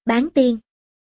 Bán tiên.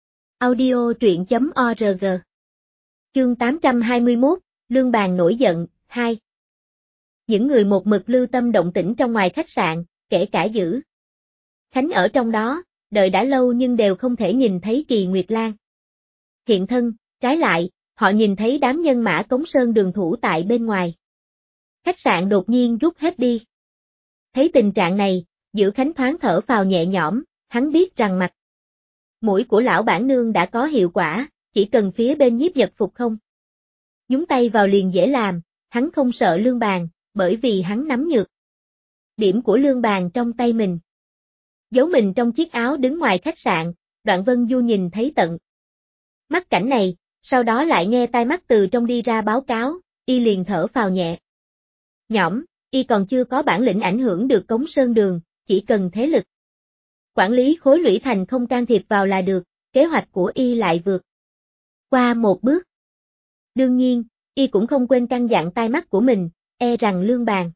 Audio truyện.org. Chương 821, Lương Bàn nổi giận, 2. Những người một mực lưu tâm động tĩnh trong ngoài khách sạn, kể cả Dữ Khánh ở trong đó, đợi đã lâu nhưng đều không thể nhìn thấy Kỳ Nguyệt Lan hiện thân, trái lại, họ nhìn thấy đám nhân mã Cống Sơn Đường thủ tại bên ngoài. Khách sạn đột nhiên rút hết đi. Thấy tình trạng này, Dữ Khánh thoáng thở phào nhẹ nhõm, hắn biết rằng mặt mũi của lão bản nương đã có hiệu quả, chỉ cần phía bên Nhiếp Nhật Phục không nhúng tay vào liền dễ làm, hắn không sợ Lương Bàn, bởi vì hắn nắm nhược điểm của Lương Bàn trong tay mình. Giấu mình trong chiếc áo đứng ngoài khách sạn, Đoạn Vân Du nhìn thấy tận mắt cảnh này, sau đó lại nghe tai mắt từ trong đi ra báo cáo, y liền thở phào nhẹ nhõm, y còn chưa có bản lĩnh ảnh hưởng được Cống Sơn Đường, chỉ cần thế lực quản lý khối lũy thành không can thiệp vào là được, kế hoạch của y lại vượt qua một bước. Đương nhiên, y cũng không quên căn dặn tai mắt của mình, e rằng Lương Bàn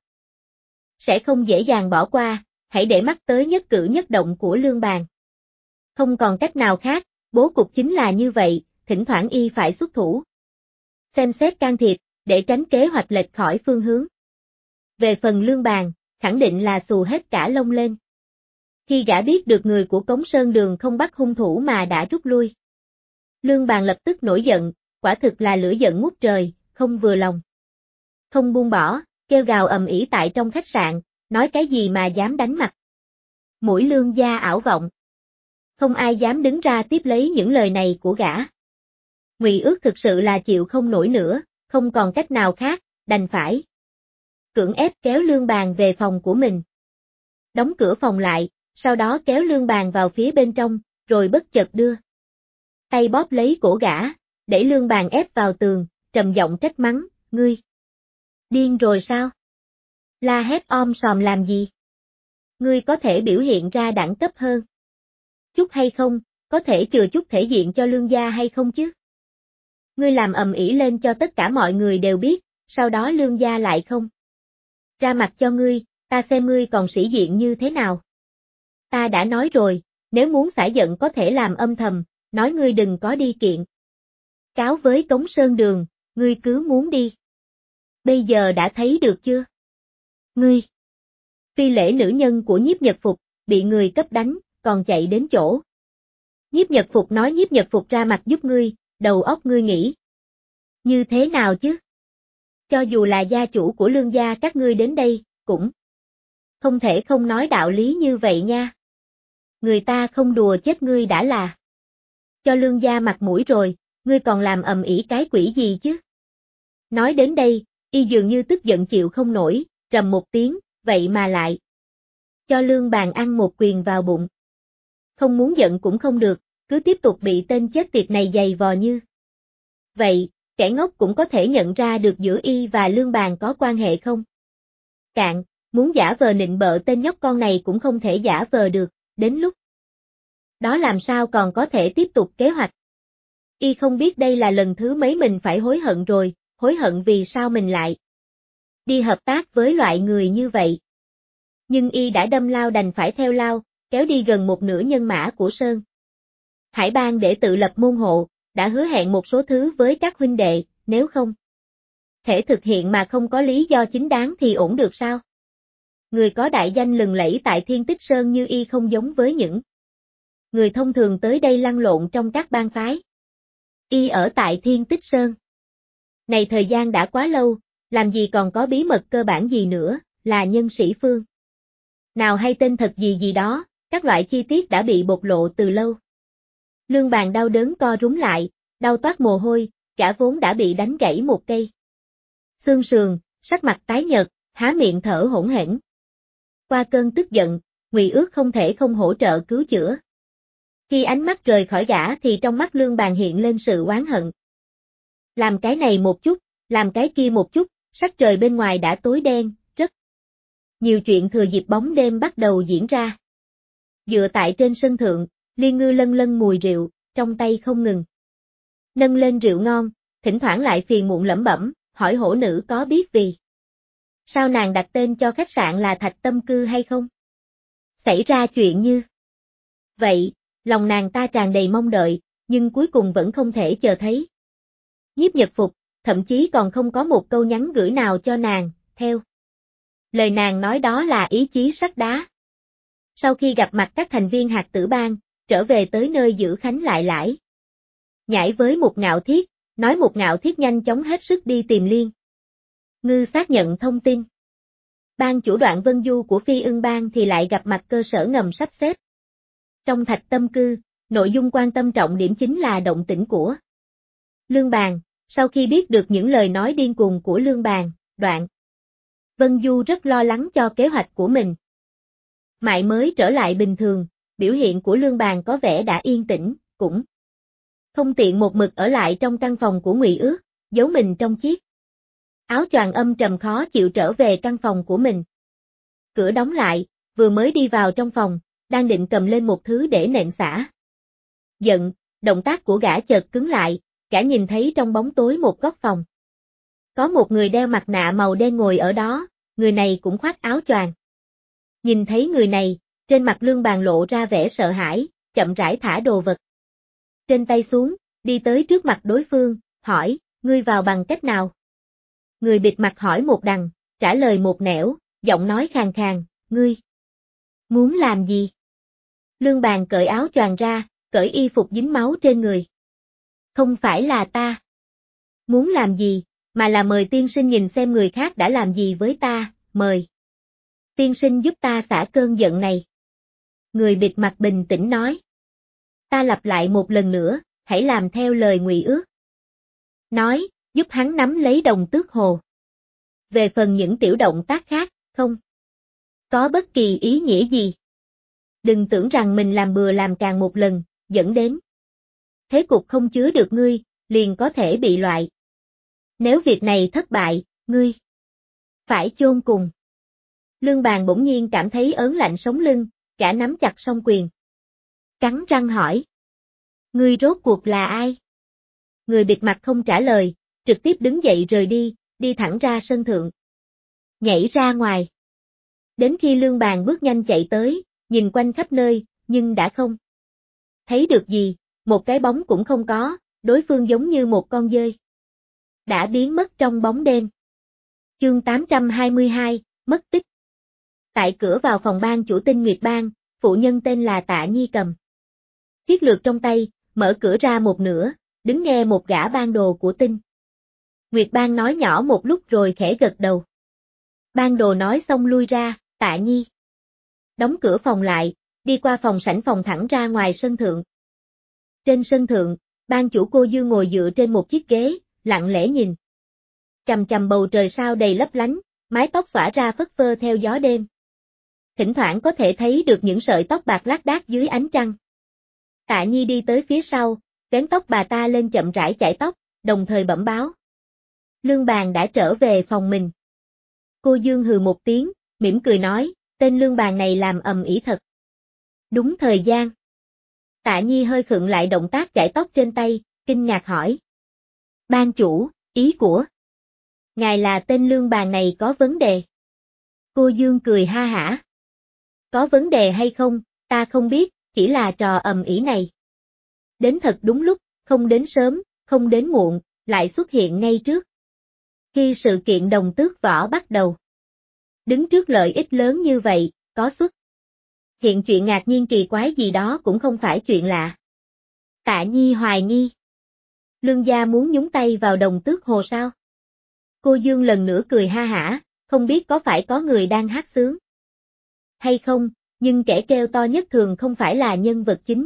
sẽ không dễ dàng bỏ qua, hãy để mắt tới nhất cử nhất động của Lương Bàn. Không còn cách nào khác, bố cục chính là như vậy, thỉnh thoảng y phải xuất thủ xem xét can thiệp, để tránh kế hoạch lệch khỏi phương hướng. Về phần Lương Bàn, khẳng định là xù hết cả lông lên. Khi gã biết được người của Cống Sơn Đường không bắt hung thủ mà đã rút lui, Lương Bàn lập tức nổi giận, quả thực là lửa giận ngút trời, không vừa lòng không buông bỏ, kêu gào ầm ĩ tại trong khách sạn, nói cái gì mà dám đánh mặt mũi Lương gia ảo vọng. Không ai dám đứng ra tiếp lấy những lời này của gã. Ngụy Ước thực sự là chịu không nổi nữa, không còn cách nào khác, đành phải cưỡng ép kéo Lương Bàn về phòng của mình. Đóng cửa phòng lại, sau đó kéo Lương Bàn vào phía bên trong, rồi bất chợt đưa tay bóp lấy cổ gã, để Lương Bàn ép vào tường, trầm giọng trách mắng, ngươi điên rồi sao? La hét om sòm làm gì? Ngươi có thể biểu hiện ra đẳng cấp hơn chút hay không, có thể chừa chút thể diện cho Lương gia hay không chứ? Ngươi làm ầm ĩ lên cho tất cả mọi người đều biết, sau đó Lương gia lại không ra mặt cho ngươi, ta xem ngươi còn sĩ diện như thế nào. Ta đã nói rồi, nếu muốn xả giận có thể làm âm thầm, nói ngươi đừng có đi kiện cáo với Cống Sơn Đường, ngươi cứ muốn đi. Bây giờ đã thấy được chưa? Ngươi, phi lễ nữ nhân của Nhiếp Nhật Phục, bị người cấp đánh, còn chạy đến chỗ Nhiếp Nhật Phục nói Nhiếp Nhật Phục ra mặt giúp ngươi, đầu óc ngươi nghĩ như thế nào chứ? Cho dù là gia chủ của Lương gia các ngươi đến đây, cũng không thể không nói đạo lý như vậy nha. Người ta không đùa chết ngươi đã là cho Lương gia mặt mũi rồi, ngươi còn làm ầm ĩ cái quỷ gì chứ? Nói đến đây, y dường như tức giận chịu không nổi, rầm một tiếng, vậy mà lại cho Lương Bàn ăn một quyền vào bụng. Không muốn giận cũng không được, cứ tiếp tục bị tên chết tiệt này giày vò như vậy, kẻ ngốc cũng có thể nhận ra được giữa y và Lương Bàn có quan hệ không? Cạn, muốn giả vờ nịnh bợ tên nhóc con này cũng không thể giả vờ được, đến lúc đó làm sao còn có thể tiếp tục kế hoạch. Y không biết đây là lần thứ mấy mình phải hối hận rồi, hối hận vì sao mình lại đi hợp tác với loại người như vậy. Nhưng y đã đâm lao đành phải theo lao, kéo đi gần một nửa nhân mã của Sơn Hải Bang để tự lập môn hộ, đã hứa hẹn một số thứ với các huynh đệ, nếu không thể thực hiện mà không có lý do chính đáng thì ổn được sao? Người có đại danh lừng lẫy tại Thiên Tích Sơn như y không giống với những người thông thường tới đây lăn lộn trong các bang phái. Y ở tại Thiên Tích Sơn này thời gian đã quá lâu, làm gì còn có bí mật cơ bản gì nữa, là nhân sĩ phương nào hay tên thật gì gì đó, các loại chi tiết đã bị bộc lộ từ lâu. Lương Bàn đau đớn co rúm lại, đau toát mồ hôi, gã vốn đã bị đánh gãy một cây xương sườn, sắc mặt tái nhợt, há miệng thở hổn hển. Qua cơn tức giận, Ngụy Ước không thể không hỗ trợ cứu chữa. Khi ánh mắt rời khỏi gã thì trong mắt Lương Bàn hiện lên sự oán hận. Làm cái này một chút, làm cái kia một chút, sắc trời bên ngoài đã tối đen, rất nhiều chuyện thừa dịp bóng đêm bắt đầu diễn ra. Dựa tại trên sân thượng, Liên Ngư lân lân mùi rượu, trong tay không ngừng nâng lên rượu ngon, thỉnh thoảng lại phiền muộn lẩm bẩm, hỏi hổ nữ có biết vì sao nàng đặt tên cho khách sạn là Thạch Tâm Cư hay không? Xảy ra chuyện như vậy, Lòng nàng ta tràn đầy mong đợi, nhưng cuối cùng vẫn không thể chờ thấy. Nhiếp Nhật Phục, thậm chí còn không có một câu nhắn gửi nào cho nàng, theo. Lời nàng nói đó là ý chí sắt đá. Sau khi gặp mặt các thành viên hạt tử bang, trở về tới nơi giữ khánh lại lãi. Nhảy với một Ngạo Thiết, nói một Ngạo Thiết nhanh chóng hết sức đi tìm Liên Ngư xác nhận thông tin. Ban chủ Đoạn Vân Du của Phi Ưng Bang thì lại gặp mặt cơ sở ngầm sắp xếp. Trong Thạch Tâm Cư, nội dung quan tâm trọng điểm chính là động tĩnh của Lương Bàn. Sau khi biết được những lời nói điên cuồng của Lương Bàn, Đoạn Vân Du rất lo lắng cho kế hoạch của mình. Mại mới trở lại bình thường, biểu hiện của Lương Bàn có vẻ đã yên tĩnh, cũng không tiện một mực ở lại trong căn phòng của Ngụy Ước, giấu mình trong chiếc áo choàng âm trầm khó chịu trở về căn phòng của mình. Cửa đóng lại, vừa mới đi vào trong phòng, đang định cầm lên một thứ để nện xả giận, động tác của gã chợt cứng lại, gã nhìn thấy trong bóng tối một góc phòng. Có một người đeo mặt nạ màu đen ngồi ở đó, người này cũng khoác áo choàng. Nhìn thấy người này, trên mặt Lương Bàn lộ ra vẻ sợ hãi, chậm rãi thả đồ vật trên tay xuống, đi tới trước mặt đối phương, hỏi, ngươi vào bằng cách nào? Người bịt mặt hỏi một đằng, trả lời một nẻo, giọng nói khàn khàn, ngươi muốn làm gì? Lương Bàn cởi áo choàng ra, cởi y phục dính máu trên người. Không phải là ta muốn làm gì, mà là mời tiên sinh nhìn xem người khác đã làm gì với ta, mời tiên sinh giúp ta xả cơn giận này. Người bịt mặt bình tĩnh nói. Ta lặp lại một lần nữa, hãy làm theo lời Ngụy Ước nói, giúp hắn nắm lấy Đồng Tước Hồ. Về phần những tiểu động tác khác, không có bất kỳ ý nghĩa gì. Đừng tưởng rằng mình làm bừa làm càng một lần, dẫn đến thế cục không chứa được ngươi, liền có thể bị loại. Nếu việc này thất bại, ngươi phải chôn cùng. Lương Bàn bỗng nhiên cảm thấy ớn lạnh sống lưng, gã nắm chặt song quyền. Cắn răng hỏi. Ngươi rốt cuộc là ai? Người bịt mặt không trả lời, trực tiếp đứng dậy rời đi, đi thẳng ra sân thượng. Nhảy ra ngoài. Đến khi Lương Bàn bước nhanh chạy tới, nhìn quanh khắp nơi, nhưng đã không thấy được gì, một cái bóng cũng không có, đối phương giống như một con dơi. Đã biến mất trong bóng đêm. Chương 822, mất tích. Tại cửa vào phòng ban chủ Tinh Nguyệt Bang, phụ nhân tên là Tạ Nhi cầm chiếc lược trong tay, mở cửa ra một nửa, đứng nghe một gã ban đồ của Tinh Nguyệt Bang nói nhỏ một lúc rồi khẽ gật đầu. Ban đồ nói xong lui ra, Tạ Nhi đóng cửa phòng lại, đi qua phòng sảnh phòng thẳng ra ngoài sân thượng. Trên sân thượng, ban chủ Cô Dương ngồi dựa trên một chiếc ghế, lặng lẽ nhìn chằm chằm bầu trời sao đầy lấp lánh, mái tóc xõa ra phất phơ theo gió đêm. Thỉnh thoảng có thể thấy được những sợi tóc bạc lác đác dưới ánh trăng. Tạ Nhi đi tới phía sau, vén tóc bà ta lên chậm rãi chải tóc, đồng thời bẩm báo. Lương Bàn đã trở về phòng mình. Cô Dương hừ một tiếng, mỉm cười nói, tên Lương Bàn này làm ầm ĩ thật. Đúng thời gian. Tạ Nhi hơi khựng lại động tác chải tóc trên tay, kinh ngạc hỏi. Ban chủ, ý của ngài là tên Lương Bàn này có vấn đề. Cô Dương cười ha hả. Có vấn đề hay không, ta không biết, chỉ là trò ầm ĩ này. Đến thật đúng lúc, không đến sớm, không đến muộn, lại xuất hiện ngay trước. Khi sự kiện Đồng Tước Võ bắt đầu. Đứng trước lợi ích lớn như vậy, có xuất hiện chuyện ngạc nhiên kỳ quái gì đó cũng không phải chuyện lạ. Tạ Nhi hoài nghi. Lương gia muốn nhúng tay vào Đồng Tước Hồ sao? Cô Dương lần nữa cười ha hả, không biết có phải có người đang hát sướng hay không, nhưng kẻ kêu to nhất thường không phải là nhân vật chính.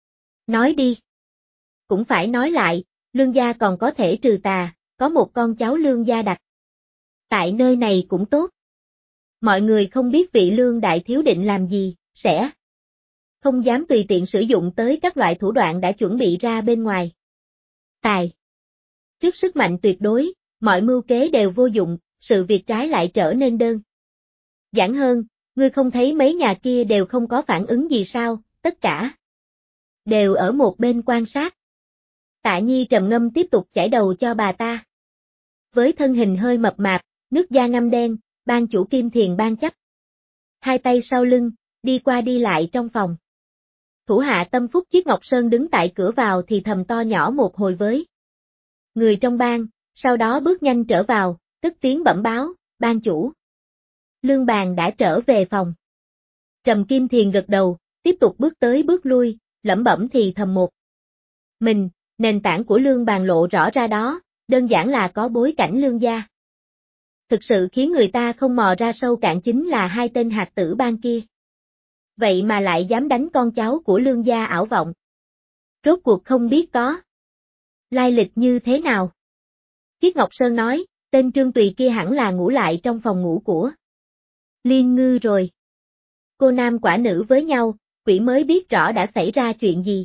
Nói đi. Cũng phải nói lại, Lương gia còn có thể trừ tà, có một con cháu Lương gia đặt tại nơi này cũng tốt. Mọi người không biết vị Lương đại thiếu định làm gì, sẽ không dám tùy tiện sử dụng tới các loại thủ đoạn đã chuẩn bị ra bên ngoài. Tài. Trước sức mạnh tuyệt đối, mọi mưu kế đều vô dụng, sự việc trái lại trở nên đơn giản hơn, ngươi không thấy mấy nhà kia đều không có phản ứng gì sao, tất cả đều ở một bên quan sát. Tạ Nhi trầm ngâm tiếp tục chải đầu cho bà ta. Với thân hình hơi mập mạp, nước da ngăm đen, ban chủ Kim Thiền Ban chấp hai tay sau lưng, đi qua đi lại trong phòng. Thủ hạ tâm phúc Chiết Ngọc Sơn đứng tại cửa vào thì thầm to nhỏ một hồi với người trong bang, sau đó bước nhanh trở vào, tức tiếng bẩm báo, ban chủ. Lương Bàn đã trở về phòng. Trầm Kim Thiền gật đầu, tiếp tục bước tới bước lui, lẩm bẩm thì thầm một mình, nền tảng của Lương Bàn lộ rõ ra đó, đơn giản là có bối cảnh Lương gia. Thực sự khiến người ta không mò ra sâu cạn chính là hai tên hạt tử bang kia. Vậy mà lại dám đánh con cháu của Lương gia ảo vọng. Rốt cuộc không biết có lai lịch như thế nào. Chiết Ngọc Sơn nói, tên Trương Tùy kia hẳn là ngủ lại trong phòng ngủ của Liên Ngư rồi. Cô nam quả nữ với nhau, quỷ mới biết rõ đã xảy ra chuyện gì.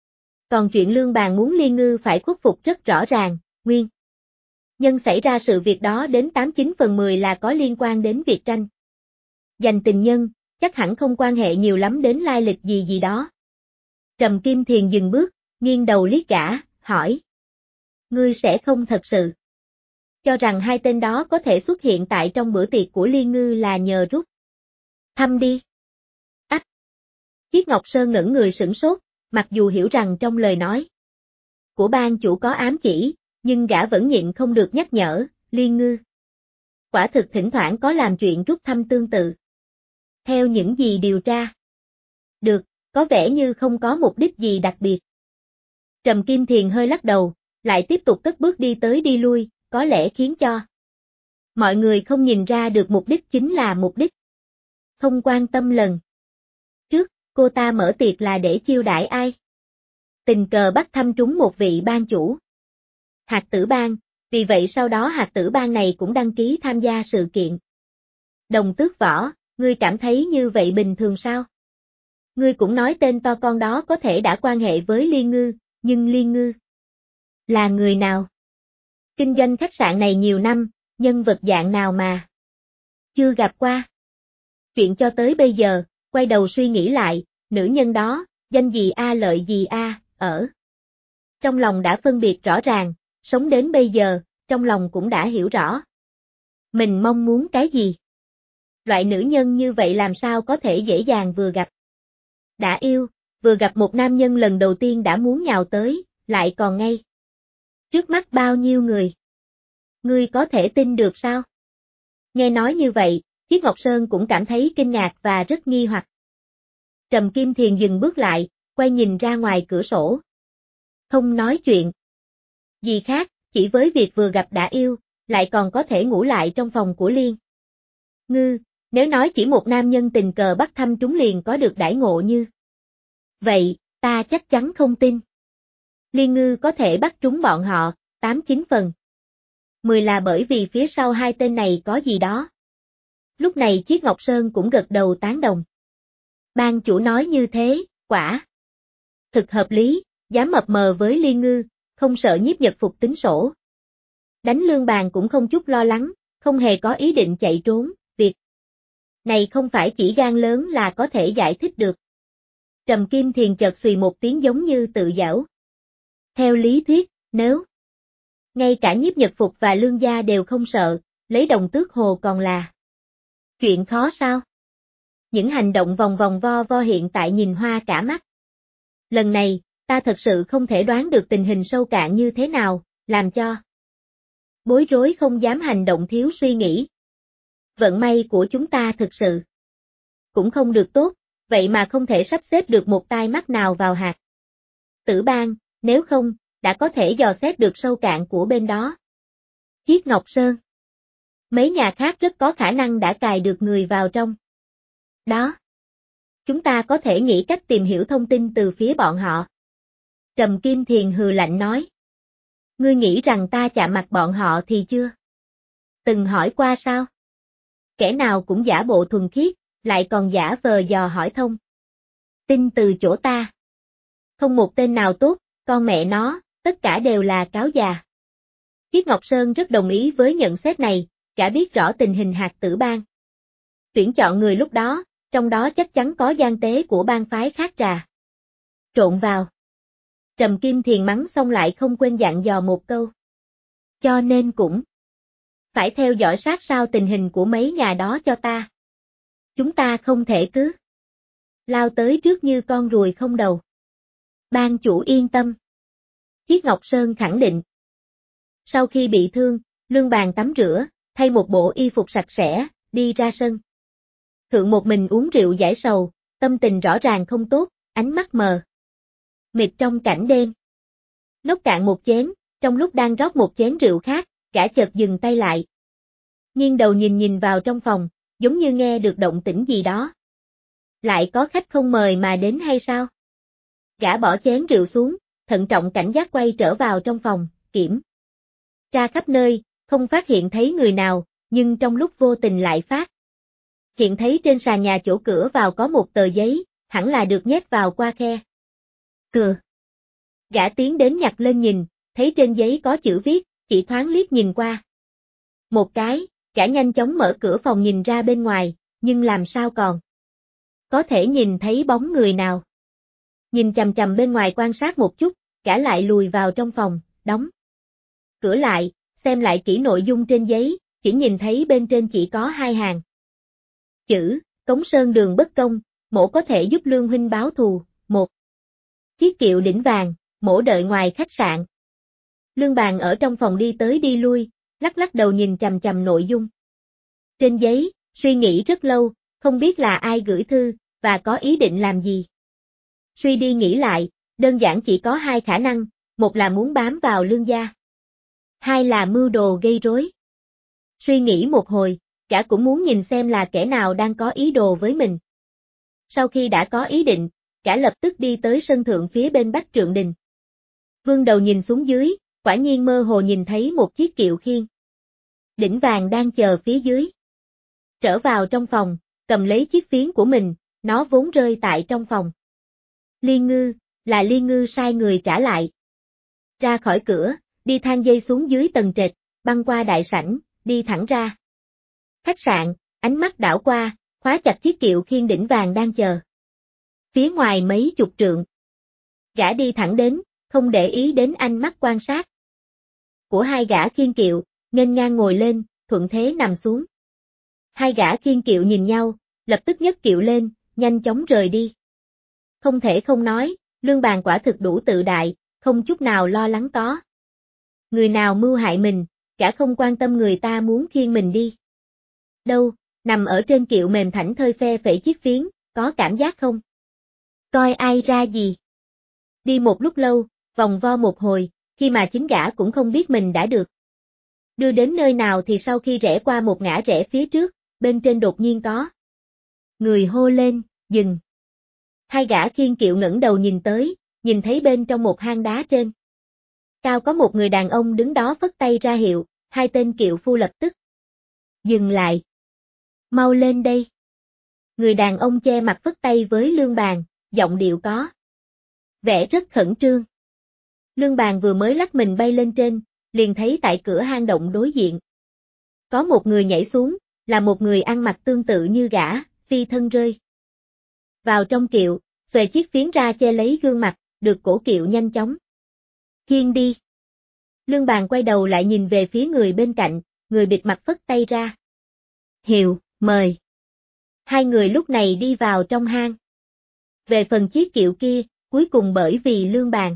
Còn chuyện Lương Bàn muốn Liên Ngư phải khuất phục rất rõ ràng, nguyên nhân xảy ra sự việc đó đến 89/10 là có liên quan đến việc tranh giành tình nhân, chắc hẳn không quan hệ nhiều lắm đến lai lịch gì gì đó. Trầm Kim Thiền dừng bước, nghiêng đầu liếc gã, hỏi. Ngươi sẽ không thật sự cho rằng hai tên đó có thể xuất hiện tại trong bữa tiệc của Liên Ngư là nhờ rút thăm đi. Ách! Chiết Ngọc Sơn ngẩn người sửng sốt, mặc dù hiểu rằng trong lời nói của ban chủ có ám chỉ, nhưng gã vẫn nhịn không được nhắc nhở, Liên Ngư. Quả thực thỉnh thoảng có làm chuyện rút thăm tương tự. Theo những gì điều tra được, có vẻ như không có mục đích gì đặc biệt. Trầm Kim Thiền hơi lắc đầu, lại tiếp tục cất bước đi tới đi lui, có lẽ khiến cho mọi người không nhìn ra được mục đích chính là mục đích. Không quan tâm lần trước, cô ta mở tiệc là để chiêu đãi ai? Tình cờ bắt thăm trúng một vị ban chủ hạt tử bang, vì vậy sau đó hạt tử bang này cũng đăng ký tham gia sự kiện. Đồng Tước Võ, ngươi cảm thấy như vậy bình thường sao? Ngươi cũng nói tên to con đó có thể đã quan hệ với Liên Ngư, nhưng Liên Ngư là người nào? Kinh doanh khách sạn này nhiều năm, nhân vật dạng nào mà chưa gặp qua? Chuyện cho tới bây giờ, quay đầu suy nghĩ lại, nữ nhân đó, danh gì a lợi gì a, ở trong lòng đã phân biệt rõ ràng, sống đến bây giờ, trong lòng cũng đã hiểu rõ mình mong muốn cái gì. Loại nữ nhân như vậy làm sao có thể dễ dàng vừa gặp đã yêu, vừa gặp một nam nhân lần đầu tiên đã muốn nhào tới, lại còn ngay trước mắt bao nhiêu người. Ngươi có thể tin được sao? Nghe nói như vậy, Chiết Ngọc Sơn cũng cảm thấy kinh ngạc và rất nghi hoặc. Trầm Kim Thiền dừng bước lại, quay nhìn ra ngoài cửa sổ. Không nói chuyện gì khác, chỉ với việc vừa gặp đã yêu, lại còn có thể ngủ lại trong phòng của Liên Ngư, nếu nói chỉ một nam nhân tình cờ bắt thăm trúng liền có được đãi ngộ như vậy, ta chắc chắn không tin. Liên Ngư có thể bắt trúng bọn họ, 89/10 là bởi vì phía sau hai tên này có gì đó. Lúc này Chiết Ngọc Sơn cũng gật đầu tán đồng. Ban chủ nói như thế, quả thực hợp lý, dám mập mờ với Liên Ngư, không sợ Nhiếp Nhật Phục tính sổ. Đánh Lương Bàn cũng không chút lo lắng, không hề có ý định chạy trốn, việc này không phải chỉ gan lớn là có thể giải thích được. Trầm Kim Thiền chợt xùy một tiếng giống như tự giễu. Theo lý thuyết, nếu ngay cả Nhiếp Nhật Phục và Lương gia đều không sợ, lấy Đồng Tước Hồ còn là chuyện khó sao? Những hành động vòng vòng vo vo hiện tại nhìn hoa cả mắt. Lần này, ta thật sự không thể đoán được tình hình sâu cạn như thế nào, làm cho bối rối không dám hành động thiếu suy nghĩ. Vận may của chúng ta thực sự cũng không được tốt, vậy mà không thể sắp xếp được một tai mắt nào vào hạt tử bang, nếu không, đã có thể dò xét được sâu cạn của bên đó. Chiết Ngọc Sơn. Mấy nhà khác rất có khả năng đã cài được người vào trong đó. Chúng ta có thể nghĩ cách tìm hiểu thông tin từ phía bọn họ. Trầm Kim Thiền hừ lạnh nói. Ngươi nghĩ rằng ta chạm mặt bọn họ thì chưa từng hỏi qua sao? Kẻ nào cũng giả bộ thuần khiết, lại còn giả vờ dò hỏi thông tin từ chỗ ta. Không một tên nào tốt, con mẹ nó, tất cả đều là cáo già. Chiết Ngọc Sơn rất đồng ý với nhận xét này, cả biết rõ tình hình hạt tử bang. Tuyển chọn người lúc đó, trong đó chắc chắn có gian tế của bang phái khác trà trộn vào. Trầm Kim Thiền mắng xong lại không quên dặn dò một câu. Cho nên cũng phải theo dõi sát sao tình hình của mấy nhà đó cho ta. Chúng ta không thể cứ lao tới trước như con ruồi không đầu. Ban chủ yên tâm. Chiết Ngọc Sơn khẳng định. Sau khi bị thương, Lương Bàn tắm rửa, thay một bộ y phục sạch sẽ, đi ra sân. Thượng một mình uống rượu giải sầu, tâm tình rõ ràng không tốt, ánh mắt mờ mịt trong cảnh đêm. Nốc cạn một chén, trong lúc đang rót một chén rượu khác, gã chợt dừng tay lại. Nghiêng đầu nhìn vào trong phòng, giống như nghe được động tĩnh gì đó. Lại có khách không mời mà đến hay sao? Gã bỏ chén rượu xuống, thận trọng cảnh giác quay trở vào trong phòng, kiểm tra khắp nơi, không phát hiện thấy người nào, nhưng trong lúc vô tình lại phát hiện thấy trên sàn nhà chỗ cửa vào có một tờ giấy, hẳn là được nhét vào qua khe cửa. Gã tiến đến nhặt lên nhìn, thấy trên giấy có chữ viết, chỉ thoáng liếc nhìn qua một cái, gã nhanh chóng mở cửa phòng nhìn ra bên ngoài, nhưng làm sao còn có thể nhìn thấy bóng người nào. Nhìn chằm chằm bên ngoài quan sát một chút, gã lại lùi vào trong phòng, đóng cửa lại, xem lại kỹ nội dung trên giấy, chỉ nhìn thấy bên trên chỉ có 2 hàng chữ, Cống Sơn Đường bất công, mỗ có thể giúp Lương huynh báo thù, 1 chiếc kiệu đỉnh vàng, mỗ đợi ngoài khách sạn. Lương Bàn ở trong phòng đi tới đi lui, lắc lắc đầu nhìn chằm chằm nội dung trên giấy, suy nghĩ rất lâu, không biết là ai gửi thư, và có ý định làm gì. Suy đi nghĩ lại, đơn giản chỉ có 2 khả năng, một là muốn bám vào Lương gia, 2 là mưu đồ gây rối. Suy nghĩ một hồi, gã cũng muốn nhìn xem là kẻ nào đang có ý đồ với mình. Sau khi đã có ý định, gã lập tức đi tới sân thượng phía bên Bách Trượng Đình. Vươn đầu nhìn xuống dưới, quả nhiên mơ hồ nhìn thấy một chiếc kiệu khiên đỉnh vàng đang chờ phía dưới. Trở vào trong phòng, cầm lấy chiếc phiến của mình, nó vốn rơi tại trong phòng. Liên Ngư, là Liên Ngư sai người trả lại. Ra khỏi cửa, đi thang dây xuống dưới tầng trệt, băng qua đại sảnh, đi thẳng ra khách sạn, ánh mắt đảo qua, khóa chặt chiếc kiệu khiên đỉnh vàng đang chờ phía ngoài mấy chục trượng. Gã đi thẳng đến, không để ý đến ánh mắt quan sát của 2 gã khiên kiệu, nghênh ngang ngồi lên, thuận thế nằm xuống. 2 gã khiên kiệu nhìn nhau, lập tức nhấc kiệu lên, nhanh chóng rời đi. Không thể không nói, Lương Bàn quả thực đủ tự đại, không chút nào lo lắng có người nào mưu hại mình, gã không quan tâm người ta muốn khiêng mình đi đâu, nằm ở trên kiệu mềm thảnh thơi phe phẩy chiếc phiến, có cảm giác không? Coi ai ra gì? Đi một lúc lâu, vòng vo một hồi, khi mà chính gã cũng không biết mình đã được đưa đến nơi nào thì sau khi rẽ qua một ngã rẽ phía trước, bên trên đột nhiên có người hô lên, dừng. 2 gã khiêng kiệu ngẩng đầu nhìn tới, nhìn thấy bên trong một hang đá trên cao có một người đàn ông đứng đó phất tay ra hiệu, 2 tên kiệu phu lập tức dừng lại. Mau lên đây. Người đàn ông che mặt phất tay với Lương Bàn, giọng điệu có vẻ rất khẩn trương. Lương Bàn vừa mới lắc mình bay lên trên, liền thấy tại cửa hang động đối diện có một người nhảy xuống, là một người ăn mặc tương tự như gã, phi thân rơi vào trong kiệu, xòe chiếc phiến ra che lấy gương mặt, được cổ kiệu nhanh chóng khiêng đi. Lương Bàn quay đầu lại nhìn về phía người bên cạnh, người bịt mặt phất tay ra hiệu, mời. 2 người lúc này đi vào trong hang. Về phần chiếc kiệu kia, cuối cùng bởi vì Lương Bàn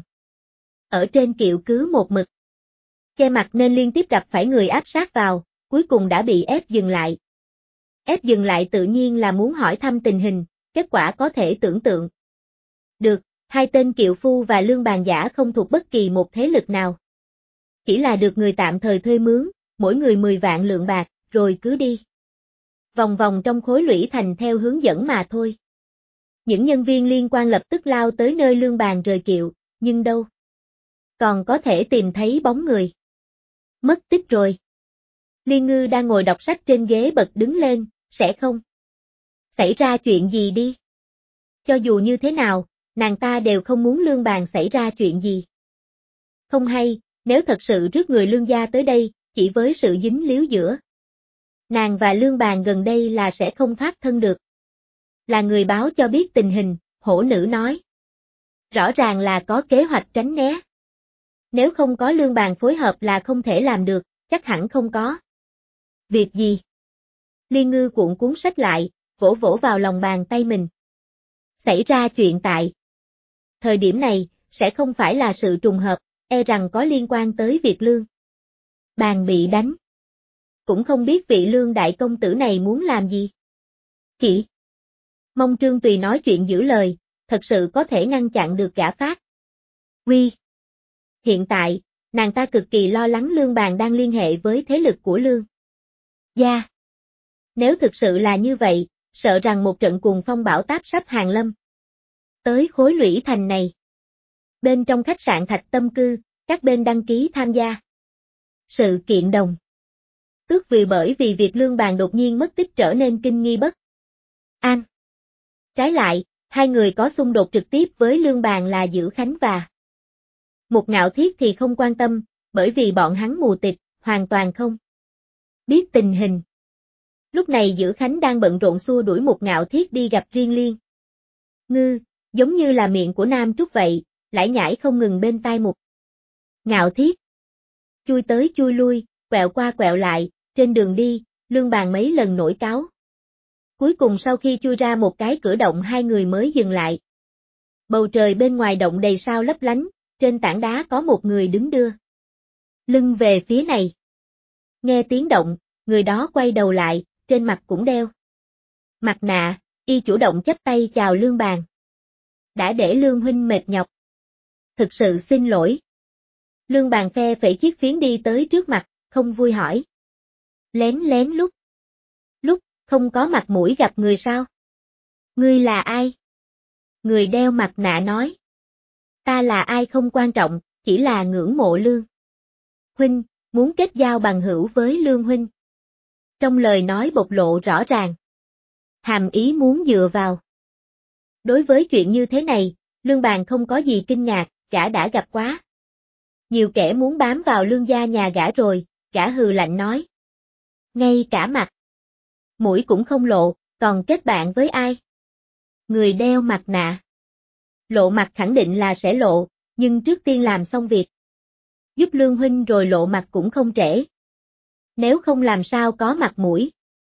ở trên kiệu cứ một mực che mặt nên liên tiếp gặp phải người áp sát vào, cuối cùng đã bị ép dừng lại. Ép dừng lại tự nhiên là muốn hỏi thăm tình hình, kết quả có thể tưởng tượng được, 2 tên kiệu phu và Lương Bàn giả không thuộc bất kỳ một thế lực nào. Chỉ là được người tạm thời thuê mướn, mỗi người 10 vạn lượng bạc, rồi cứ đi vòng vòng trong khối lũy thành theo hướng dẫn mà thôi. Những nhân viên liên quan lập tức lao tới nơi Lương Bàn rời kiệu, nhưng đâu còn có thể tìm thấy bóng người. Mất tích rồi. Liên Ngư đang ngồi đọc sách trên ghế bật đứng lên, sẽ không xảy ra chuyện gì đi. Cho dù như thế nào, nàng ta đều không muốn Lương Bàn xảy ra chuyện gì. Không hay, nếu thật sự rước người Lương gia tới đây, chỉ với sự dính líu giữa nàng và Lương Bàn gần đây là sẽ không thoát thân được. Là người báo cho biết tình hình, hổ nữ nói. Rõ ràng là có kế hoạch tránh né. Nếu không có Lương Bàn phối hợp là không thể làm được, chắc hẳn không có việc gì. Liên Ngư cuộn cuốn sách lại, vỗ vỗ vào lòng bàn tay mình. Xảy ra chuyện tại thời điểm này, sẽ không phải là sự trùng hợp, e rằng có liên quan tới việc Lương Bàn bị đánh. Cũng không biết vị Lương đại công tử này muốn làm gì. Chỉ mong Trương Tùy nói chuyện giữ lời, thật sự có thể ngăn chặn được gã phát uy. Hiện tại, nàng ta cực kỳ lo lắng Lương Bàn đang liên hệ với thế lực của Lương gia. Nếu thực sự là như vậy, sợ rằng một trận cuồng phong bão táp sắp hàng lâm tới khối lũy thành này. Bên trong khách sạn Thạch Tâm Cư, các bên đăng ký tham gia sự kiện đồng tước vì bởi vì việc Lương Bàn đột nhiên mất tích trở nên kinh nghi bất an. Trái lại, hai người có xung đột trực tiếp với Lương Bàn là Dữ Khánh và Mục Ngạo Thiết thì không quan tâm, bởi vì bọn hắn mù tịt, hoàn toàn không biết tình hình. Lúc này Dữ Khánh đang bận rộn xua đuổi Mục Ngạo Thiết đi gặp Riêng Liên Ngư, giống như là miệng của Nam Trúc vậy, lải nhải không ngừng bên tai Mục Ngạo Thiết. Chui tới chui lui, quẹo qua quẹo lại, trên đường đi, Lương Bàn mấy lần nổi cáo. Cuối cùng sau khi chui ra một cái cửa động hai người mới dừng lại. Bầu trời bên ngoài động đầy sao lấp lánh, trên tảng đá có một người đứng đưa lưng về phía này. Nghe tiếng động, người đó quay đầu lại, trên mặt cũng đeo mặt nạ, y chủ động chắp tay chào Lương Bàn. Đã để Lương huynh mệt nhọc. Thực sự xin lỗi. Lương Bàn phe phẩy chiếc phiến đi tới trước mặt, không vui hỏi. Lén lén lúc, không có mặt mũi gặp người sao? Ngươi là ai? Người đeo mặt nạ nói. Ta là ai không quan trọng, chỉ là ngưỡng mộ Lương huynh, muốn kết giao bằng hữu với Lương huynh. Trong lời nói bộc lộ rõ ràng. Hàm ý muốn dựa vào. Đối với chuyện như thế này, Lương Bàn không có gì kinh ngạc, gã đã gặp quá nhiều kẻ muốn bám vào Lương gia nhà gã rồi, gã hừ lạnh nói. Ngay cả mặt mũi cũng không lộ, còn kết bạn với ai? Người đeo mặt nạ. Lộ mặt khẳng định là sẽ lộ, nhưng trước tiên làm xong việc giúp Lương huynh rồi lộ mặt cũng không trễ. Nếu không làm sao có mặt mũi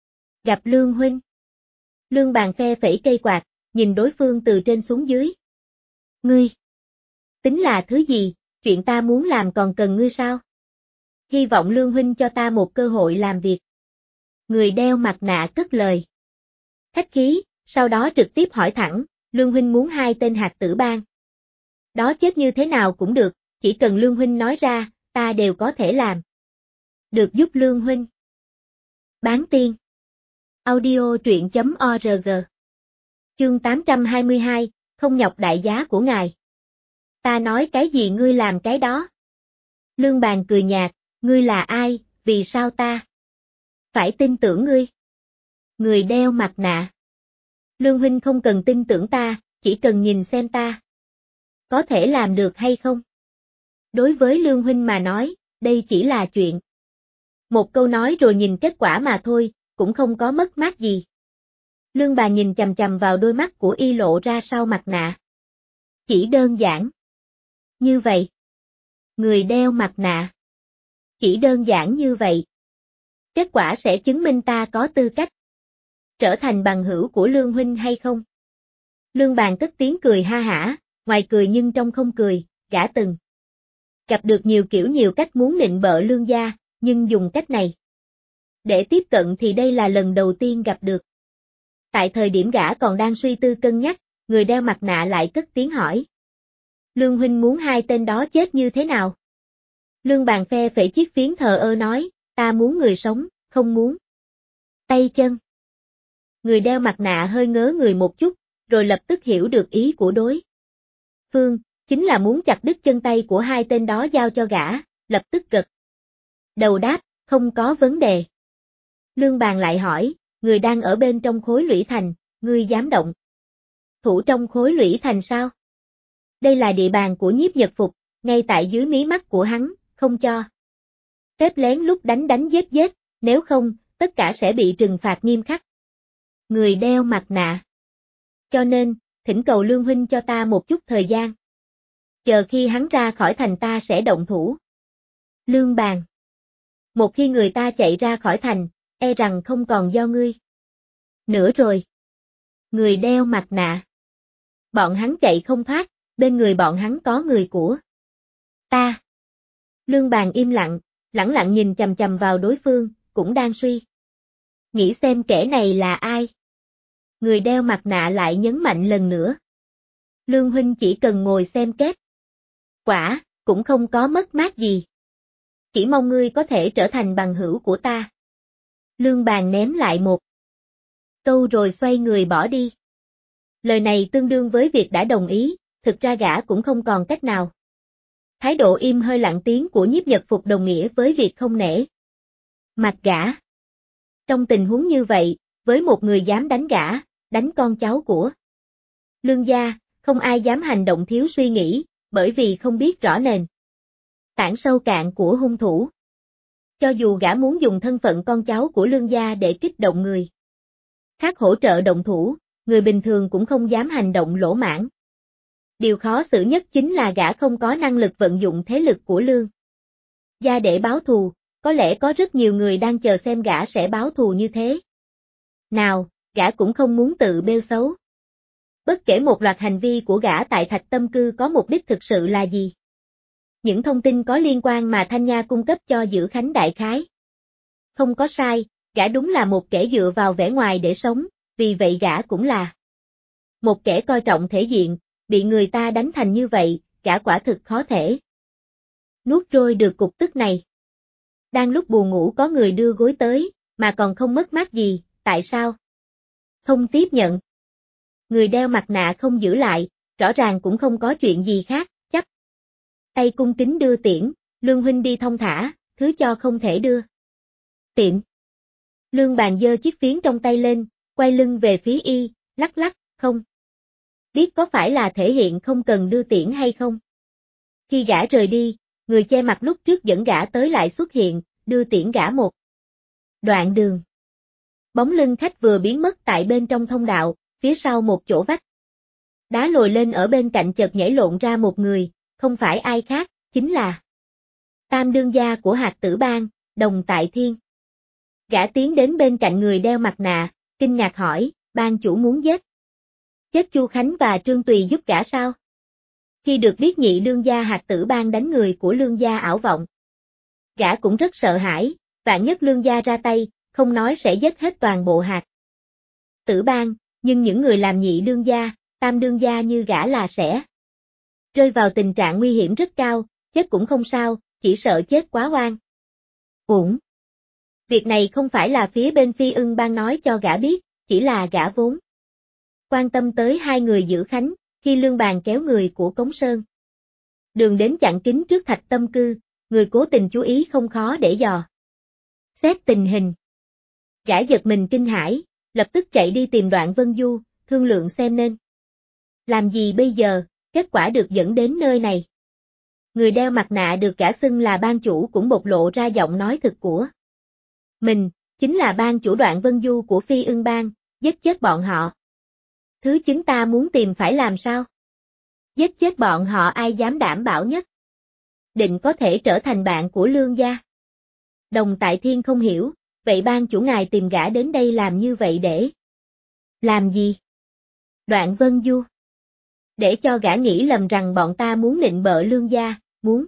gặp Lương huynh. Lương Bàn phe phẩy cây quạt, nhìn đối phương từ trên xuống dưới. Ngươi tính là thứ gì, chuyện ta muốn làm còn cần ngươi sao? Hy vọng Lương huynh cho ta một cơ hội làm việc. Người đeo mặt nạ cất lời. Khách khí, sau đó trực tiếp hỏi thẳng, Lương huynh muốn hai tên hạt tử bang đó chết như thế nào cũng được, chỉ cần Lương huynh nói ra, ta đều có thể làm. Được giúp Lương huynh. Bán tiên. Audio truyện.org. Chương 822, không nhọc đại giá của ngài. Ta nói cái gì ngươi làm cái đó. Lương Bàn cười nhạt, ngươi là ai, vì sao ta phải tin tưởng ngươi? Người đeo mặt nạ. Lương huynh không cần tin tưởng ta, chỉ cần nhìn xem ta có thể làm được hay không. Đối với Lương huynh mà nói, đây chỉ là chuyện một câu nói rồi nhìn kết quả mà thôi, cũng không có mất mát gì. Lương Bàn nhìn chằm chằm vào đôi mắt của y lộ ra sau mặt nạ. Chỉ đơn giản như vậy. Người đeo mặt nạ. Chỉ đơn giản như vậy. Kết quả sẽ chứng minh ta có tư cách trở thành bằng hữu của Lương huynh hay không? Lương Bàn cất tiếng cười ha hả, ngoài cười nhưng trong không cười, gã từng gặp được nhiều kiểu nhiều cách muốn nịnh bợ Lương gia, nhưng dùng cách này để tiếp cận thì đây là lần đầu tiên gặp được. Tại thời điểm gã còn đang suy tư cân nhắc, người đeo mặt nạ lại cất tiếng hỏi. Lương huynh muốn hai tên đó chết như thế nào? Lương Bàn phe phẩy chiếc phiến thờ ơ nói, ta muốn người sống, không muốn tay chân. Người đeo mặt nạ hơi ngớ người một chút, rồi lập tức hiểu được ý của đối phương, chính là muốn chặt đứt chân tay của hai tên đó giao cho gã, lập tức gật đầu đáp, không có vấn đề. Lương Bàn lại hỏi, người đang ở bên trong khối lũy thành, ngươi dám động thủ trong khối lũy thành sao? Đây là địa bàn của Nhiếp Nhật Phục, ngay tại dưới mí mắt của hắn, không cho phép lén lút đánh giết, nếu không, tất cả sẽ bị trừng phạt nghiêm khắc. Người đeo mặt nạ. Cho nên, thỉnh cầu Lương huynh cho ta một chút thời gian. Chờ khi hắn ra khỏi thành ta sẽ động thủ. Lương Bàn. Một khi người ta chạy ra khỏi thành, e rằng không còn do ngươi nữa rồi. Người đeo mặt nạ. Bọn hắn chạy không thoát, bên người bọn hắn có người của ta. Lương Bàn im lặng, lẳng lặng nhìn chằm chằm vào đối phương, cũng đang suy nghĩ xem kẻ này là ai. Người đeo mặt nạ lại nhấn mạnh lần nữa. Lương huynh chỉ cần ngồi xem kết quả, cũng không có mất mát gì. Chỉ mong ngươi có thể trở thành bằng hữu của ta. Lương Bàn ném lại một câu rồi xoay người bỏ đi. Lời này tương đương với việc đã đồng ý, thực ra gã cũng không còn cách nào. Thái độ im hơi lặng tiếng của Nhiếp Nhật Phục đồng nghĩa với việc không nể mặt gã. Trong tình huống như vậy, với một người dám đánh gã, đánh con cháu của Lương gia, không ai dám hành động thiếu suy nghĩ, bởi vì không biết rõ nền tảng sâu cạn của hung thủ. Cho dù gã muốn dùng thân phận con cháu của Lương gia để kích động người khác hỗ trợ động thủ, người bình thường cũng không dám hành động lỗ mãng. Điều khó xử nhất chính là gã không có năng lực vận dụng thế lực của Lương gia để báo thù, có lẽ có rất nhiều người đang chờ xem gã sẽ báo thù như thế nào, gã cũng không muốn tự bêu xấu. Bất kể một loạt hành vi của gã tại Thạch Tâm Cư có mục đích thực sự là gì. Những thông tin có liên quan mà Thanh Nha cung cấp cho Dữ Khánh đại khái không có sai, gã đúng là một kẻ dựa vào vẻ ngoài để sống, vì vậy gã cũng là một kẻ coi trọng thể diện, bị người ta đánh thành như vậy, gã quả thực khó thể nuốt trôi được cục tức này. Đang lúc buồn ngủ có người đưa gối tới, mà còn không mất mát gì, tại sao không tiếp nhận? Người đeo mặt nạ không giữ lại, rõ ràng cũng không có chuyện gì khác, chắp tay cung kính đưa tiễn, Lương huynh đi thong thả, thứ cho không thể đưa tiễn. Lương Bàn giơ chiếc phiến trong tay lên, quay lưng về phía y, lắc lắc, không biết có phải là thể hiện không cần đưa tiễn hay không. Khi gã rời đi, người che mặt lúc trước dẫn gã tới lại xuất hiện, đưa tiễn gã một đoạn đường. Bóng lưng khách vừa biến mất tại bên trong thông đạo, phía sau một chỗ vách đá lồi lên ở bên cạnh chợt nhảy lộn ra một người, không phải ai khác, chính là Tam đương gia của Hạt Tử Bang, Đồng Tại Thiên. Gã tiến đến bên cạnh người đeo mặt nạ, kinh ngạc hỏi, ban chủ muốn giết chết Chu Khánh và Trương Tùy giúp gã sao? Khi được biết nhị đương gia Hạt Tử Bang đánh người của Lương gia ảo vọng, gã cũng rất sợ hãi, vạn nhất Lương gia ra tay, không nói sẽ giết hết toàn bộ Hạt Tử Bang, nhưng những người làm nhị đương gia, tam đương gia như gã là sẽ rơi vào tình trạng nguy hiểm rất cao, chết cũng không sao, chỉ sợ chết quá oan uổng. Việc này không phải là phía bên Phi Ưng Bang nói cho gã biết, chỉ là gã vốn quan tâm tới hai người Dữ Khánh, khi Lương Bàn kéo người của Cống Sơn đường đến chặn kín trước Thạch Tâm Cư, người cố tình chú ý không khó để dò xét tình hình. Gã giật mình kinh hãi, lập tức chạy đi tìm Đoạn Vân Du, thương lượng xem nên làm gì bây giờ, kết quả được dẫn đến nơi này. Người đeo mặt nạ được gã xưng là ban chủ cũng bộc lộ ra giọng nói thực của mình, chính là ban chủ Đoạn Vân Du của Phi Ưng Bang, giết chết bọn họ. Thứ chúng ta muốn tìm phải làm sao? Giết chết bọn họ ai dám đảm bảo nhất định có thể trở thành bạn của Lương gia. Đồng Tại Thiên không hiểu, vậy ban chủ ngài tìm gã đến đây làm như vậy để làm gì? Đoạn Vân Du để cho gã nghĩ lầm rằng bọn ta muốn nịnh bợ Lương gia, muốn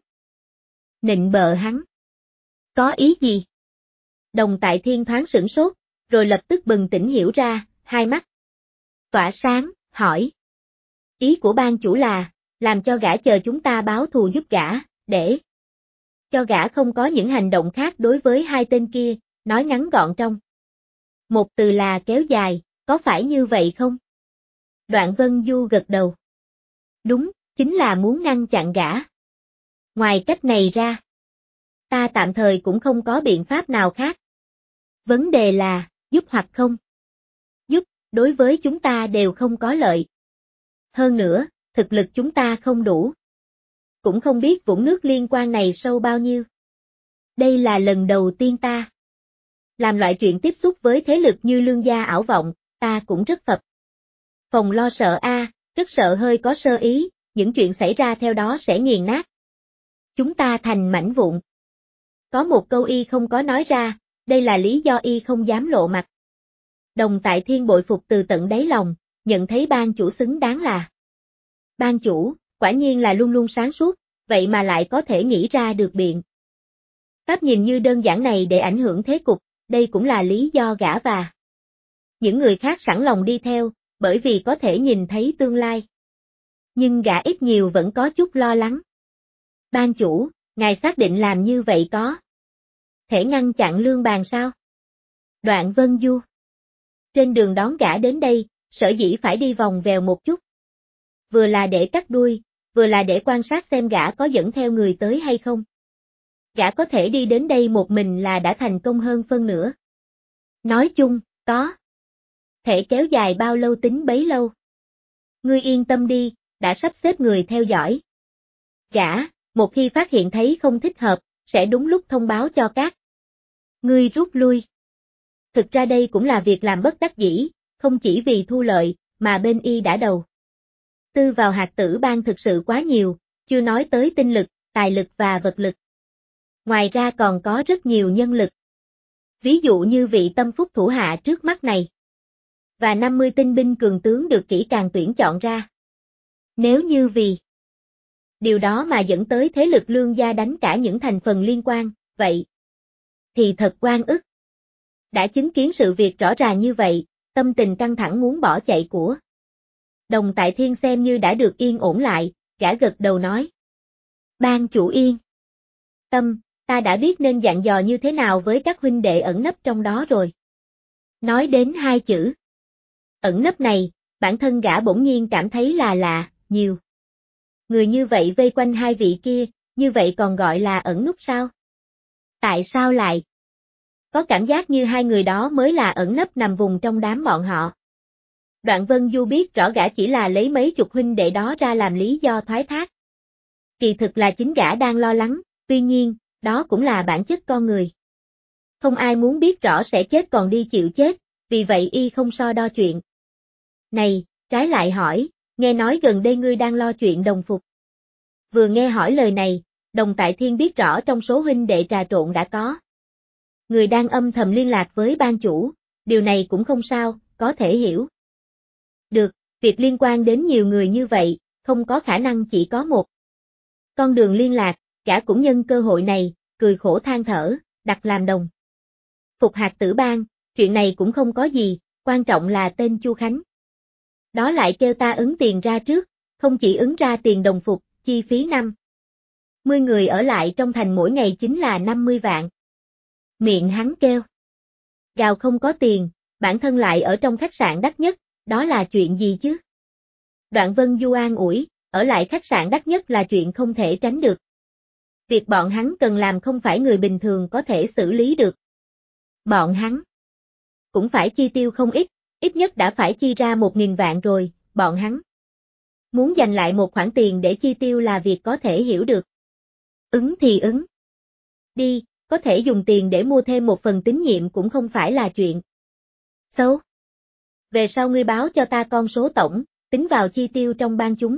nịnh bợ hắn. Có ý gì? Đồng Tại Thiên thoáng sửng sốt, rồi lập tức bừng tỉnh hiểu ra, hai mắt tỏa sáng, hỏi. Ý của ban chủ là, làm cho gã chờ chúng ta báo thù giúp gã, để cho gã không có những hành động khác đối với hai tên kia, nói ngắn gọn trong một từ là kéo dài, có phải như vậy không? Đoạn Vân Du gật đầu. Đúng, chính là muốn ngăn chặn gã. Ngoài cách này ra, ta tạm thời cũng không có biện pháp nào khác. Vấn đề là, giúp hoặc không giúp, đối với chúng ta đều không có lợi. Hơn nữa, thực lực chúng ta không đủ. Cũng không biết vũng nước liên quan này sâu bao nhiêu. Đây là lần đầu tiên ta làm loại chuyện tiếp xúc với thế lực như Lương gia ảo vọng, ta cũng rất phập phòng lo sợ rất sợ hơi có sơ ý, những chuyện xảy ra theo đó sẽ nghiền nát chúng ta thành mảnh vụn. Có một câu y không có nói ra, đây là lý do y không dám lộ mặt. Đồng Tại Thiên bội phục từ tận đáy lòng, nhận thấy ban chủ xứng đáng là Ban chủ, quả nhiên là luôn luôn sáng suốt, vậy mà lại có thể nghĩ ra được biện pháp nhìn như đơn giản này để ảnh hưởng thế cục, đây cũng là lý do gã và những người khác sẵn lòng đi theo, bởi vì có thể nhìn thấy tương lai. Nhưng gã ít nhiều vẫn có chút lo lắng. Ban chủ, ngài xác định làm như vậy có thể ngăn chặn Lương Bàn sao? Đoạn Vân Du. Trên đường đón gã đến đây, sở dĩ phải đi vòng vèo một chút. Vừa là để cắt đuôi, vừa là để quan sát xem gã có dẫn theo người tới hay không. Gã có thể đi đến đây một mình là đã thành công hơn phân nửa. Nói chung, có thể kéo dài bao lâu tính bấy lâu. Ngươi yên tâm đi, đã sắp xếp người theo dõi. Gã, một khi phát hiện thấy không thích hợp, sẽ đúng lúc thông báo cho các ngươi rút lui. Thực ra đây cũng là việc làm bất đắc dĩ, không chỉ vì thu lợi, mà bên y đã đầu tư vào hạt tử bang thực sự quá nhiều, chưa nói tới tinh lực, tài lực và vật lực. Ngoài ra còn có rất nhiều nhân lực. Ví dụ như vị tâm phúc thủ hạ trước mắt này. Và 50 tinh binh cường tướng được kỹ càng tuyển chọn ra. Nếu như vì điều đó mà dẫn tới thế lực Lương gia đánh cả những thành phần liên quan, vậy thì thật oan ức. Đã chứng kiến sự việc rõ ràng như vậy, tâm tình căng thẳng muốn bỏ chạy của Đồng Tại Thiên xem như đã được yên ổn lại, gã gật đầu nói. Ban chủ yên tâm, ta đã biết nên dặn dò như thế nào với các huynh đệ ẩn nấp trong đó rồi. Nói đến hai chữ ẩn nấp này, bản thân gã bỗng nhiên cảm thấy là lạ, nhiều người như vậy vây quanh hai vị kia, như vậy còn gọi là ẩn núp sao? Tại sao lại có cảm giác như hai người đó mới là ẩn nấp nằm vùng trong đám bọn họ? Đoạn Vân Du biết rõ gã chỉ là lấy mấy chục huynh đệ đó ra làm lý do thoái thác. Kỳ thực là chính gã đang lo lắng, tuy nhiên, đó cũng là bản chất con người. Không ai muốn biết rõ sẽ chết còn đi chịu chết, vì vậy y không so đo chuyện này, trái lại hỏi, nghe nói gần đây ngươi đang lo chuyện đồng phục. Vừa nghe hỏi lời này, Đồng Tại Thiên biết rõ trong số huynh đệ trà trộn đã có người đang âm thầm liên lạc với ban chủ, điều này cũng không sao, có thể hiểu. Được, việc liên quan đến nhiều người như vậy, không có khả năng chỉ có một con đường liên lạc, gã cũng nhân cơ hội này, cười khổ than thở, đặt làm đồng phục hạt tử bang, chuyện này cũng không có gì, quan trọng là tên Chu Khánh. Đó lại kêu ta ứng tiền ra trước, không chỉ ứng ra tiền đồng phục, chi phí 50 người ở lại trong thành mỗi ngày chính là 50 vạn. Miệng hắn kêu gào không có tiền, bản thân lại ở trong khách sạn đắt nhất, đó là chuyện gì chứ? Đoạn Vân Du an ủi, ở lại khách sạn đắt nhất là chuyện không thể tránh được. Việc bọn hắn cần làm không phải người bình thường có thể xử lý được. Bọn hắn cũng phải chi tiêu không ít nhất đã phải chi ra 1.000 vạn rồi, bọn hắn muốn dành lại một khoản tiền để chi tiêu là việc có thể hiểu được. Ứng thì ứng. Đi, có thể dùng tiền để mua thêm một phần tín nhiệm cũng không phải là chuyện xấu. Về sau ngươi báo cho ta con số tổng, tính vào chi tiêu trong ban chúng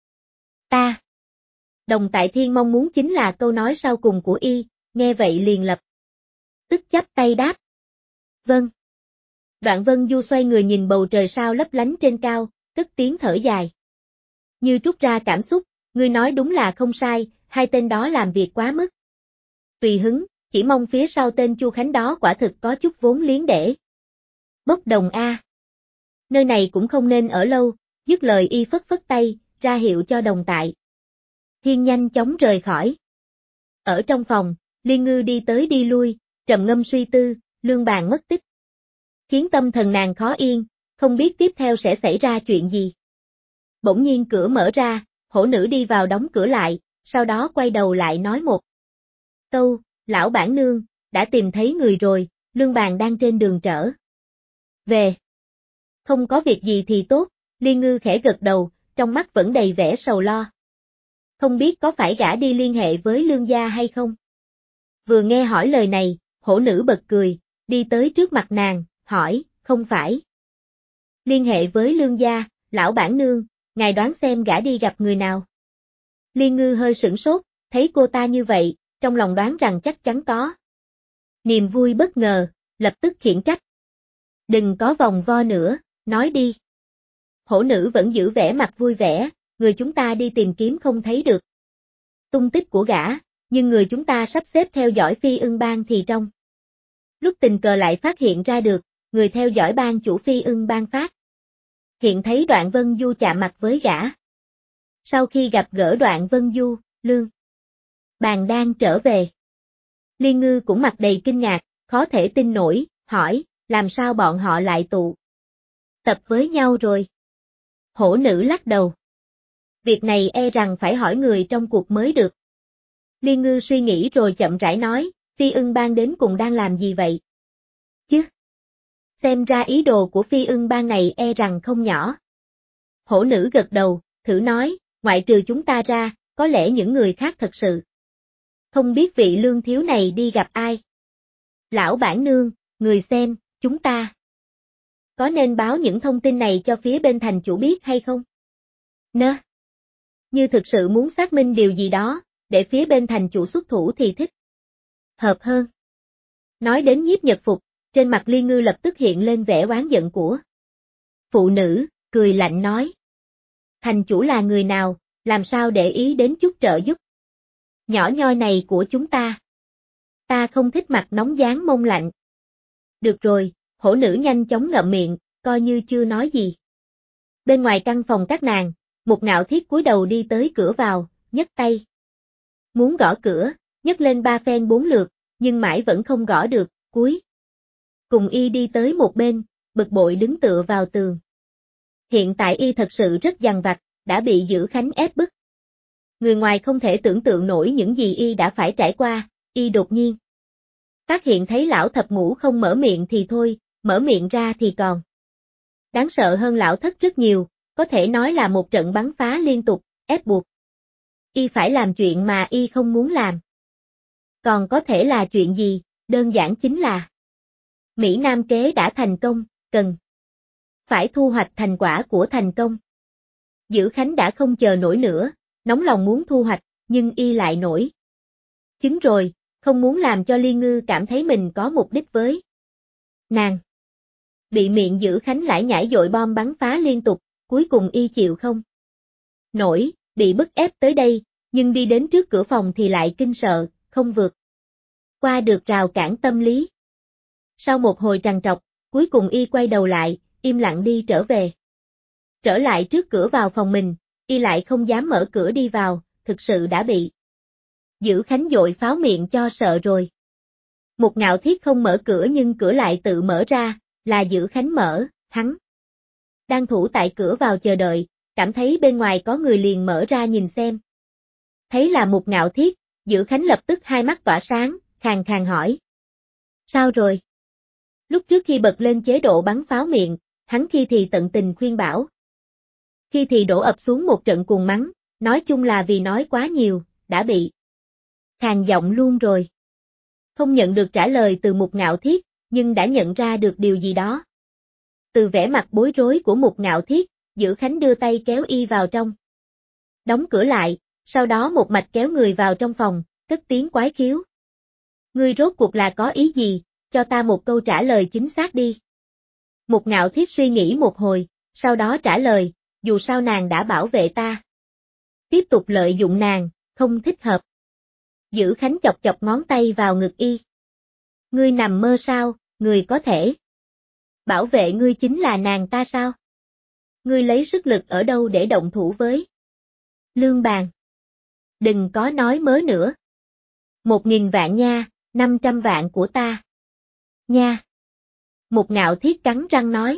ta. Đồng Tại Thiên mong muốn chính là câu nói sau cùng của y, nghe vậy liền lập tức chắp tay đáp. Vâng. Đoạn Vân Du xoay người nhìn bầu trời sao lấp lánh trên cao, cất tiếng thở dài. Như trút ra cảm xúc, ngươi nói đúng là không sai, hai tên đó làm việc quá mức tùy hứng, chỉ mong phía sau tên Chu Khánh đó quả thực có chút vốn liếng để bốc đồng a. Nơi này cũng không nên ở lâu, dứt lời y phất phất tay, ra hiệu cho Đồng Tại Thiên nhanh chóng rời khỏi. Ở trong phòng, Liên Ngư đi tới đi lui, trầm ngâm suy tư, Lương Bàn mất tích. Khiến tâm thần nàng khó yên, không biết tiếp theo sẽ xảy ra chuyện gì. Bỗng nhiên cửa mở ra, hổ nữ đi vào đóng cửa lại, sau đó quay đầu lại nói một câu, lão bản nương, đã tìm thấy người rồi, Lương Bàn đang trên đường trở về. Không có việc gì thì tốt, Liên Ngư khẽ gật đầu, trong mắt vẫn đầy vẻ sầu lo. Không biết có phải gã đi liên hệ với Lương gia hay không? Vừa nghe hỏi lời này, hổ nữ bật cười, đi tới trước mặt nàng, hỏi, không phải. Liên hệ với Lương gia, lão bản nương, ngài đoán xem gã đi gặp người nào? Liên Ngư hơi sửng sốt, thấy cô ta như vậy, trong lòng đoán rằng chắc chắn có niềm vui bất ngờ, lập tức khiển trách. Đừng có vòng vo nữa, nói đi. Hổ nữ vẫn giữ vẻ mặt vui vẻ, người chúng ta đi tìm kiếm không thấy được tung tích của gã, nhưng người chúng ta sắp xếp theo dõi Phi Ưng Bang thì trong lúc tình cờ lại phát hiện ra được, người theo dõi bang chủ Phi Ưng Bang phát hiện thấy Đoạn Vân Du chạm mặt với gã. Sau khi gặp gỡ Đoạn Vân Du, Lương Bàn đang trở về. Liên Ngư cũng mặt đầy kinh ngạc, khó thể tin nổi, hỏi, làm sao bọn họ lại tụ tập với nhau rồi? Hổ nữ lắc đầu. Việc này e rằng phải hỏi người trong cuộc mới được. Liên Ngư suy nghĩ rồi chậm rãi nói, Phi Ưng Bang đến cùng đang làm gì vậy? Chứ? Xem ra ý đồ của Phi Ưng Bang này e rằng không nhỏ. Hổ nữ gật đầu, thử nói, ngoại trừ chúng ta ra, có lẽ những người khác thật sự không biết vị Lương thiếu này đi gặp ai. Lão bản nương, người xem, chúng ta có nên báo những thông tin này cho phía bên thành chủ biết hay không? Nơ. Như thực sự muốn xác minh điều gì đó, để phía bên thành chủ xuất thủ thì thích hợp hơn. Nói đến Nhiếp Nhật Phục, trên mặt Liên Ngư lập tức hiện lên vẻ oán giận của phụ nữ, cười lạnh nói. Thành chủ là người nào, làm sao để ý đến chút trợ giúp nhỏ nhoi này của chúng ta? Ta không thích mặt nóng dáng mông lạnh. Được rồi, hổ nữ nhanh chóng ngậm miệng, coi như chưa nói gì. Bên ngoài căn phòng các nàng, một Ngạo Thiết cúi đầu đi tới cửa vào, nhấc tay muốn gõ cửa, nhấc lên 3 phen 4 lượt, nhưng mãi vẫn không gõ được, cuối cùng y đi tới một bên, bực bội đứng tựa vào tường. Hiện tại y thật sự rất dằn vặt, đã bị Dữ Khánh ép bức. Người ngoài không thể tưởng tượng nổi những gì y đã phải trải qua, y đột nhiên phát hiện thấy lão thập ngũ không mở miệng thì thôi, mở miệng ra thì còn đáng sợ hơn lão thất rất nhiều, có thể nói là một trận bắn phá liên tục, ép buộc y phải làm chuyện mà y không muốn làm. Còn có thể là chuyện gì, đơn giản chính là Mỹ Nam kế đã thành công, cần phải thu hoạch thành quả của thành công. Dữ Khánh đã không chờ nổi nữa, nóng lòng muốn thu hoạch, nhưng y lại nổi chứng rồi, không muốn làm cho Liên Ngư cảm thấy mình có mục đích với nàng. Bị miệng Dữ Khánh lải nhải dội bom bắn phá liên tục, cuối cùng y chịu không nổi, bị bức ép tới đây, nhưng đi đến trước cửa phòng thì lại kinh sợ, không vượt qua được rào cản tâm lý. Sau một hồi trằn trọc, cuối cùng y quay đầu lại, im lặng đi trở về. Trở lại trước cửa vào phòng mình, y lại không dám mở cửa đi vào, thực sự đã bị Dữ Khánh dội pháo miệng cho sợ rồi. Một Ngạo Thiết không mở cửa nhưng cửa lại tự mở ra, là Dữ Khánh mở, hắn đang thủ tại cửa vào chờ đợi, cảm thấy bên ngoài có người liền mở ra nhìn xem. Thấy là một Ngạo Thiết, Dữ Khánh lập tức hai mắt tỏa sáng, khàn khàn hỏi. Sao rồi? Lúc trước khi bật lên chế độ bắn pháo miệng, hắn khi thì tận tình khuyên bảo. Khi thì đổ ập xuống một trận cuồng mắng, nói chung là vì nói quá nhiều, đã bị khàn giọng luôn rồi. Không nhận được trả lời từ một Ngạo Thiết, nhưng đã nhận ra được điều gì đó. Từ vẻ mặt bối rối của một Ngạo Thiết, Dữ Khánh đưa tay kéo y vào trong. Đóng cửa lại, sau đó một mạch kéo người vào trong phòng, cất tiếng quái khiếu. Ngươi rốt cuộc là có ý gì, cho ta một câu trả lời chính xác đi. Một Ngạo Thiết suy nghĩ một hồi, sau đó trả lời, dù sao nàng đã bảo vệ ta. Tiếp tục lợi dụng nàng, không thích hợp. Dữ Khánh chọc chọc ngón tay vào ngực y. Ngươi nằm mơ sao, người có thể bảo vệ ngươi chính là nàng ta sao? Ngươi lấy sức lực ở đâu để động thủ với Lương Bàn? Đừng có nói mớ nữa. 1.000 vạn nha, 500 vạn của ta. Nha. Một Ngạo Thiết cắn răng nói.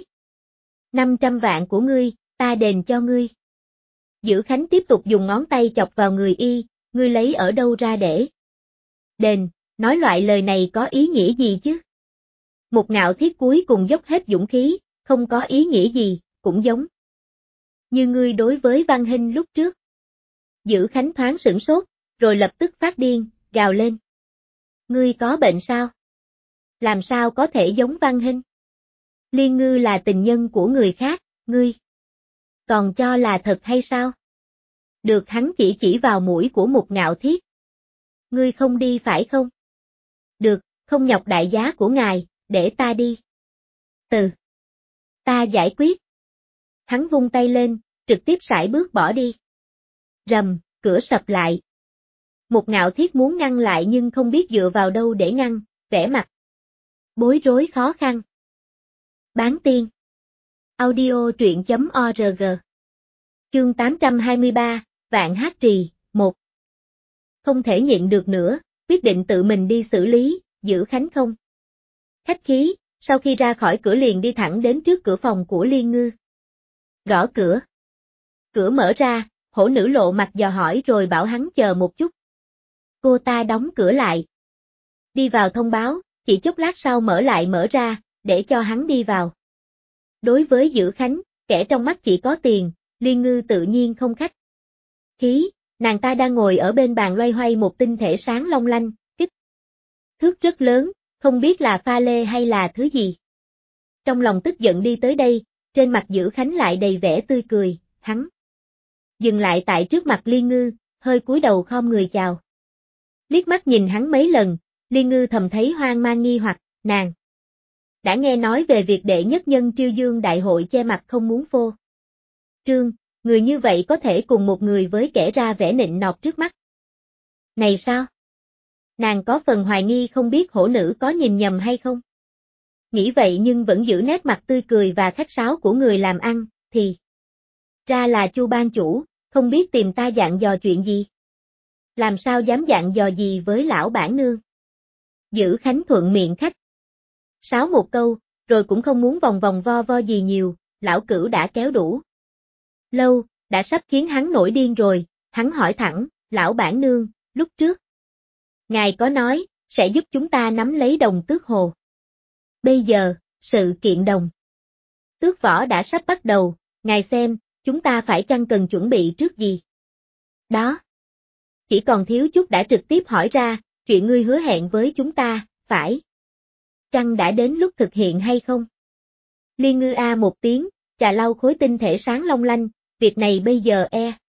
500 vạn của ngươi, ta đền cho ngươi. Dữ Khánh tiếp tục dùng ngón tay chọc vào người y, ngươi lấy ở đâu ra để đền, nói loại lời này có ý nghĩa gì chứ? Một Ngạo Thiết cuối cùng dốc hết dũng khí, không có ý nghĩa gì, cũng giống như ngươi đối với Văn Hinh lúc trước. Dữ Khánh thoáng sửng sốt, rồi lập tức phát điên, gào lên. Ngươi có bệnh sao? Làm sao có thể giống Văn Hinh? Liên Ngư là tình nhân của người khác, ngươi còn cho là thật hay sao? Được, hắn chỉ vào mũi của một Ngạo Thiết. Ngươi không đi phải không? Được, không nhọc đại giá của ngài, để ta đi. Từ ta giải quyết. Hắn vung tay lên, trực tiếp sải bước bỏ đi. Rầm, cửa sập lại. Một Ngạo Thiết muốn ngăn lại nhưng không biết dựa vào đâu để ngăn, vẻ mặt bối rối khó khăn. Bán tiên. Audio truyện.org. Chương 823, Vạn Hát Trì, 1. Không thể nhịn được nữa, quyết định tự mình đi xử lý, Dữ Khánh không khách khí, sau khi ra khỏi cửa liền đi thẳng đến trước cửa phòng của Liên Ngư. Gõ cửa. Cửa mở ra, hổ nữ lộ mặt dò hỏi rồi bảo hắn chờ một chút. Cô ta đóng cửa lại. Đi vào thông báo, chỉ chốc lát sau mở ra, để cho hắn đi vào. Đối với Dữ Khánh, kẻ trong mắt chỉ có tiền, Liên Ngư tự nhiên không khách khí, nàng ta đang ngồi ở bên bàn loay hoay một tinh thể sáng long lanh, kích thước rất lớn, không biết là pha lê hay là thứ gì. Trong lòng tức giận đi tới đây, trên mặt Dữ Khánh lại đầy vẻ tươi cười, hắn dừng lại tại trước mặt Liên Ngư, hơi cúi đầu khom người chào. Liếc mắt nhìn hắn mấy lần, Liên Ngư thầm thấy hoang mang nghi hoặc, nàng đã nghe nói về việc đệ nhất nhân Triêu Dương đại hội che mặt không muốn phô trương, người như vậy có thể cùng một người với kẻ ra vẻ nịnh nọt trước mắt. Này sao? Nàng có phần hoài nghi không biết hổ nữ có nhìn nhầm hay không. Nghĩ vậy nhưng vẫn giữ nét mặt tươi cười và khách sáo của người làm ăn, thì ra là Chu ban chủ, không biết tìm ta dặn dò chuyện gì. Làm sao dám dặn dò gì với lão bản nương. Dữ Khánh thuận miệng khách sáo một câu, rồi cũng không muốn vòng vòng vo vo gì nhiều, lão cửu đã kéo đủ lâu, đã sắp khiến hắn nổi điên rồi, hắn hỏi thẳng, lão bản nương, lúc trước ngài có nói, sẽ giúp chúng ta nắm lấy Đồng Tước Hồ. Bây giờ, sự kiện Đồng Tước Võ đã sắp bắt đầu, ngài xem, chúng ta phải chăng cần chuẩn bị trước gì? Đó. Chỉ còn thiếu chút đã trực tiếp hỏi ra, chuyện ngươi hứa hẹn với chúng ta, phải chăng đã đến lúc thực hiện hay không? Liên Ngư a một tiếng, chà lau khối tinh thể sáng long lanh, việc này bây giờ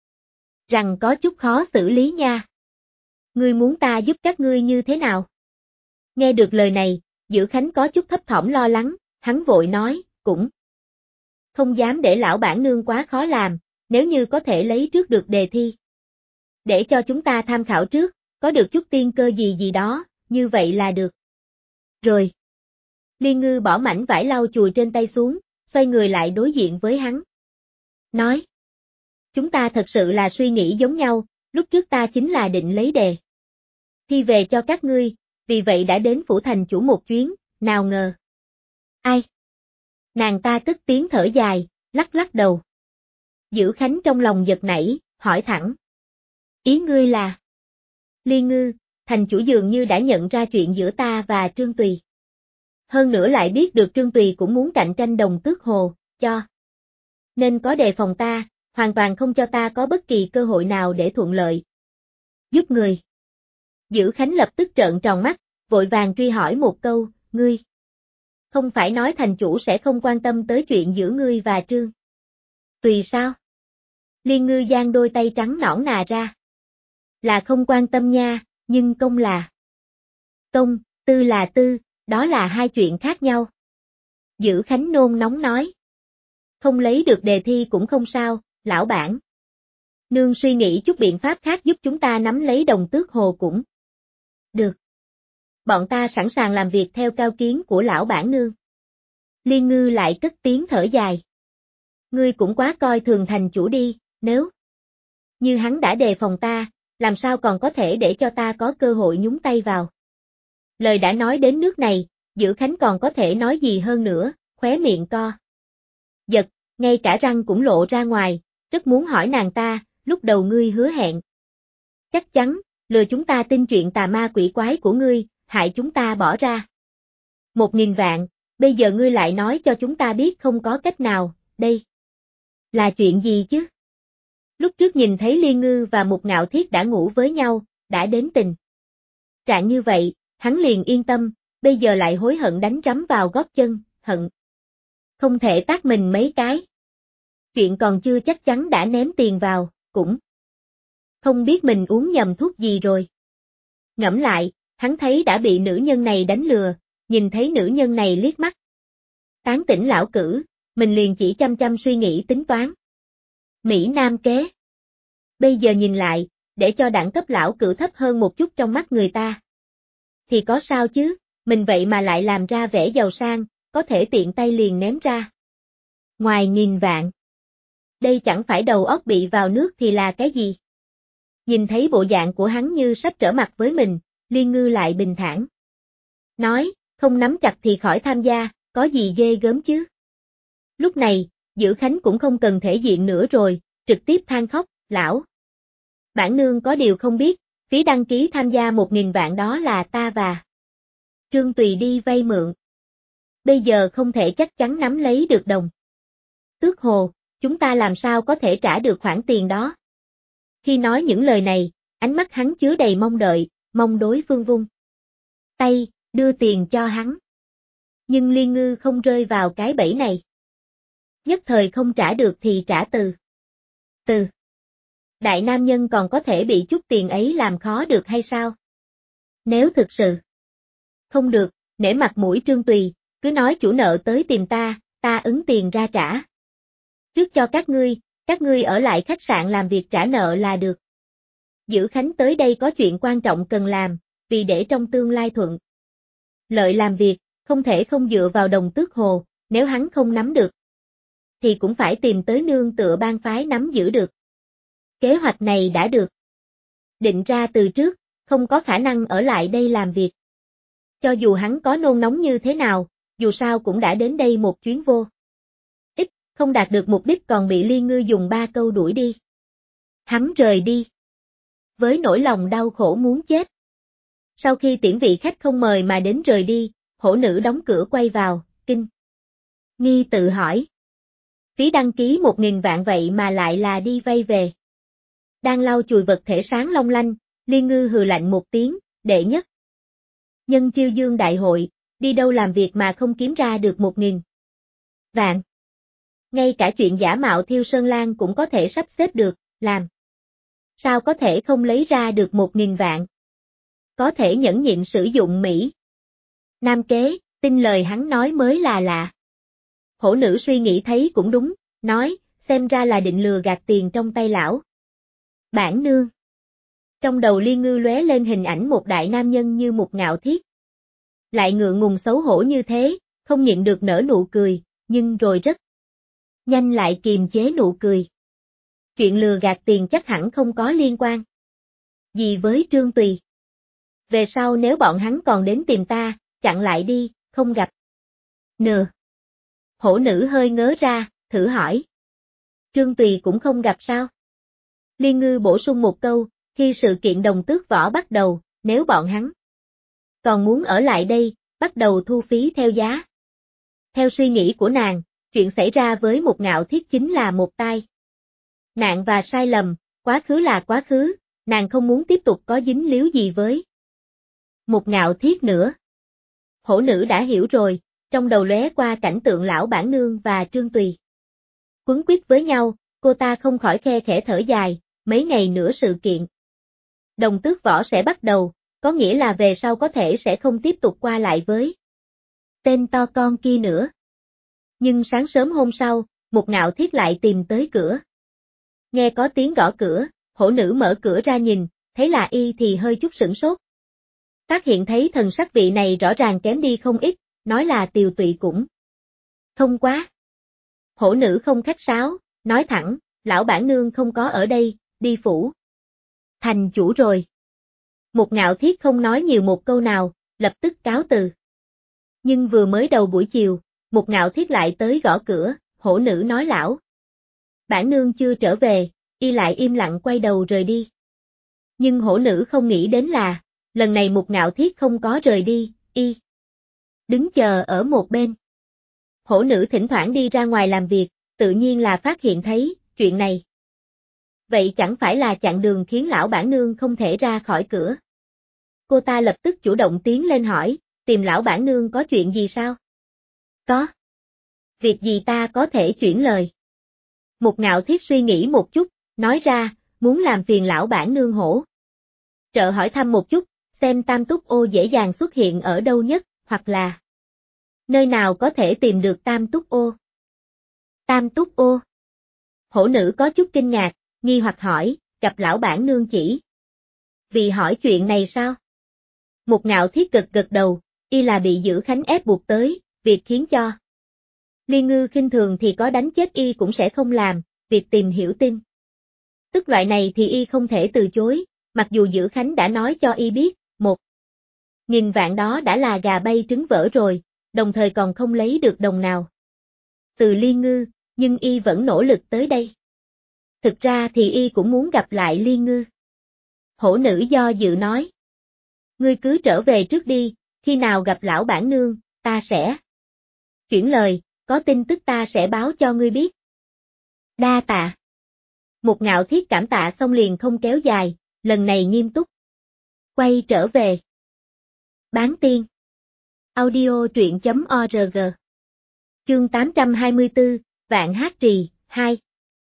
rằng có chút khó xử lý nha. Ngươi muốn ta giúp các ngươi như thế nào? Nghe được lời này, Dữ Khánh có chút thấp thỏm lo lắng, hắn vội nói, cũng không dám để lão bản nương quá khó làm, nếu như có thể lấy trước được đề thi. Để cho chúng ta tham khảo trước, có được chút tiên cơ gì gì đó, như vậy là được. Rồi. Liên Ngư bỏ mảnh vải lau chùi trên tay xuống, xoay người lại đối diện với hắn. Nói. Chúng ta thật sự là suy nghĩ giống nhau, lúc trước ta chính là định lấy đề thi về cho các ngươi, vì vậy đã đến phủ thành chủ một chuyến, nào ngờ. Ai? Nàng ta cất tiếng thở dài, lắc lắc đầu. Dữ Khánh trong lòng giật nảy, hỏi thẳng. Ý ngươi là? Liên Ngư, thành chủ dường như đã nhận ra chuyện giữa ta và Trương Tùy. Hơn nữa lại biết được Trương Tùy cũng muốn cạnh tranh Đồng Tước Hồ, cho nên có đề phòng ta, hoàn toàn không cho ta có bất kỳ cơ hội nào để thuận lợi giúp người. Dữ Khánh lập tức trợn tròn mắt, vội vàng truy hỏi một câu, ngươi không phải nói thành chủ sẽ không quan tâm tới chuyện giữa ngươi và Trương Tùy sao? Liên Ngư giang đôi tay trắng nõn nà ra. Là không quan tâm nha, nhưng công là công, tư là tư, đó là hai chuyện khác nhau. Dữ Khánh nôn nóng nói. Không lấy được đề thi cũng không sao, lão bản. Nương suy nghĩ chút biện pháp khác giúp chúng ta nắm lấy Đồng Tước Hồ cũng được. Bọn ta sẵn sàng làm việc theo cao kiến của lão bản nương. Liên Ngư lại cất tiếng thở dài. Ngươi cũng quá coi thường thành chủ đi, nếu như hắn đã đề phòng ta, làm sao còn có thể để cho ta có cơ hội nhúng tay vào. Lời đã nói đến nước này, Dữ Khánh còn có thể nói gì hơn nữa, khóe miệng co giật, ngay cả răng cũng lộ ra ngoài, rất muốn hỏi nàng ta, lúc đầu ngươi hứa hẹn. Chắc chắn, lừa chúng ta tin chuyện tà ma quỷ quái của ngươi, hại chúng ta bỏ ra 1.000 vạn, bây giờ ngươi lại nói cho chúng ta biết không có cách nào, đây là chuyện gì chứ? Lúc trước nhìn thấy Liên Ngư và một Ngạo Thiết đã ngủ với nhau, đã đến tình trạng như vậy, hắn liền yên tâm, bây giờ lại hối hận đánh rắm vào gót chân, hận không thể tát mình mấy cái. Chuyện còn chưa chắc chắn đã ném tiền vào, cũng không biết mình uống nhầm thuốc gì rồi. Ngẫm lại, hắn thấy đã bị nữ nhân này đánh lừa, nhìn thấy nữ nhân này liếc mắt. Tán tỉnh lão cử, mình liền chỉ chăm chăm suy nghĩ tính toán. Mỹ Nam kế. Bây giờ nhìn lại, để cho đẳng cấp lão cửu thấp hơn một chút trong mắt người ta. Thì có sao chứ, mình vậy mà lại làm ra vẻ giàu sang, có thể tiện tay liền ném ra. Ngoài nghìn vạn. Đây chẳng phải đầu óc bị vào nước thì là cái gì? Nhìn thấy bộ dạng của hắn như sắp trở mặt với mình, Liên Ngư lại bình thản. Nói, không nắm chặt thì khỏi tham gia, có gì ghê gớm chứ. Lúc này, Dữ Khánh cũng không cần thể diện nữa rồi, trực tiếp than khóc, lão. Bản nương có điều không biết, phí đăng ký tham gia 1.000 vạn đó là ta và Trương Tùy đi vay mượn. Bây giờ không thể chắc chắn nắm lấy được đồng Tước Hồ, chúng ta làm sao có thể trả được khoản tiền đó. Khi nói những lời này, ánh mắt hắn chứa đầy mong đợi, mong đối phương vung tay, đưa tiền cho hắn. Nhưng Liên Ngư không rơi vào cái bẫy này. Nhất thời không trả được thì trả từ. Đại nam nhân còn có thể bị chút tiền ấy làm khó được hay sao? Nếu thực sự không được, nể mặt mũi Trương Tùy, cứ nói chủ nợ tới tìm ta ứng tiền ra trả. Trước cho các ngươi ở lại khách sạn làm việc trả nợ là được. Dữ Khánh tới đây có chuyện quan trọng cần làm, vì để trong tương lai thuận lợi làm việc, không thể không dựa vào Đồng Tước Hồ, nếu hắn không nắm được, thì cũng phải tìm tới nương tựa bang phái nắm giữ được. Kế hoạch này đã được định ra từ trước, không có khả năng ở lại đây làm việc. Cho dù hắn có nôn nóng như thế nào, dù sao cũng đã đến đây một chuyến vô ích, không đạt được mục đích còn bị Liên Ngư dùng 3 câu đuổi đi. Hắn rời đi với nỗi lòng đau khổ muốn chết. Sau khi tiễn vị khách không mời mà đến rời đi, hổ nữ đóng cửa quay vào, kinh nghi tự hỏi. Phí đăng ký 1.000 vạn vậy mà lại là đi vay về. Đang lau chùi vật thể sáng long lanh, Liên Ngư hừ lạnh một tiếng, đệ nhất nhân Chiêu Dương đại hội, đi đâu làm việc mà không kiếm ra được 1.000 vạn. Ngay cả chuyện giả mạo Thiêu Sơn Lan cũng có thể sắp xếp được, làm sao có thể không lấy ra được 1.000 vạn. Có thể nhẫn nhịn sử dụng Mỹ nam kế, tin lời hắn nói mới là lạ. Hổ nữ suy nghĩ thấy cũng đúng, nói, xem ra là định lừa gạt tiền trong tay lão bản nương. Trong đầu Liên Ngư lóe lên hình ảnh một đại nam nhân như một Ngạo Thiết. Lại ngượng ngùng xấu hổ như thế, không nhịn được nở nụ cười, nhưng rồi rất nhanh lại kiềm chế nụ cười. Chuyện lừa gạt tiền chắc hẳn không có liên quan gì với Trương Tùy. Về sau nếu bọn hắn còn đến tìm ta, chặn lại đi, không gặp nữa. Hổ nữ hơi ngớ ra, thử hỏi. Trương Tùy cũng không gặp sao? Liên Ngư bổ sung một câu, khi sự kiện Đồng Tước Võ bắt đầu, nếu bọn hắn còn muốn ở lại đây, bắt đầu thu phí theo giá. Theo suy nghĩ của nàng, chuyện xảy ra với một Ngạo Thiết chính là một tai nạn và sai lầm, quá khứ là quá khứ, nàng không muốn tiếp tục có dính líu gì với một Ngạo Thiết nữa. Hổ nữ đã hiểu rồi, trong đầu lóe qua cảnh tượng lão bản nương và Trương Tùy quấn quýt với nhau, cô ta không khỏi khe khẽ thở dài, mấy ngày nữa sự kiện Đồng Tước Võ sẽ bắt đầu, có nghĩa là về sau có thể sẽ không tiếp tục qua lại với tên to con kia nữa. Nhưng sáng sớm hôm sau, một Ngạo Thiết lại tìm tới cửa. Nghe có tiếng gõ cửa, hổ nữ mở cửa ra nhìn, thấy là y thì hơi chút sửng sốt. Phát hiện thấy thần sắc vị này rõ ràng kém đi không ít, nói là tiều tụy cũng không quá. Hổ nữ không khách sáo, nói thẳng, lão bản nương không có ở đây, đi phủ thành chủ rồi. Một Ngạo Thiết không nói nhiều một câu nào, lập tức cáo từ. Nhưng vừa mới đầu buổi chiều, một Ngạo Thiết lại tới gõ cửa, hổ nữ nói lão bản nương chưa trở về, y lại im lặng quay đầu rời đi. Nhưng hổ nữ không nghĩ đến là, lần này một Ngạo Thiết không có rời đi, y đứng chờ ở một bên. Hổ nữ thỉnh thoảng đi ra ngoài làm việc, tự nhiên là phát hiện thấy, chuyện này. Vậy chẳng phải là chặn đường khiến lão bản nương không thể ra khỏi cửa. Cô ta lập tức chủ động tiến lên hỏi, tìm lão bản nương có chuyện gì sao? Có. Việc gì ta có thể chuyển lời? Một Ngạo Thiết suy nghĩ một chút, nói ra, muốn làm phiền lão bản nương hổ trợ hỏi thăm một chút, xem Tam Túc Ô dễ dàng xuất hiện ở đâu nhất, hoặc là nơi nào có thể tìm được Tam Túc Ô. Tam Túc Ô. Hổ nữ có chút kinh ngạc, nghi hoặc hỏi, gặp lão bản nương chỉ. Vì hỏi chuyện này sao? Một Ngạo Thiết gật đầu, y là bị Dữ Khánh ép buộc tới, việc khiến cho Liên Ngư khinh thường thì có đánh chết y cũng sẽ không làm, việc tìm hiểu tin tức loại này thì y không thể từ chối, mặc dù Dữ Khánh đã nói cho y biết, 1.000 vạn đó đã là gà bay trứng vỡ rồi, đồng thời còn không lấy được đồng nào từ Liên Ngư, nhưng y vẫn nỗ lực tới đây. Thực ra thì y cũng muốn gặp lại Liên Ngư. Hổ nữ do dự nói. Ngươi cứ trở về trước đi, khi nào gặp lão bản nương, ta sẽ chuyển lời, có tin tức ta sẽ báo cho ngươi biết. Đa tạ. Một Ngạo Thiết cảm tạ xong liền không kéo dài, lần này nghiêm túc. Quay trở về. Bán tiên. Audio truyện.org. Chương 824, Vạn Hát Trì, 2.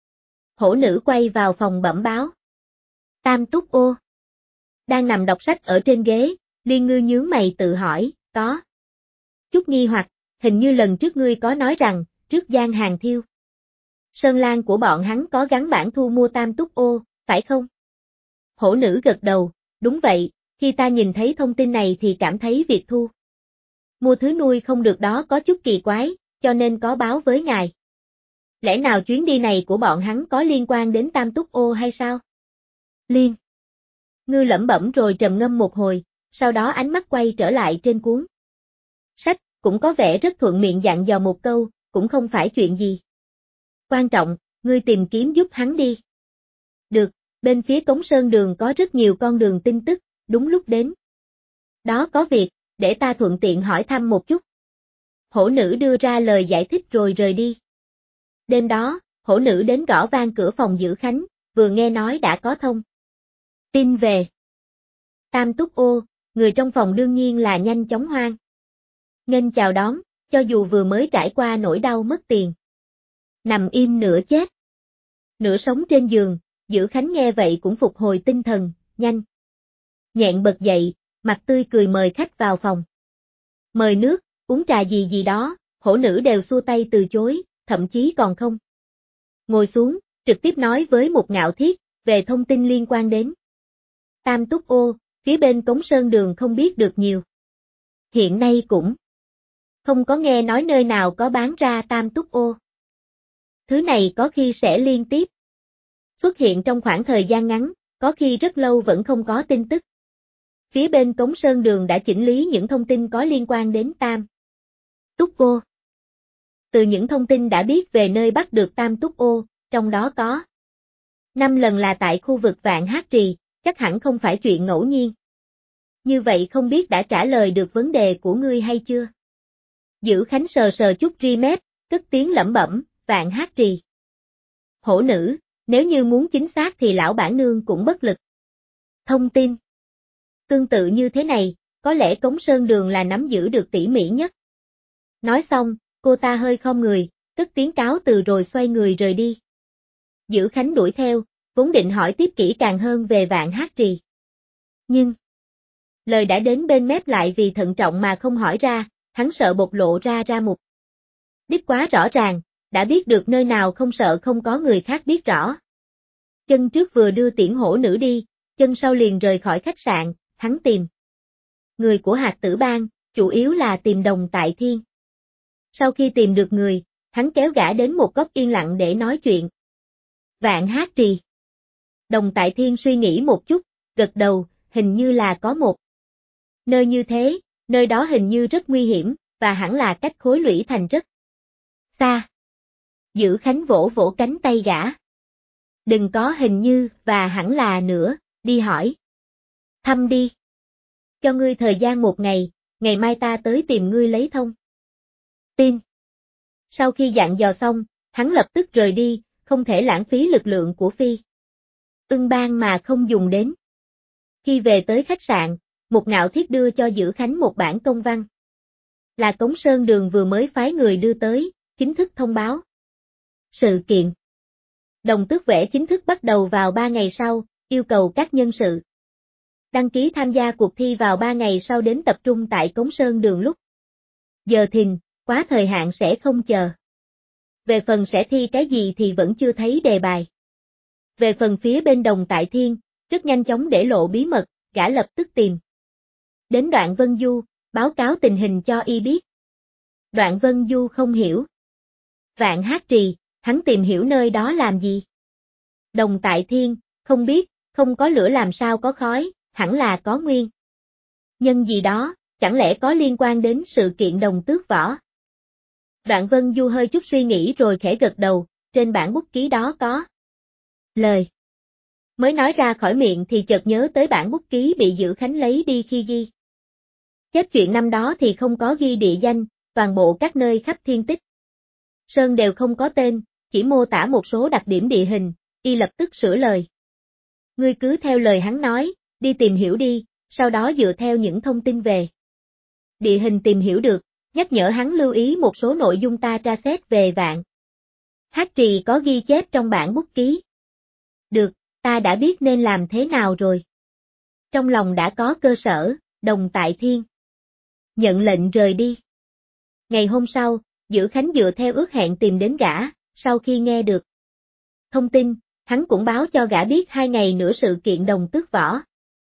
Hổ nữ quay vào phòng bẩm báo. Tam Túc Ô. Đang nằm đọc sách ở trên ghế, Liên Ngư nhướng mày tự hỏi, có chút nghi hoặc, hình như lần trước ngươi có nói rằng, trước Giang Hàng Thiêu Sơn Lan của bọn hắn có gắn bản thu mua Tam Túc Ô, phải không? Hổ nữ gật đầu, đúng vậy, khi ta nhìn thấy thông tin này thì cảm thấy việc thu mua thứ nuôi không được đó có chút kỳ quái, cho nên có báo với ngài. Lẽ nào chuyến đi này của bọn hắn có liên quan đến Tam Túc Ô hay sao? Liên Ngư lẩm bẩm rồi trầm ngâm một hồi, sau đó ánh mắt quay trở lại trên cuốn sách, cũng có vẻ rất thuận miệng dặn dò một câu, cũng không phải chuyện gì quan trọng, ngươi tìm kiếm giúp hắn đi. Được, bên phía Cống Sơn Đường có rất nhiều con đường tin tức, đúng lúc đến. Đó có việc, để ta thuận tiện hỏi thăm một chút. Hổ nữ đưa ra lời giải thích rồi rời đi. Đêm đó, hổ nữ đến gõ vang cửa phòng Dữ Khánh, vừa nghe nói đã có thông tin về Tam Túc Ô, người trong phòng đương nhiên là nhanh chóng hoan nghênh chào đón, cho dù vừa mới trải qua nỗi đau mất tiền. Nằm im nửa chết, nửa sống trên giường, Dữ Khánh nghe vậy cũng phục hồi tinh thần, nhanh nhẹn bật dậy, mặt tươi cười mời khách vào phòng. Mời nước, uống trà gì gì đó, hổ nữ đều xua tay từ chối, thậm chí còn không ngồi xuống, trực tiếp nói với một Ngạo Thiết, về thông tin liên quan đến Tam Túc Ô, phía bên Cống Sơn Đường không biết được nhiều. Hiện nay cũng không có nghe nói nơi nào có bán ra Tam Túc Ô. Thứ này có khi sẽ liên tiếp xuất hiện trong khoảng thời gian ngắn, có khi rất lâu vẫn không có tin tức. Phía bên Cống Sơn Đường đã chỉnh lý những thông tin có liên quan đến Tam Túc Ô. Từ những thông tin đã biết về nơi bắt được Tam Túc Ô, trong đó có 5 lần là tại khu vực Vạn Hát Trì, chắc hẳn không phải chuyện ngẫu nhiên. Như vậy không biết đã trả lời được vấn đề của ngươi hay chưa? Dữ Khánh sờ sờ chút ri mép, cất tiếng lẩm bẩm, Vạn Hát Trì. Hổ nữ, nếu như muốn chính xác thì lão bản nương cũng bất lực. Thông tin tương tự như thế này, có lẽ Cống Sơn Đường là nắm giữ được tỉ mỉ nhất. Nói xong, cô ta hơi khom người, cất tiếng cáo từ rồi xoay người rời đi. Dữ Khánh đuổi theo, vốn định hỏi tiếp kỹ càng hơn về Vạn Hát Trì. Nhưng lời đã đến bên mép lại vì thận trọng mà không hỏi ra, hắn sợ bộc lộ ra mục đích quá rõ ràng, đã biết được nơi nào không sợ không có người khác biết rõ. Chân trước vừa đưa tiễn hổ nữ đi, chân sau liền rời khỏi khách sạn, hắn tìm người của Hạt Tử Bang, chủ yếu là tìm Đồng Tại Thiên. Sau khi tìm được người, hắn kéo gã đến một góc yên lặng để nói chuyện. Vạn Hát Trì. Đồng Tại Thiên suy nghĩ một chút, gật đầu, hình như là có một nơi như thế, nơi đó hình như rất nguy hiểm, và hẳn là cách Khối Lũy Thành rất xa. Dữ Khánh vỗ vỗ cánh tay gã. Đừng có hình như và hẳn là nữa, đi hỏi thăm đi. Cho ngươi thời gian 1 ngày, ngày mai ta tới tìm ngươi lấy thông tin. Sau khi dặn dò xong, hắn lập tức rời đi, không thể lãng phí lực lượng của Phi Ưng Bang mà không dùng đến. Khi về tới khách sạn, một Ngạo Thiết đưa cho Dữ Khánh một bản công văn. Là Cống Sơn Đường vừa mới phái người đưa tới, chính thức thông báo sự kiện. Đồng tước vẽ chính thức bắt đầu vào 3 ngày sau, yêu cầu các nhân sự đăng ký tham gia cuộc thi vào 3 ngày sau đến tập trung tại Cống Sơn Đường lúc giờ thìn, quá thời hạn sẽ không chờ. Về phần sẽ thi cái gì thì vẫn chưa thấy đề bài. Về phần phía bên Đồng Tại Thiên, rất nhanh chóng để lộ bí mật, gã lập tức tìm đến Đoạn Vân Du, báo cáo tình hình cho y biết. Đoạn Vân Du không hiểu. Vạn Hát Trì, hắn tìm hiểu nơi đó làm gì? Đồng Tại Thiên, không biết, không có lửa làm sao có khói, hẳn là có nguyên nhân gì đó, chẳng lẽ có liên quan đến sự kiện Đồng Tước Võ? Đoạn Vân Du hơi chút suy nghĩ rồi khẽ gật đầu, trên bản bút ký đó có lời. Mới nói ra khỏi miệng thì chợt nhớ tới bản bút ký bị Dữ Khánh lấy đi khi ghi chép chuyện năm đó thì không có ghi địa danh, toàn bộ các nơi khắp Thiên Tích Sơn đều không có tên, chỉ mô tả một số đặc điểm địa hình, y lập tức sửa lời. Ngươi cứ theo lời hắn nói, đi tìm hiểu đi, sau đó dựa theo những thông tin về địa hình tìm hiểu được, nhắc nhở hắn lưu ý một số nội dung ta tra xét về Vạn Hát Trì có ghi chép trong bản bút ký. Được, ta đã biết nên làm thế nào rồi. Trong lòng đã có cơ sở, Đồng Tại Thiên nhận lệnh rời đi. Ngày hôm sau, Dữ Khánh dựa theo ước hẹn tìm đến gã, sau khi nghe được thông tin, hắn cũng báo cho gã biết 2 ngày nữa sự kiện Đồng Tước Võ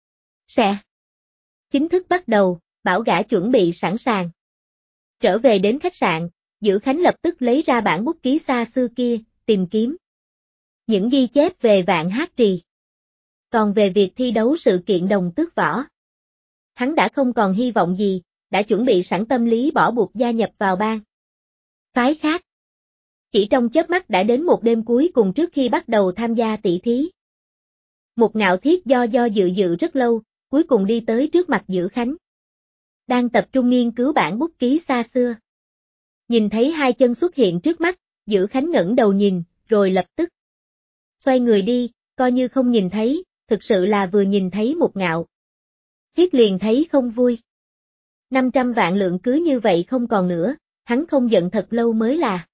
sẽ chính thức bắt đầu, bảo gã chuẩn bị sẵn sàng. Trở về đến khách sạn, Dữ Khánh lập tức lấy ra bản bút ký xa xưa kia, tìm kiếm những ghi chép về Vạn Hát Trì. Còn về việc thi đấu sự kiện Đồng Tước Võ, hắn đã không còn hy vọng gì, đã chuẩn bị sẵn tâm lý bỏ buộc gia nhập vào bang phái khác. Chỉ trong chớp mắt đã đến một đêm cuối cùng trước khi bắt đầu tham gia tỷ thí. Một Ngạo Thiết do dự rất lâu, cuối cùng đi tới trước mặt Dữ Khánh. Đang tập trung nghiên cứu bản bút ký xa xưa. Nhìn thấy 2 chân xuất hiện trước mắt, Dữ Khánh ngẩng đầu nhìn, rồi lập tức xoay người đi, coi như không nhìn thấy, thực sự là vừa nhìn thấy một Ngạo Thiết liền thấy không vui. 500 vạn lượng cứ như vậy không còn nữa, hắn không giận thật lâu mới là.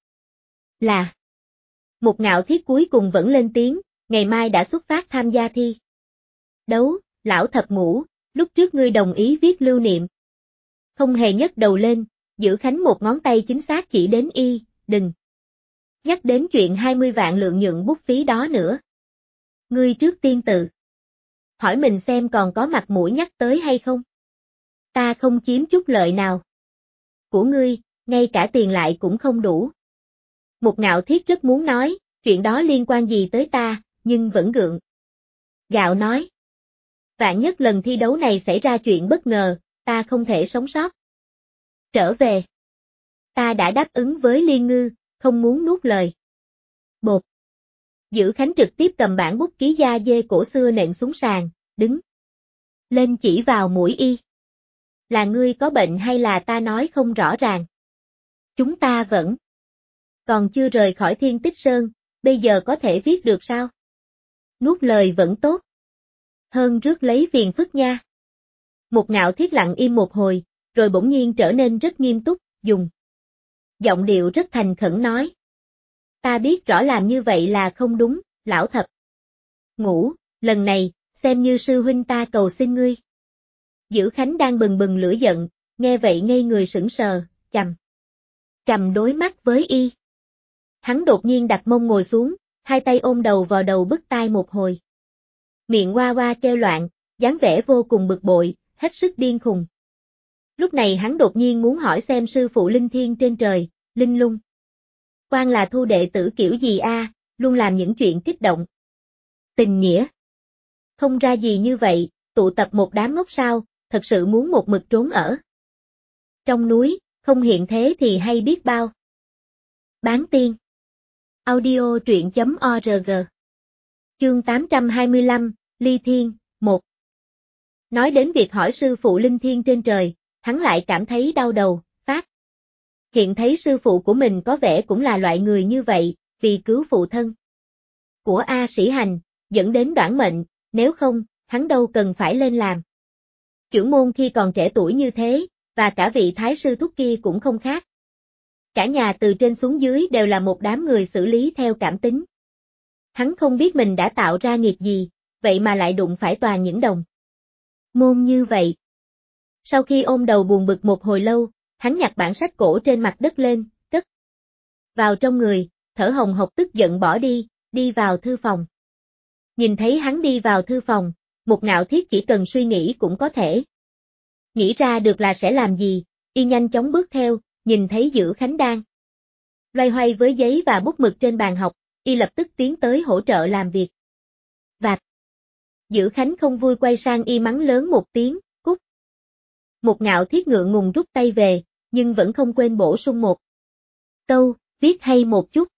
Một Ngạo Thiết cuối cùng vẫn lên tiếng, ngày mai đã xuất phát tham gia thi đấu, lão thập ngũ, lúc trước ngươi đồng ý viết lưu niệm. Không hề nhấc đầu lên, Dữ Khánh một ngón tay chính xác chỉ đến y, đừng nhắc đến chuyện 20 vạn lượng nhượng bút phí đó nữa. Ngươi trước tiên tự hỏi mình xem còn có mặt mũi nhắc tới hay không. Ta không chiếm chút lợi nào của ngươi, ngay cả tiền lại cũng không đủ. Một Ngạo Thiết rất muốn nói, chuyện đó liên quan gì tới ta, nhưng vẫn gượng gạo nói. Vạn nhất lần thi đấu này xảy ra chuyện bất ngờ, ta không thể sống sót trở về. Ta đã đáp ứng với Liên Ngư, không muốn nuốt lời. Bột. Dữ Khánh trực tiếp cầm bản bút ký da dê cổ xưa nện xuống sàn, đứng lên chỉ vào mũi y. Là ngươi có bệnh hay là ta nói không rõ ràng? Chúng ta vẫn còn chưa rời khỏi Thiên Tích Sơn, bây giờ có thể viết được sao? Nuốt lời vẫn tốt hơn rước lấy phiền phức nha. Một Ngạo Thiết lặng im một hồi, rồi bỗng nhiên trở nên rất nghiêm túc, dùng giọng điệu rất thành khẩn nói. Ta biết rõ làm như vậy là không đúng, lão thập ngũ, lần này, xem như sư huynh ta cầu xin ngươi. Dữ Khánh đang bừng bừng lửa giận, nghe vậy ngây người sững sờ, chằm đối mắt với y. Hắn đột nhiên đặt mông ngồi xuống, 2 tay ôm đầu vào đầu bứt tai một hồi. Miệng oa oa kêu loạn, dáng vẻ vô cùng bực bội, hết sức điên khùng. Lúc này hắn đột nhiên muốn hỏi xem sư phụ linh thiêng trên trời, linh lung quan là thu đệ tử kiểu gì a, luôn làm những chuyện kích động tình nghĩa. Không ra gì như vậy, tụ tập một đám ngốc sao, thật sự muốn một mực trốn ở trong núi, không hiện thế thì hay biết bao. Bán tiên. Audio truyện.org. Chương 825, Ly Thiên, 1. Nói đến việc hỏi sư phụ linh thiêng trên trời, hắn lại cảm thấy đau đầu, phát hiện thấy sư phụ của mình có vẻ cũng là loại người như vậy, vì cứu phụ thân của A Sĩ Hành, dẫn đến đoản mệnh, nếu không, hắn đâu cần phải lên làm trưởng môn khi còn trẻ tuổi như thế, và cả vị thái sư thúc kia cũng không khác. Cả nhà từ trên xuống dưới đều là một đám người xử lý theo cảm tính. Hắn không biết mình đã tạo ra nghiệp gì, vậy mà lại đụng phải toàn những đồng môn như vậy. Sau khi ôm đầu buồn bực một hồi lâu, hắn nhặt bản sách cổ trên mặt đất lên, cất vào trong người, thở hồng hộc tức giận bỏ đi, đi vào thư phòng. Nhìn thấy hắn đi vào thư phòng, Mục Ngạo Thiết chỉ cần suy nghĩ cũng có thể nghĩ ra được là sẽ làm gì, y nhanh chóng bước theo, nhìn thấy Dữ Khánh đang loay hoay với giấy và bút mực trên bàn học, y lập tức tiến tới hỗ trợ làm việc. Vạch. Dữ Khánh không vui quay sang y mắng lớn một tiếng, cút. Mục Ngạo Thiết ngượng ngùng rút tay về, nhưng vẫn không quên bổ sung một câu, viết hay một chút.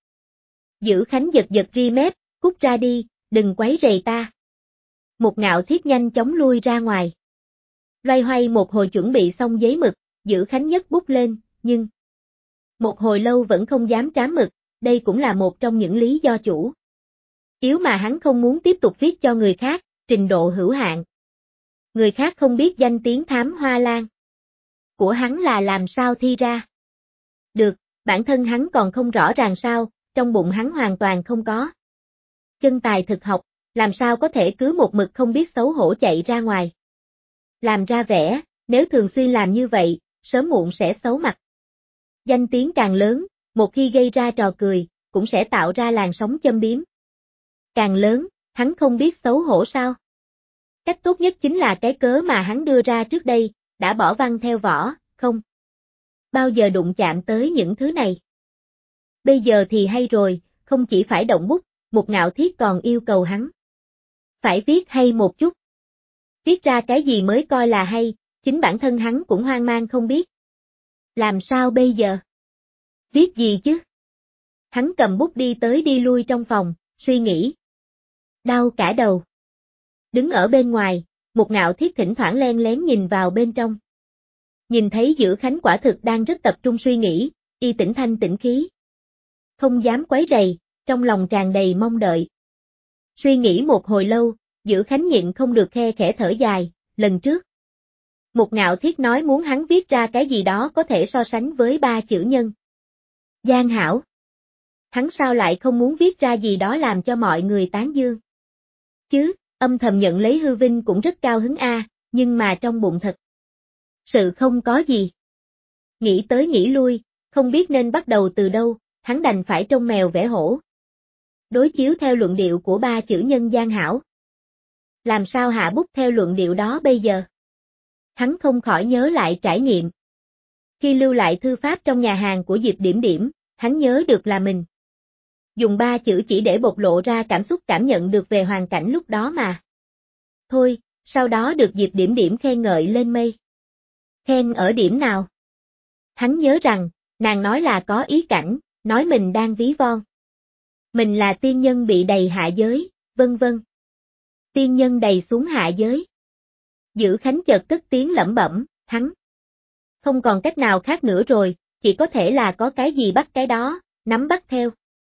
Dữ Khánh giật giật ri mép, cút ra đi, đừng quấy rầy ta. Mục Ngạo Thiết nhanh chóng lui ra ngoài. Loay hoay một hồi chuẩn bị xong giấy mực, Dữ Khánh nhấc bút lên, nhưng một hồi lâu vẫn không dám trám mực, đây cũng là một trong những lý do chủ yếu mà hắn không muốn tiếp tục viết cho người khác, trình độ hữu hạn. Người khác không biết danh tiếng thám hoa lan của hắn là làm sao thi ra. Được, bản thân hắn còn không rõ ràng sao, trong bụng hắn hoàn toàn không có chân tài thực học, làm sao có thể cứ một mực không biết xấu hổ chạy ra ngoài. Làm ra vẻ, nếu thường xuyên làm như vậy, sớm muộn sẽ xấu mặt. Danh tiếng càng lớn, một khi gây ra trò cười, cũng sẽ tạo ra làn sóng châm biếm. Càng lớn, hắn không biết xấu hổ sao? Cách tốt nhất chính là cái cớ mà hắn đưa ra trước đây, đã bỏ văn theo vỏ, không bao giờ đụng chạm tới những thứ này. Bây giờ thì hay rồi, không chỉ phải động bút, Mục Ngạo Thiết còn yêu cầu hắn phải viết hay một chút. Viết ra cái gì mới coi là hay, chính bản thân hắn cũng hoang mang không biết. Làm sao bây giờ? Viết gì chứ? Hắn cầm bút đi tới đi lui trong phòng, suy nghĩ. Đau cả đầu. Đứng ở bên ngoài, Mục Ngạo Thiết thỉnh thoảng len lén nhìn vào bên trong. Nhìn thấy Dữ Khánh quả thực đang rất tập trung suy nghĩ, y tĩnh thanh tĩnh khí. Không dám quấy rầy, trong lòng tràn đầy mong đợi. Suy nghĩ một hồi lâu, Dữ Khánh nhịn không được khe khẽ thở dài, lần trước. Mục Ngạo Thiết nói muốn hắn viết ra cái gì đó có thể so sánh với 3 chữ nhân. Gian hảo. Hắn sao lại không muốn viết ra gì đó làm cho mọi người tán dương. Chứ, âm thầm nhận lấy hư vinh cũng rất cao hứng nhưng mà trong bụng thật sự không có gì. Nghĩ tới nghĩ lui, không biết nên bắt đầu từ đâu, hắn đành phải trông mèo vẽ hổ. Đối chiếu theo luận điệu của 3 chữ nhân gian hảo. Làm sao hạ bút theo luận điệu đó bây giờ? Hắn không khỏi nhớ lại trải nghiệm. Khi lưu lại thư pháp trong nhà hàng của Diệp Điểm Điểm, hắn nhớ được là mình dùng 3 chữ chỉ để bộc lộ ra cảm xúc cảm nhận được về hoàn cảnh lúc đó mà. Thôi, sau đó được Diệp Điểm Điểm khen ngợi lên mây. Khen ở điểm nào? Hắn nhớ rằng, nàng nói là có ý cảnh, nói mình đang ví von. Mình là tiên nhân bị đầy hạ giới, vân vân. Tiên nhân đầy xuống hạ giới. Dữ Khánh chợt cất tiếng lẩm bẩm, hắn không còn cách nào khác nữa rồi, chỉ có thể là có cái gì bắt cái đó, nắm bắt theo.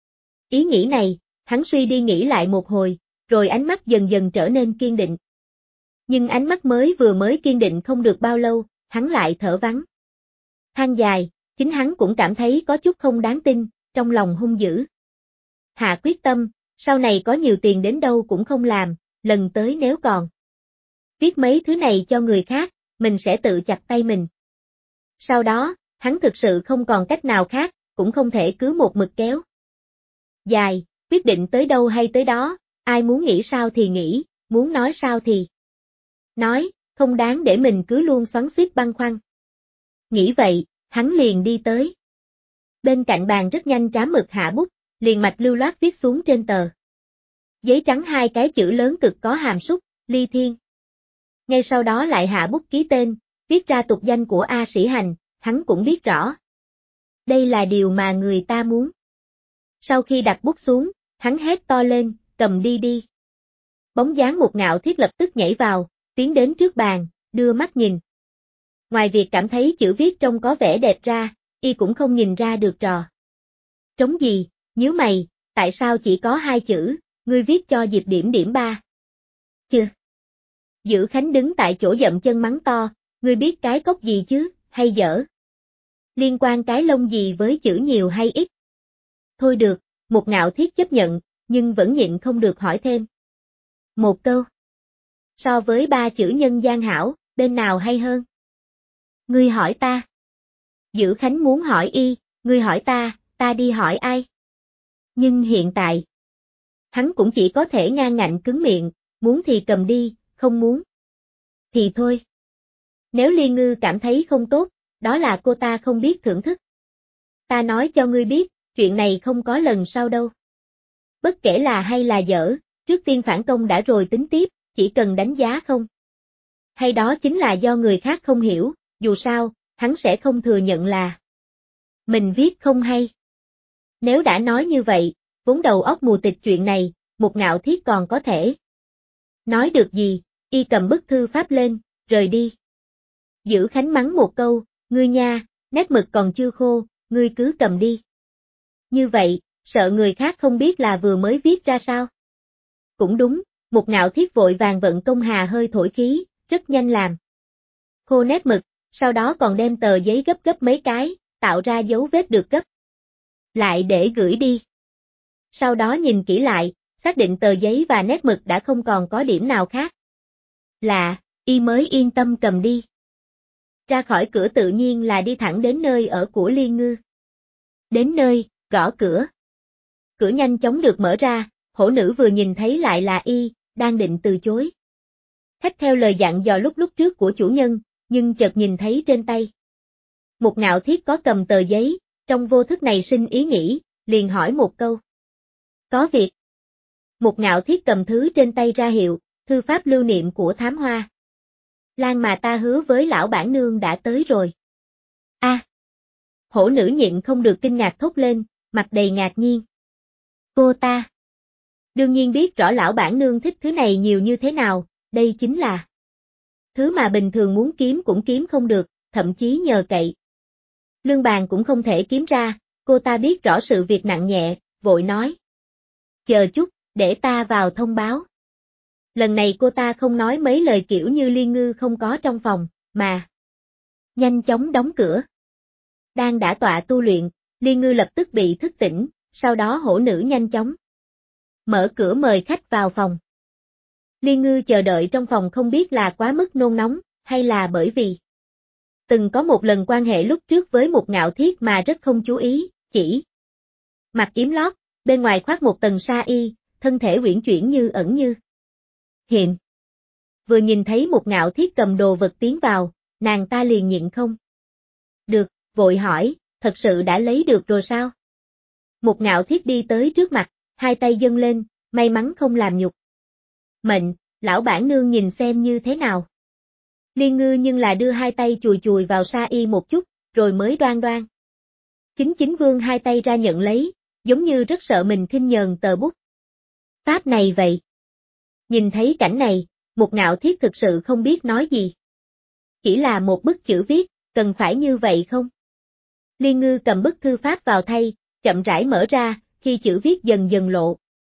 Ý nghĩ này, hắn suy đi nghĩ lại một hồi, rồi ánh mắt dần dần trở nên kiên định. Nhưng ánh mắt vừa mới kiên định không được bao lâu, hắn lại thở vắng. Than dài, chính hắn cũng cảm thấy có chút không đáng tin, trong lòng hung dữ. Hạ quyết tâm, sau này có nhiều tiền đến đâu cũng không làm, lần tới nếu còn viết mấy thứ này cho người khác, mình sẽ tự chặt tay mình. Sau đó, hắn thực sự không còn cách nào khác, cũng không thể cứ một mực kéo. Dài, quyết định tới đâu hay tới đó, ai muốn nghĩ sao thì nghĩ, muốn nói sao thì nói, không đáng để mình cứ luôn xoắn xuýt băn khoăn. Nghĩ vậy, hắn liền đi tới. Bên cạnh bàn rất nhanh trám mực hạ bút, liền mạch lưu loát viết xuống trên tờ giấy trắng 2 cái chữ lớn cực có hàm súc, Ly Thiên. Ngay sau đó lại hạ bút ký tên, viết ra tục danh của A Sĩ Hành, hắn cũng biết rõ. Đây là điều mà người ta muốn. Sau khi đặt bút xuống, hắn hét to lên, cầm đi đi. Bóng dáng Mục Ngạo Thiết lập tức nhảy vào, tiến đến trước bàn, đưa mắt nhìn. Ngoài việc cảm thấy chữ viết trông có vẻ đẹp ra, y cũng không nhìn ra được trò trống gì, nhíu mày, tại sao chỉ có 2 chữ, ngươi viết cho Diệp Điểm Điểm 3. Chứ. Dữ Khánh đứng tại chỗ dậm chân mắng to, ngươi biết cái cốc gì chứ, hay dở? Liên quan cái lông gì với chữ nhiều hay ít? Thôi được, Mục Ngạo Thiết chấp nhận, nhưng vẫn nhịn không được hỏi thêm. Một câu. So với 3 chữ nhân gian hảo, bên nào hay hơn? Ngươi hỏi ta. Dữ Khánh muốn hỏi y, ngươi hỏi ta đi hỏi ai? Nhưng hiện tại, hắn cũng chỉ có thể ngang ngạnh cứng miệng, muốn thì cầm đi, không muốn thì thôi. Nếu Liên Ngư cảm thấy không tốt, đó là cô ta không biết thưởng thức. Ta nói cho ngươi biết, chuyện này không có lần sau đâu. Bất kể là hay là dở, trước tiên phản công đã rồi tính tiếp, chỉ cần đánh giá không. Hay đó chính là do người khác không hiểu, dù sao, hắn sẽ không thừa nhận là mình viết không hay. Nếu đã nói như vậy, vốn đầu óc mù tịt chuyện này, Một Ngạo Thiết còn có thể nói được gì, y cầm bức thư pháp lên, rời đi. Giữ Khánh mắng một câu, ngươi nha, nét mực còn chưa khô, ngươi cứ cầm đi. Như vậy, sợ người khác không biết là vừa mới viết ra sao. Cũng đúng, Một Ngạo Thiết vội vàng vận công hà hơi thổi khí, rất nhanh làm khô nét mực, sau đó còn đem tờ giấy gấp gấp mấy cái, tạo ra dấu vết được gấp lại để gửi đi. Sau đó nhìn kỹ lại, xác định tờ giấy và nét mực đã không còn có điểm nào khác lạ, y mới yên tâm cầm đi. Ra khỏi cửa tự nhiên là đi thẳng đến nơi ở của Liên Ngư. Đến nơi, gõ cửa. Cửa nhanh chóng được mở ra, hổ nữ vừa nhìn thấy lại là y, đang định từ chối. Khách theo lời dặn dò lúc trước của chủ nhân, nhưng chợt nhìn thấy trên tay Một Ngạo Thiết có cầm tờ giấy, trong vô thức này sinh ý nghĩ, liền hỏi một câu. Có việc. Một Ngạo Thiết cầm thứ trên tay ra hiệu, thư pháp lưu niệm của Thám Hoa Lan mà ta hứa với lão bản nương đã tới rồi. A. Hổ nữ nhịn không được kinh ngạc thốt lên, mặt đầy ngạc nhiên. Cô ta đương nhiên biết rõ lão bản nương thích thứ này nhiều như thế nào, đây chính là thứ mà bình thường muốn kiếm cũng kiếm không được, thậm chí nhờ cậy lương bàn cũng không thể kiếm ra, cô ta biết rõ sự việc nặng nhẹ, vội nói. Chờ chút, để ta vào thông báo. Lần này cô ta không nói mấy lời kiểu như Liên Ngư không có trong phòng, mà nhanh chóng đóng cửa. Đang đã tọa tu luyện, Liên Ngư lập tức bị thức tỉnh, sau đó hổ nữ nhanh chóng mở cửa mời khách vào phòng. Liên Ngư chờ đợi trong phòng không biết là quá mức nôn nóng, hay là bởi vì từng có một lần quan hệ lúc trước với Một Ngạo Thiết mà rất không chú ý, chỉ mặc yếm lót, bên ngoài khoác một tầng sa y, thân thể uyển chuyển như ẩn như hiện. Vừa nhìn thấy Một Ngạo Thiết cầm đồ vật tiến vào, nàng ta liền nhịn không được, vội hỏi, thật sự đã lấy được rồi sao? Một Ngạo Thiết đi tới trước mặt, hai tay dâng lên, may mắn không làm nhục mệnh, lão bản nương nhìn xem như thế nào. Liên Ngư nhưng là đưa hai tay chùi chùi vào sa y một chút, rồi mới đoan đoan chính vươn hai tay ra nhận lấy, giống như rất sợ mình khinh nhờn tờ bút pháp này vậy. Nhìn thấy cảnh này, Một Ngạo Thiết thực sự không biết nói gì. Chỉ là một bức chữ viết, cần phải như vậy không? Liên Ngư cầm bức thư pháp vào thay, chậm rãi mở ra, khi chữ viết dần dần lộ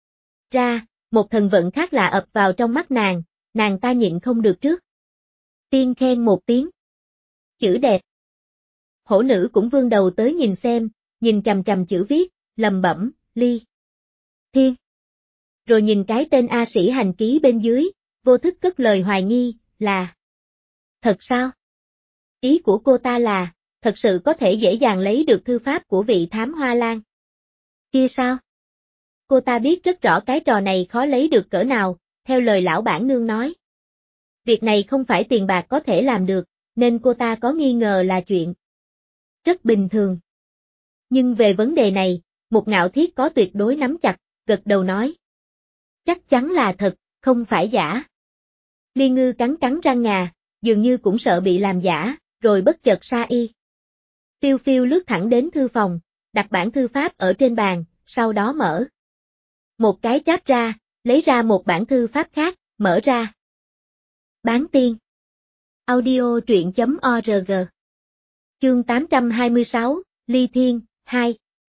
ra, một thần vận khác lạ ập vào trong mắt nàng ta nhịn không được trước tiên khen một tiếng. Chữ đẹp. Hổ nữ cũng vươn đầu tới nhìn xem, nhìn chằm chằm chữ viết, lầm bẩm, Ly Thiên. Rồi nhìn cái tên A Sĩ hành ký bên dưới, vô thức cất lời hoài nghi, là thật sao? Ý của cô ta là, thật sự có thể dễ dàng lấy được thư pháp của vị Thám Hoa Lan kia sao? Cô ta biết rất rõ cái trò này khó lấy được cỡ nào, theo lời lão bản nương nói. Việc này không phải tiền bạc có thể làm được, nên cô ta có nghi ngờ là chuyện rất bình thường. Nhưng về vấn đề này, Một Ngạo Thiết có tuyệt đối nắm chặt, gật đầu nói. Chắc chắn là thật, không phải giả. Liên Ngư cắn cắn răng ngà, dường như cũng sợ bị làm giả, rồi bất chợt sa y. Phiêu phiêu lướt thẳng đến thư phòng, đặt bản thư pháp ở trên bàn, sau đó mở một cái tráp ra, lấy ra một bản thư pháp khác, mở ra. Bán tiên. Audio truyện.org. Chương 826, Ly Thiên, 2.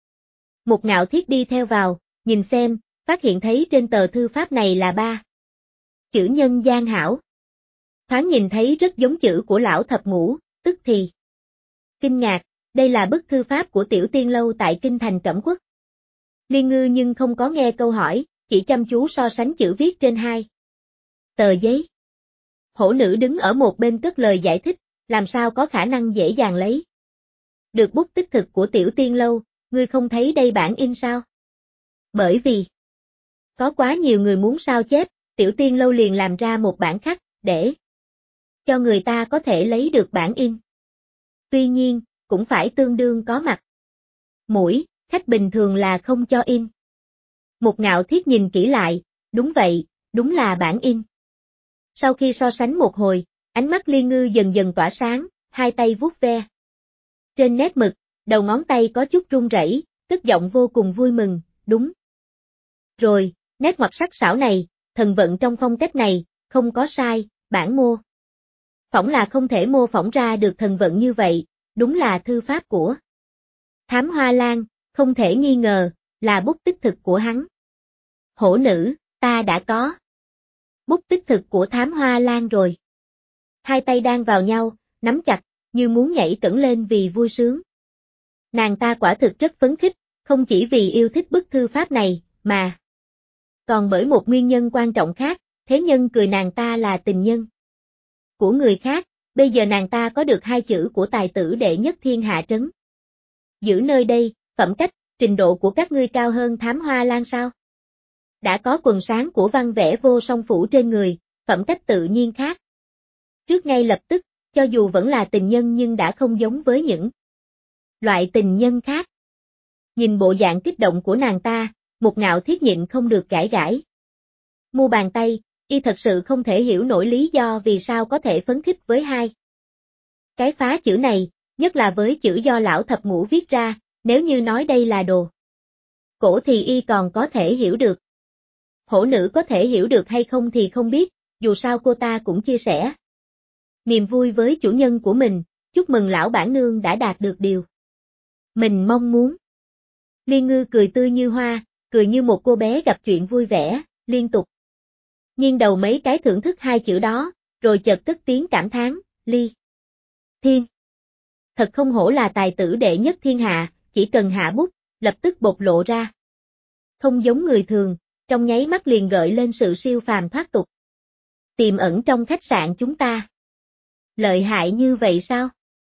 Một Ngạo Thiết đi theo vào, nhìn xem, phát hiện thấy trên tờ thư pháp này là 3 chữ nhân gian hảo. Thoáng nhìn thấy rất giống chữ của lão thập ngũ, tức thì kinh ngạc, đây là bức thư pháp của Tiểu Tiên Lâu tại kinh thành Cẩm Quốc. Liên Ngư nhưng không có nghe câu hỏi, chỉ chăm chú so sánh chữ viết trên hai tờ giấy. Hổ nữ đứng ở một bên cất lời giải thích, làm sao có khả năng dễ dàng lấy được bút tích thực của Tiểu Tiên Lâu, ngươi không thấy đây bản in sao? Bởi vì Có quá nhiều người muốn sao chép, Tiểu Tiên Lâu liền làm ra một bản khắc, để cho người ta có thể lấy được bản in. Tuy nhiên, cũng phải tương đương có mặt mũi, khách bình thường là không cho in. Một Ngạo Thiết nhìn kỹ lại, đúng vậy, đúng là bản in. Sau khi so sánh một hồi, ánh mắt Liên Ngư dần dần tỏa sáng, hai tay vuốt ve. Trên nét mực, đầu ngón tay có chút run rẩy, tức giọng vô cùng vui mừng, đúng. Rồi, nét ngoặt sắc sảo này, thần vận trong phong cách này, không có sai, bản mô phỏng là không thể mô phỏng ra được thần vận như vậy, đúng là thư pháp của Thám Hoa Lan, không thể nghi ngờ, là bút tích thực của hắn. Hổ nữ, ta đã có bút tích thực của Thám Hoa Lan rồi. Hai tay đang vào nhau, nắm chặt, như muốn nhảy cẫng lên vì vui sướng. Nàng ta quả thực rất phấn khích, không chỉ vì yêu thích bức thư pháp này, mà còn bởi một nguyên nhân quan trọng khác, thế nhân cười nàng ta là tình nhân của người khác, bây giờ nàng ta có được hai chữ của tài tử đệ nhất thiên hạ trấn. Giữ nơi đây, phẩm cách, trình độ của các ngươi cao hơn Thám Hoa Lan sao? Đã có quần sáng của văn vẽ vô song phủ trên người, phẩm cách tự nhiên khác. Trước ngay lập tức, cho dù vẫn là tình nhân nhưng đã không giống với những loại tình nhân khác. Nhìn bộ dạng kích động của nàng ta, Một Ngạo Thiết nhịn không được gãi gãi mu bàn tay, y thật sự không thể hiểu nổi lý do vì sao có thể phấn khích với hai cái phá chữ này, nhất là với chữ do lão thập ngũ viết ra, nếu như nói đây là đồ cổ thì y còn có thể hiểu được. Hổ nữ có thể hiểu được hay không thì không biết, dù sao cô ta cũng chia sẻ niềm vui với chủ nhân của mình, chúc mừng lão bản nương đã đạt được điều mình mong muốn. Liên Ngư cười tươi như hoa, cười như một cô bé gặp chuyện vui vẻ, liên tục nghiêng đầu mấy cái thưởng thức hai chữ đó, rồi chợt cất tiếng cảm thán, Ly Thiên. Thật không hổ là tài tử đệ nhất thiên hạ, chỉ cần hạ bút, lập tức bộc lộ ra. Không giống người thường, trong nháy mắt liền gợi lên sự siêu phàm thoát tục. Tiềm ẩn trong khách sạn chúng ta. Lợi hại như vậy sao?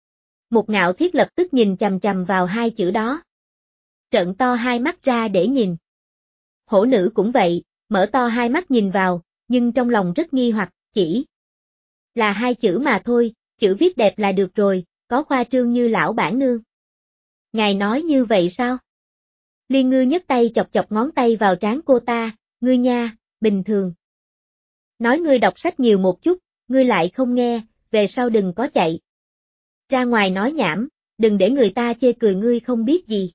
Một Ngạo Thiết lập tức nhìn chằm chằm vào hai chữ đó. Trợn to hai mắt ra để nhìn. Hổ nữ cũng vậy, mở to hai mắt nhìn vào, nhưng trong lòng rất nghi hoặc, chỉ là hai chữ mà thôi, chữ viết đẹp là được rồi, có khoa trương như lão bản nương. Ngài nói như vậy sao? Liên Ngư nhấc tay chọc chọc ngón tay vào trán cô ta, ngươi nha, bình thường. Nói ngươi đọc sách nhiều một chút, ngươi lại không nghe, về sau đừng có chạy ra ngoài nói nhảm, đừng để người ta chê cười ngươi không biết gì.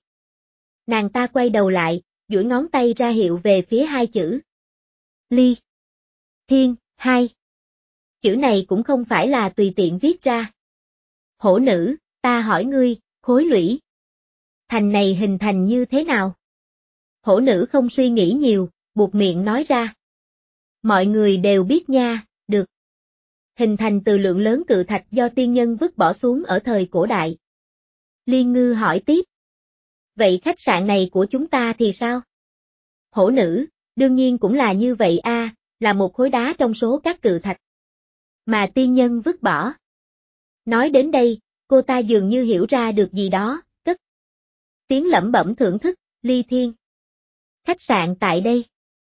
Nàng ta quay đầu lại, duỗi ngón tay ra hiệu về phía hai chữ. Ly Thiên, hai. Chữ này cũng không phải là tùy tiện viết ra. Hổ nữ, ta hỏi ngươi, khối lũy thành này hình thành như thế nào? Hổ nữ không suy nghĩ nhiều, buột miệng nói ra. Mọi người đều biết nha, được. Hình thành từ lượng lớn cự thạch do tiên nhân vứt bỏ xuống ở thời cổ đại. Liên Ngư hỏi tiếp. Vậy khách sạn này của chúng ta thì sao? Hổ nữ, đương nhiên cũng là như vậy a, là một khối đá trong số các cự thạch mà tiên nhân vứt bỏ. Nói đến đây, cô ta dường như hiểu ra được gì đó, cất tiếng lẩm bẩm thưởng thức, Ly Thiên. Khách sạn tại đây.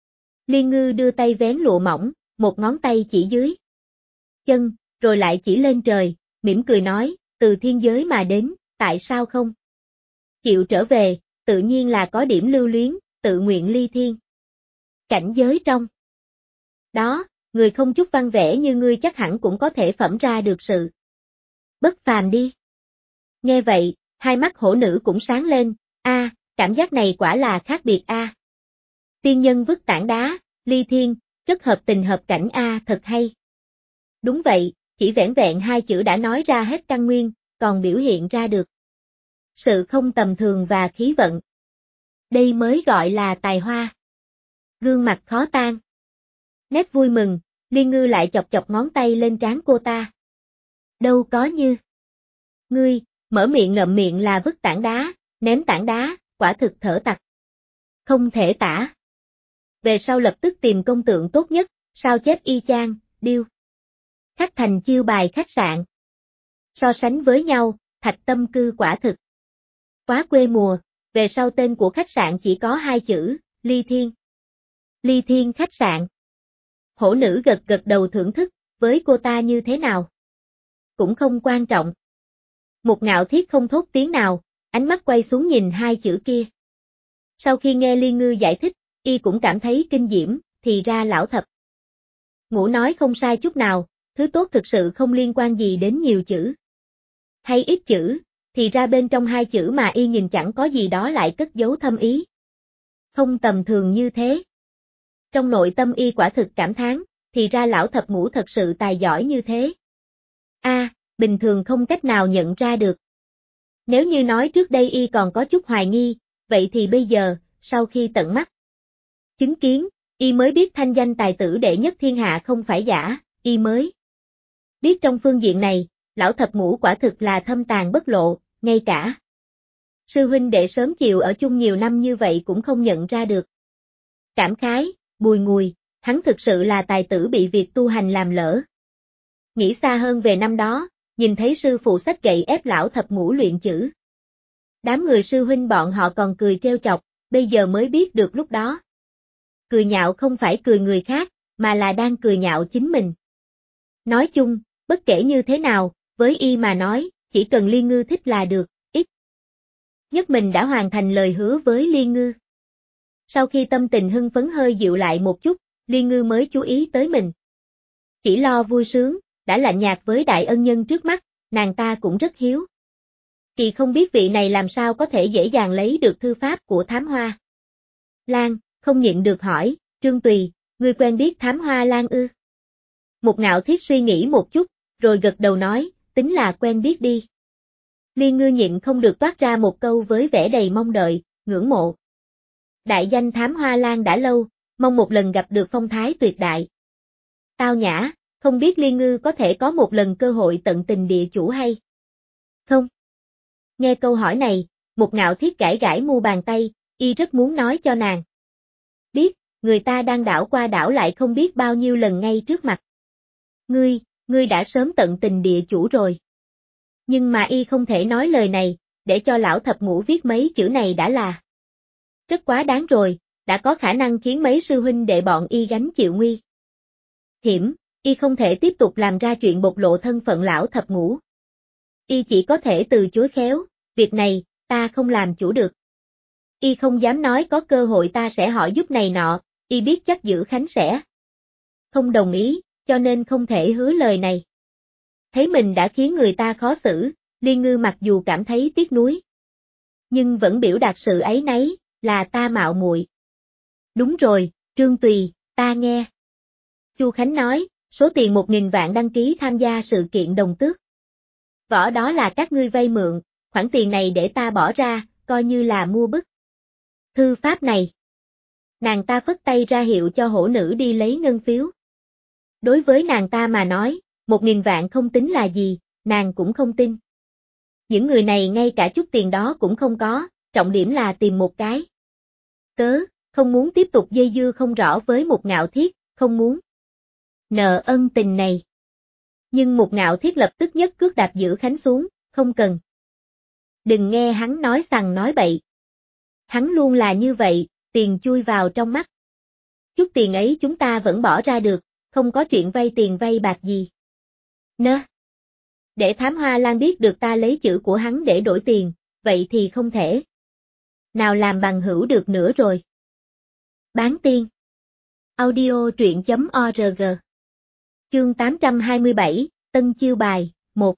Liên Ngư đưa tay vén lụa mỏng, một ngón tay chỉ dưới chân, rồi lại chỉ lên trời, mỉm cười nói, từ thiên giới mà đến, tại sao không? Chịu trở về, tự nhiên là có điểm lưu luyến, tự nguyện ly thiên. Cảnh giới trong đó, người không chút văn vẻ như ngươi chắc hẳn cũng có thể phẩm ra được sự bất phàm đi. Nghe vậy, hai mắt hổ nữ cũng sáng lên, cảm giác này quả là khác biệt Tiên nhân vứt tảng đá, ly thiên, rất hợp tình hợp cảnh thật hay. Đúng vậy, chỉ vẻn vẹn hai chữ đã nói ra hết căn nguyên, còn biểu hiện ra được sự không tầm thường và khí vận. Đây mới gọi là tài hoa. Gương mặt khó tan. Nét vui mừng, Liên Ngư lại chọc chọc ngón tay lên trán cô ta. Đâu có như. Ngươi, mở miệng ngậm miệng là vứt tảng đá, ném tảng đá, quả thực thở tặc. Không thể tả. Về sau lập tức tìm công tượng tốt nhất, sao chép y chang, điêu khắc thành chiêu bài khách sạn. So sánh với nhau, Thạch Tâm Cư quả thực quá quê mùa, về sau tên của khách sạn chỉ có hai chữ, Ly Thiên. Ly Thiên khách sạn. Hổ nữ gật gật đầu thưởng thức, với cô ta như thế nào? Cũng không quan trọng. Một Ngạo Thiết không thốt tiếng nào, ánh mắt quay xuống nhìn hai chữ kia. Sau khi nghe Liên Ngư giải thích, y cũng cảm thấy kinh diễm, thì ra lão thập ngũ nói không sai chút nào, thứ tốt thực sự không liên quan gì đến nhiều chữ hay ít chữ, thì ra bên trong hai chữ mà y nhìn chẳng có gì đó lại cất giấu thâm ý. Không tầm thường như thế. Trong nội tâm y quả thực cảm thán, thì ra lão thập ngũ thật sự tài giỏi như thế. Bình thường không cách nào nhận ra được. Nếu như nói trước đây y còn có chút hoài nghi, vậy thì bây giờ, sau khi tận mắt chứng kiến, y mới biết thanh danh tài tử đệ nhất thiên hạ không phải giả, y mới biết trong phương diện này, lão thập ngũ quả thực là thâm tàng bất lộ, ngay cả sư huynh đệ sớm chiều ở chung nhiều năm như vậy cũng không nhận ra được. Cảm khái, bùi ngùi, hắn thực sự là tài tử bị việc tu hành làm lỡ. Nghĩ xa hơn về năm đó, nhìn thấy sư phụ xách gậy ép lão thập ngũ luyện chữ. Đám người sư huynh bọn họ còn cười trêu chọc, bây giờ mới biết được lúc đó. Cười nhạo không phải cười người khác, mà là đang cười nhạo chính mình. Nói chung, bất kể như thế nào, với y mà nói, chỉ cần Liên Ngư thích là được, ít nhất mình đã hoàn thành lời hứa với Liên Ngư. Sau khi tâm tình hưng phấn hơi dịu lại một chút, Liên Ngư mới chú ý tới mình. Chỉ lo vui sướng, đã lạnh nhạt với đại ân nhân trước mắt, nàng ta cũng rất hiếu kỳ không biết vị này làm sao có thể dễ dàng lấy được thư pháp của Thám Hoa Lan, không nhịn được hỏi, Trương Tùy, ngươi quen biết Thám Hoa Lan ư? Một Ngạo Thiết suy nghĩ một chút, rồi gật đầu nói, tính là quen biết đi. Liên Ngư nhịn không được toát ra một câu với vẻ đầy mong đợi, ngưỡng mộ. Đại danh Thám Hoa Lan đã lâu, mong một lần gặp được phong thái tuyệt đại. Tao nhã, không biết Liên Ngư có thể có một lần cơ hội tận tình địa chủ hay không? Nghe câu hỏi này, một Ngạo Thiết gãi gãi mu bàn tay, y rất muốn nói cho nàng biết, người ta đang đảo qua đảo lại không biết bao nhiêu lần ngay trước mặt. Ngươi đã sớm tận tình địa chủ rồi. Nhưng mà y không thể nói lời này, để cho lão thập ngũ viết mấy chữ này đã là rất quá đáng rồi, đã có khả năng khiến mấy sư huynh đệ bọn y gánh chịu nguy hiểm, y không thể tiếp tục làm ra chuyện bộc lộ thân phận lão thập ngũ. Y chỉ có thể từ chối khéo, việc này, ta không làm chủ được. Y không dám nói có cơ hội ta sẽ hỏi giúp này nọ, y biết chắc Dữ Khánh sẽ không đồng ý, cho nên không thể hứa lời này. Thấy mình đã khiến người ta khó xử, Liên Ngư mặc dù cảm thấy tiếc nuối, nhưng vẫn biểu đạt sự áy náy, là ta mạo muội. Đúng rồi, Trương Tùy, ta nghe Chu Khánh nói, số tiền 1.000 vạn đăng ký tham gia sự kiện đồng tước võ đó là các ngươi vay mượn, khoản tiền này để ta bỏ ra, coi như là mua bức thư pháp này. Nàng ta phất tay ra hiệu cho hổ nữ đi lấy ngân phiếu. Đối với nàng ta mà nói, 1.000 vạn không tính là gì, nàng cũng không tin. Những người này ngay cả chút tiền đó cũng không có, trọng điểm là tìm một cái cớ, không muốn tiếp tục dây dưa không rõ với một Ngạo Thiết, không muốn nợ ân tình này. Nhưng một Ngạo Thiết lập tức nhất cước đạp Dữ Khánh xuống, không cần. Đừng nghe hắn nói sằng nói bậy. Hắn luôn là như vậy, tiền chui vào trong mắt. Chút tiền ấy chúng ta vẫn bỏ ra được, không có chuyện vay tiền vay bạc gì. Nơ. Để Thám Hoa Lan biết được ta lấy chữ của hắn để đổi tiền, vậy thì không thể nào làm bằng hữu được nữa rồi. Bán tiên. Audio truyện.org. Chương 827, Tân Chiêu Bài, 1.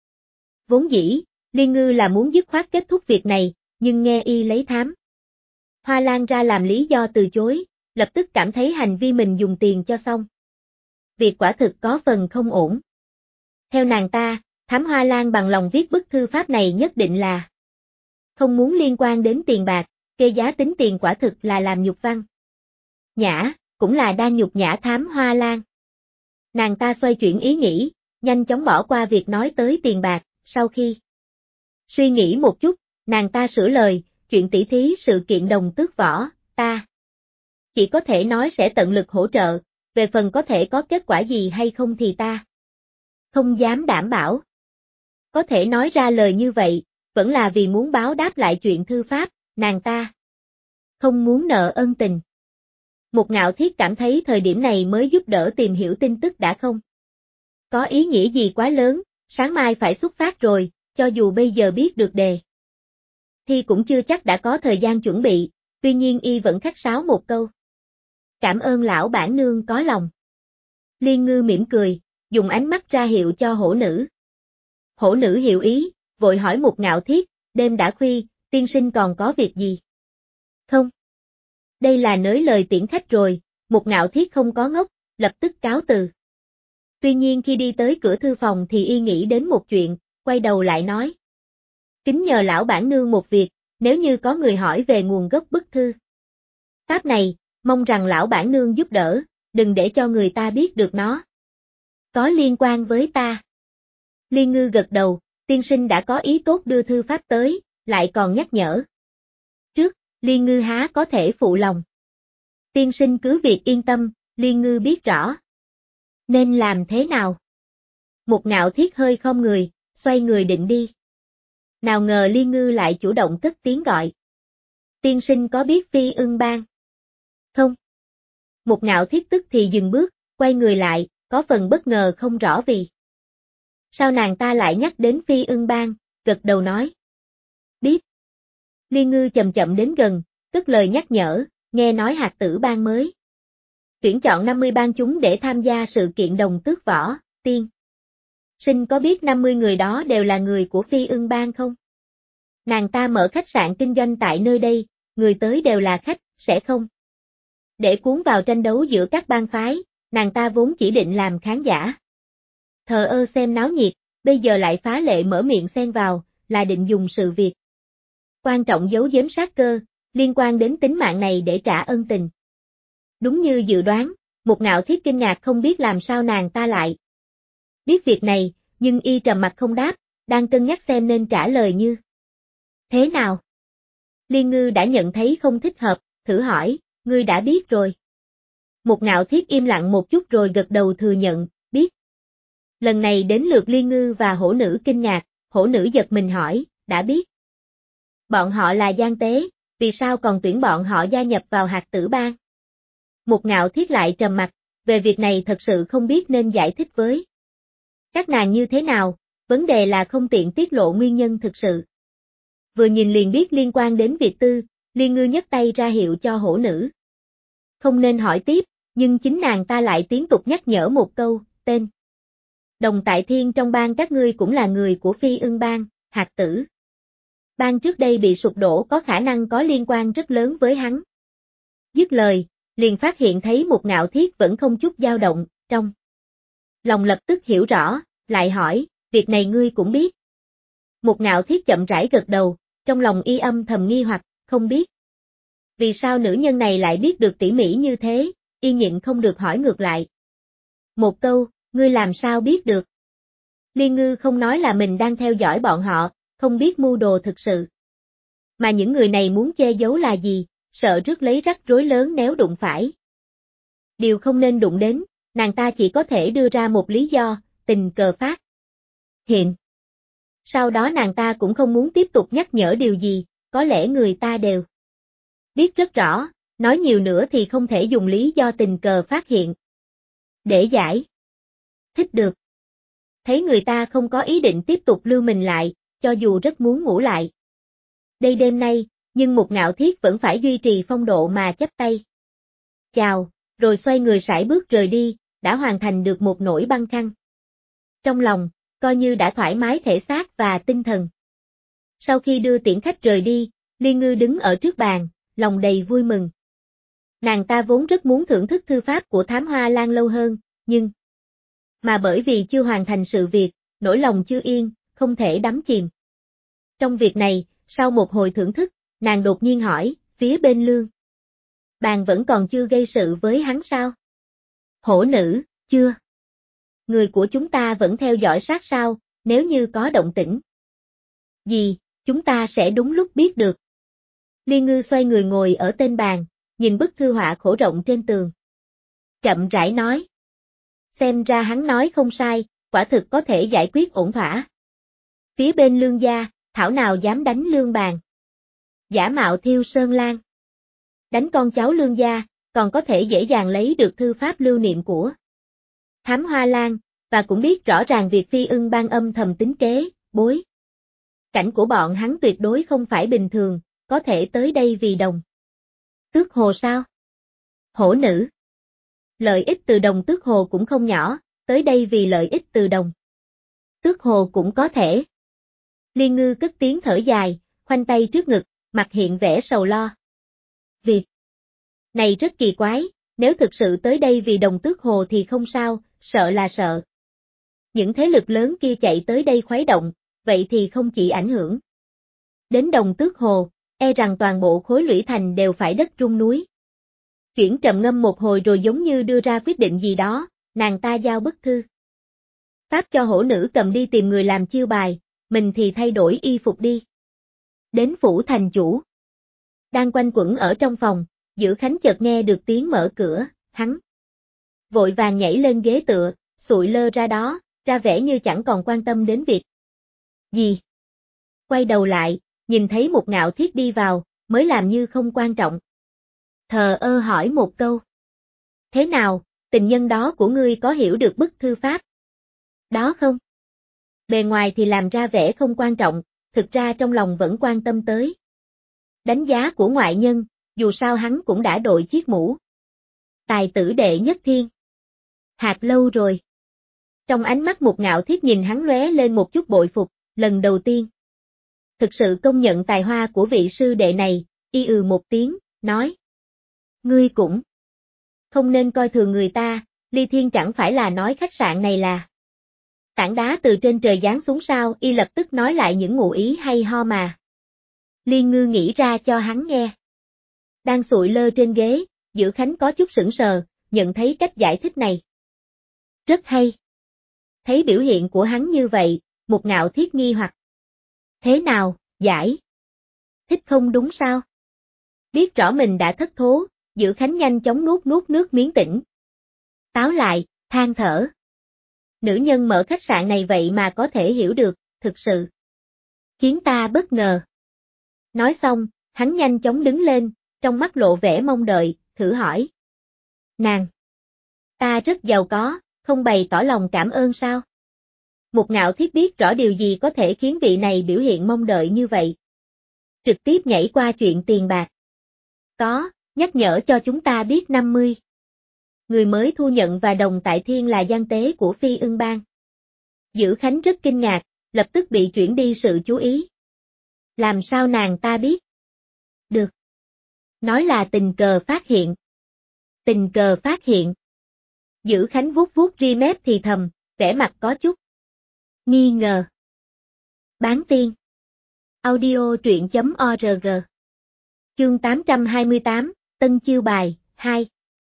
Vốn dĩ, Liên Ngư là muốn dứt khoát kết thúc việc này, nhưng nghe y lấy Thám Hoa Lan ra làm lý do từ chối, lập tức cảm thấy hành vi mình dùng tiền cho xong. Việc quả thực có phần không ổn. Theo nàng ta, Thám Hoa Lan bằng lòng viết bức thư pháp này nhất định là không muốn liên quan đến tiền bạc, kê giá tính tiền quả thực là làm nhục văn nhã, cũng là đang nhục nhã Thám Hoa Lan. Nàng ta xoay chuyển ý nghĩ, nhanh chóng bỏ qua việc nói tới tiền bạc, sau khi suy nghĩ một chút, nàng ta sửa lời, chuyện tỉ thí sự kiện đồng tước võ, ta chỉ có thể nói sẽ tận lực hỗ trợ, về phần có thể có kết quả gì hay không thì ta không dám đảm bảo. Có thể nói ra lời như vậy, vẫn là vì muốn báo đáp lại chuyện thư pháp, nàng ta không muốn nợ ân tình. Một Ngạo Thiết cảm thấy thời điểm này mới giúp đỡ tìm hiểu tin tức đã không có ý nghĩa gì quá lớn, sáng mai phải xuất phát rồi, cho dù bây giờ biết được đề thì cũng chưa chắc đã có thời gian chuẩn bị, tuy nhiên y vẫn khách sáo một câu. Cảm ơn lão bản nương có lòng. Liên Ngư mỉm cười, dùng ánh mắt ra hiệu cho hổ nữ. Hổ nữ hiểu ý, vội hỏi Một Ngạo Thiết, đêm đã khuya, tiên sinh còn có việc gì? Không. Đây là nới lời tiễn khách rồi, Một Ngạo Thiết không có ngốc, lập tức cáo từ. Tuy nhiên khi đi tới cửa thư phòng thì y nghĩ đến một chuyện, quay đầu lại nói. Kính nhờ lão bản nương một việc, nếu như có người hỏi về nguồn gốc bức thư pháp này, mong rằng lão bản nương giúp đỡ, đừng để cho người ta biết được nó có liên quan với ta. Liên Ngư gật đầu, tiên sinh đã có ý tốt đưa thư pháp tới, lại còn nhắc nhở. Trước, Liên Ngư há có thể phụ lòng. Tiên sinh cứ việc yên tâm, Liên Ngư biết rõ. Nên làm thế nào? Một Ngạo Thiết hơi khom người, xoay người định đi. Nào ngờ Liên Ngư lại chủ động cất tiếng gọi. Tiên sinh có biết Phi Ưng Bang? Không. Một Ngạo Thiết tức thì dừng bước, quay người lại, có phần bất ngờ không rõ vì sao nàng ta lại nhắc đến Phi Ưng Bang, gật đầu nói. Biết. Liên Ngư chậm chậm đến gần, cất lời nhắc nhở, nghe nói Hạt Tử Bang mới tuyển chọn 50 bang chúng để tham gia sự kiện đồng tước võ, tiên sinh có biết 50 người đó đều là người của Phi Ưng Bang không? Nàng ta mở khách sạn kinh doanh tại nơi đây, người tới đều là khách, sẽ không để cuốn vào tranh đấu giữa các bang phái, nàng ta vốn chỉ định làm khán giả. Thờ ơ xem náo nhiệt, bây giờ lại phá lệ mở miệng xen vào, là định dùng sự việc quan trọng giấu giếm sát cơ, liên quan đến tính mạng này để trả ân tình. Đúng như dự đoán, Một Ngạo Thiết kinh ngạc không biết làm sao nàng ta lại biết việc này, nhưng y trầm mặt không đáp, đang cân nhắc xem nên trả lời như thế nào. Liên Ngư đã nhận thấy không thích hợp, thử hỏi, ngươi đã biết rồi. Một Ngạo Thiết im lặng một chút rồi gật đầu thừa nhận, biết. Lần này đến lượt Liên Ngư và hổ nữ kinh ngạc, hổ nữ giật mình hỏi, đã biết. Bọn họ là gian tế, vì sao còn tuyển bọn họ gia nhập vào Hạt Tử Bang? Một Ngạo Thiết lại trầm mặt, về việc này thật sự không biết nên giải thích với các nàng như thế nào, vấn đề là không tiện tiết lộ nguyên nhân thực sự. Vừa nhìn liền biết liên quan đến việc tư, Liên Ngư nhấc tay ra hiệu cho hổ nữ. Không nên hỏi tiếp, nhưng chính nàng ta lại tiếp tục nhắc nhở một câu, tên Đồng Tại Thiên trong bang các ngươi cũng là người của Phi Ưng Bang, Hạt Tử Bang trước đây bị sụp đổ có khả năng có liên quan rất lớn với hắn. Dứt lời, liền phát hiện thấy Một Ngạo Thiết vẫn không chút dao động, trong lòng lập tức hiểu rõ, lại hỏi, việc này ngươi cũng biết. Một Ngạo Thiết chậm rãi gật đầu, trong lòng y âm thầm nghi hoặc, không biết. Vì sao nữ nhân này lại biết được tỉ mỉ như thế, y nhịn không được hỏi ngược lại. Một câu, ngươi làm sao biết được? Liên Ngư không nói là mình đang theo dõi bọn họ, không biết mưu đồ thực sự. Mà những người này muốn che giấu là gì, sợ rước lấy rắc rối lớn nếu đụng phải. Điều không nên đụng đến, nàng ta chỉ có thể đưa ra một lý do, tình cờ phát hiện. Sau đó nàng ta cũng không muốn tiếp tục nhắc nhở điều gì, có lẽ người ta đều biết rất rõ, nói nhiều nữa thì không thể dùng lý do tình cờ phát hiện để giải thích được. Thấy người ta không có ý định tiếp tục lưu mình lại, cho dù rất muốn ngủ lại. Đây đêm nay, nhưng Một Ngạo Thiết vẫn phải duy trì phong độ mà chắp tay. Chào, rồi xoay người sải bước rời đi, đã hoàn thành được một nỗi băn khoăn. Trong lòng, coi như đã thoải mái thể xác và tinh thần. Sau khi đưa tiễn khách rời đi, Liên Ngư đứng ở trước bàn, lòng đầy vui mừng. Nàng ta vốn rất muốn thưởng thức thư pháp của Thám Hoa Lan lâu hơn, nhưng mà bởi vì chưa hoàn thành sự việc, nỗi lòng chưa yên, không thể đắm chìm trong việc này, sau một hồi thưởng thức, nàng đột nhiên hỏi, phía bên Lương Bàn vẫn còn chưa gây sự với hắn sao? Hổ nữ, chưa. Người của chúng ta vẫn theo dõi sát sao, nếu như có động tĩnh gì, chúng ta sẽ đúng lúc biết được. Liên Ngư xoay người ngồi ở tên bàn, nhìn bức thư họa khổ rộng trên tường. Chậm rãi nói. Xem ra hắn nói không sai, quả thực có thể giải quyết ổn thỏa. Phía bên Lương gia, thảo nào dám đánh Lương Bàn. Giả mạo Thiêu Sơn Lan. Đánh con cháu Lương gia, còn có thể dễ dàng lấy được thư pháp lưu niệm của Thám Hoa Lan, và cũng biết rõ ràng việc Phi Ưng Bang âm thầm tính kế, bối cảnh của bọn hắn tuyệt đối không phải bình thường, có thể tới đây vì đồng tước hồ sao? Hổ nữ. Lợi ích từ đồng tước hồ cũng không nhỏ, tới đây vì lợi ích từ đồng tước hồ cũng có thể. Liên Ngư cất tiếng thở dài, khoanh tay trước ngực, mặt hiện vẻ sầu lo. Việc này rất kỳ quái, nếu thực sự tới đây vì đồng tước hồ thì không sao, sợ là sợ. Những thế lực lớn kia chạy tới đây khuấy động, vậy thì không chỉ ảnh hưởng đến đồng tước hồ, e rằng toàn bộ khối lũy thành đều phải đất rung núi. Chuyển trầm ngâm một hồi rồi giống như đưa ra quyết định gì đó, nàng ta giao bức thư pháp cho hổ nữ cầm đi tìm người làm chiêu bài, mình thì thay đổi y phục đi. Đến phủ thành chủ. Đang quanh quẩn ở trong phòng, Dữ Khánh chợt nghe được tiếng mở cửa, hắn vội vàng nhảy lên ghế tựa, sụi lơ ra đó, ra vẻ như chẳng còn quan tâm đến việc gì. Quay đầu lại, nhìn thấy một Ngạo Thiết đi vào, mới làm như không quan trọng. Thờ ơ hỏi một câu. Thế nào, tình nhân đó của ngươi có hiểu được bức thư pháp đó không? Bề ngoài thì làm ra vẻ không quan trọng, thực ra trong lòng vẫn quan tâm tới đánh giá của ngoại nhân, dù sao hắn cũng đã đội chiếc mũ tài tử đệ nhất thiên hạt lâu rồi. Trong ánh mắt một Ngạo Thiết nhìn hắn lóe lên một chút bội phục, lần đầu tiên thực sự công nhận tài hoa của vị sư đệ này, y một tiếng, nói. Ngươi cũng không nên coi thường người ta, Ly Thiên chẳng phải là nói khách sạn này là tảng đá từ trên trời giáng xuống sao, y lập tức nói lại những ngụ ý hay ho mà Liên Ngư nghĩ ra cho hắn nghe. Đang sụi lơ trên ghế, Dữ Khánh có chút sững sờ, nhận thấy cách giải thích này rất hay. Thấy biểu hiện của hắn như vậy, một Ngạo Thiết nghi hoặc. Thế nào, giải thích không đúng sao? Biết rõ mình đã thất thố, Dữ Khánh nhanh chóng nuốt nước miếng tỉnh táo lại, than thở. Nữ nhân mở khách sạn này vậy mà có thể hiểu được, thực sự khiến ta bất ngờ. Nói xong, hắn nhanh chóng đứng lên, trong mắt lộ vẻ mong đợi, thử hỏi. Nàng, ta rất giàu có, không bày tỏ lòng cảm ơn sao? Một Ngạo Thiết biết rõ điều gì có thể khiến vị này biểu hiện mong đợi như vậy. Trực tiếp nhảy qua chuyện tiền bạc. Có, nhắc nhở cho chúng ta biết 50. Người mới thu nhận và đồng tại thiên là gian tế của Phi Ưng Bang. Dữ Khánh rất kinh ngạc, lập tức bị chuyển đi sự chú ý. Làm sao nàng ta biết? Được. Nói là tình cờ phát hiện. Tình cờ phát hiện. Dữ Khánh vuốt vuốt ri mép thì thầm, vẻ mặt có chút nghi ngờ. Bán tiên. Audio truyện.org. Chương 828, Tân Chiêu Bài, 2.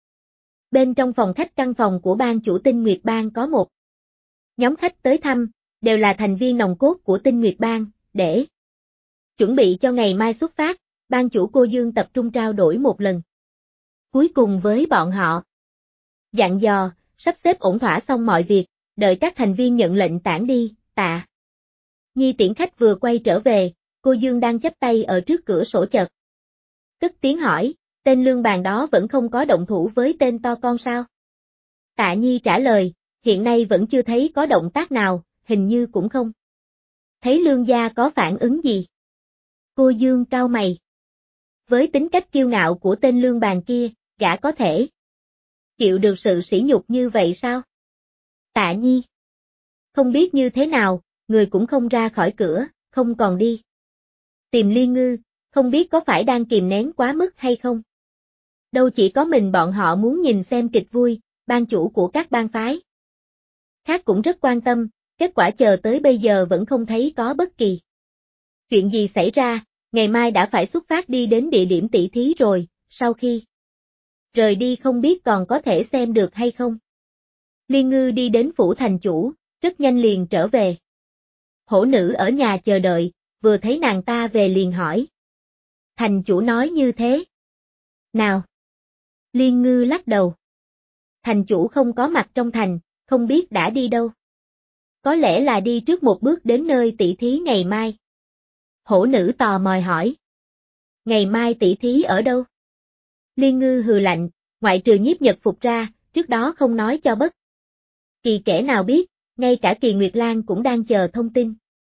Bên trong phòng khách căn phòng của Bang chủ Tinh Nguyệt Bang có một nhóm khách tới thăm, đều là thành viên nòng cốt của Tinh Nguyệt Bang, để chuẩn bị cho ngày mai xuất phát, Bang chủ Cô Dương tập trung trao đổi một lần cuối cùng với bọn họ. Dặn dò, sắp xếp ổn thỏa xong mọi việc, đợi các thành viên nhận lệnh tản đi, Tạ Nhi tiễn khách vừa quay trở về, Cô Dương đang chắp tay ở trước cửa sổ chợt cất tiếng hỏi, tên lương bàn đó vẫn không có động thủ với tên to con sao? Tạ Nhi trả lời, hiện nay vẫn chưa thấy có động tác nào, hình như cũng không thấy lương gia có phản ứng gì. Cô Dương cau mày. Với tính cách kiêu ngạo của tên lương bàn kia, gã có thể chịu được sự sỉ nhục như vậy sao? Tạ Nhi không biết như thế nào, người cũng không ra khỏi cửa, không còn đi tìm Liên Ngư, không biết có phải đang kìm nén quá mức hay không? Đâu chỉ có mình bọn họ muốn nhìn xem kịch vui, ban chủ của các bang phái khác cũng rất quan tâm, kết quả chờ tới bây giờ vẫn không thấy có bất kỳ chuyện gì xảy ra, ngày mai đã phải xuất phát đi đến địa điểm tỉ thí rồi, sau khi rời đi không biết còn có thể xem được hay không. Liên Ngư đi đến phủ thành chủ, rất nhanh liền trở về. Hổ nữ ở nhà chờ đợi, vừa thấy nàng ta về liền hỏi. Thành chủ nói như thế nào? Liên Ngư lắc đầu. Thành chủ không có mặt trong thành, không biết đã đi đâu. Có lẽ là đi trước một bước đến nơi tỉ thí ngày mai. Hổ nữ tò mò hỏi. Ngày mai tỉ thí ở đâu? Liên Ngư hừ lạnh, ngoại trừ Nhiếp Nhật Phục ra, trước đó không nói cho bất kỳ kẻ nào biết, ngay cả Kỳ Nguyệt Lan cũng đang chờ thông tin.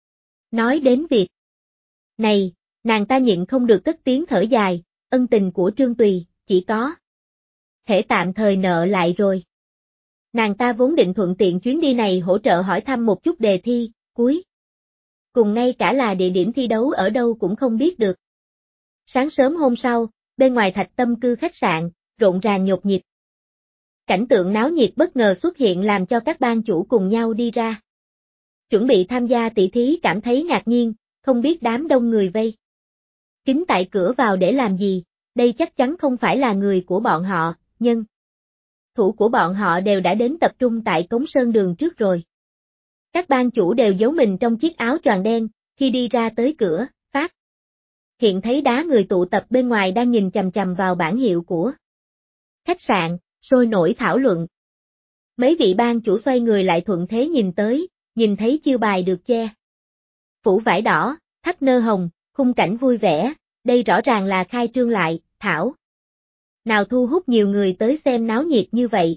Nói đến việc này, nàng ta nhịn không được cất tiếng thở dài, ân tình của Trương Tùy, chỉ có thể tạm thời nợ lại rồi. Nàng ta vốn định thuận tiện chuyến đi này hỗ trợ hỏi thăm một chút đề thi, cuối cùng ngay cả là địa điểm thi đấu ở đâu cũng không biết được. Sáng sớm hôm sau, bên ngoài Thạch Tâm Cư khách sạn, rộn ràng nhộn nhịp. Cảnh tượng náo nhiệt bất ngờ xuất hiện làm cho các ban chủ cùng nhau đi ra. Chuẩn bị tham gia tỷ thí cảm thấy ngạc nhiên, không biết đám đông người vây kín tại cửa vào để làm gì, đây chắc chắn không phải là người của bọn họ, nhưng thủ của bọn họ đều đã đến tập trung tại Cống Sơn Đường trước rồi. Các ban chủ đều giấu mình trong chiếc áo choàng đen, khi đi ra tới cửa, phát hiện thấy đá người tụ tập bên ngoài đang nhìn chằm chằm vào bảng hiệu của khách sạn, sôi nổi thảo luận. Mấy vị ban chủ xoay người lại thuận thế nhìn tới, nhìn thấy chiêu bài được che phủ vải đỏ, thắt nơ hồng, khung cảnh vui vẻ, đây rõ ràng là khai trương lại, thảo nào thu hút nhiều người tới xem náo nhiệt như vậy.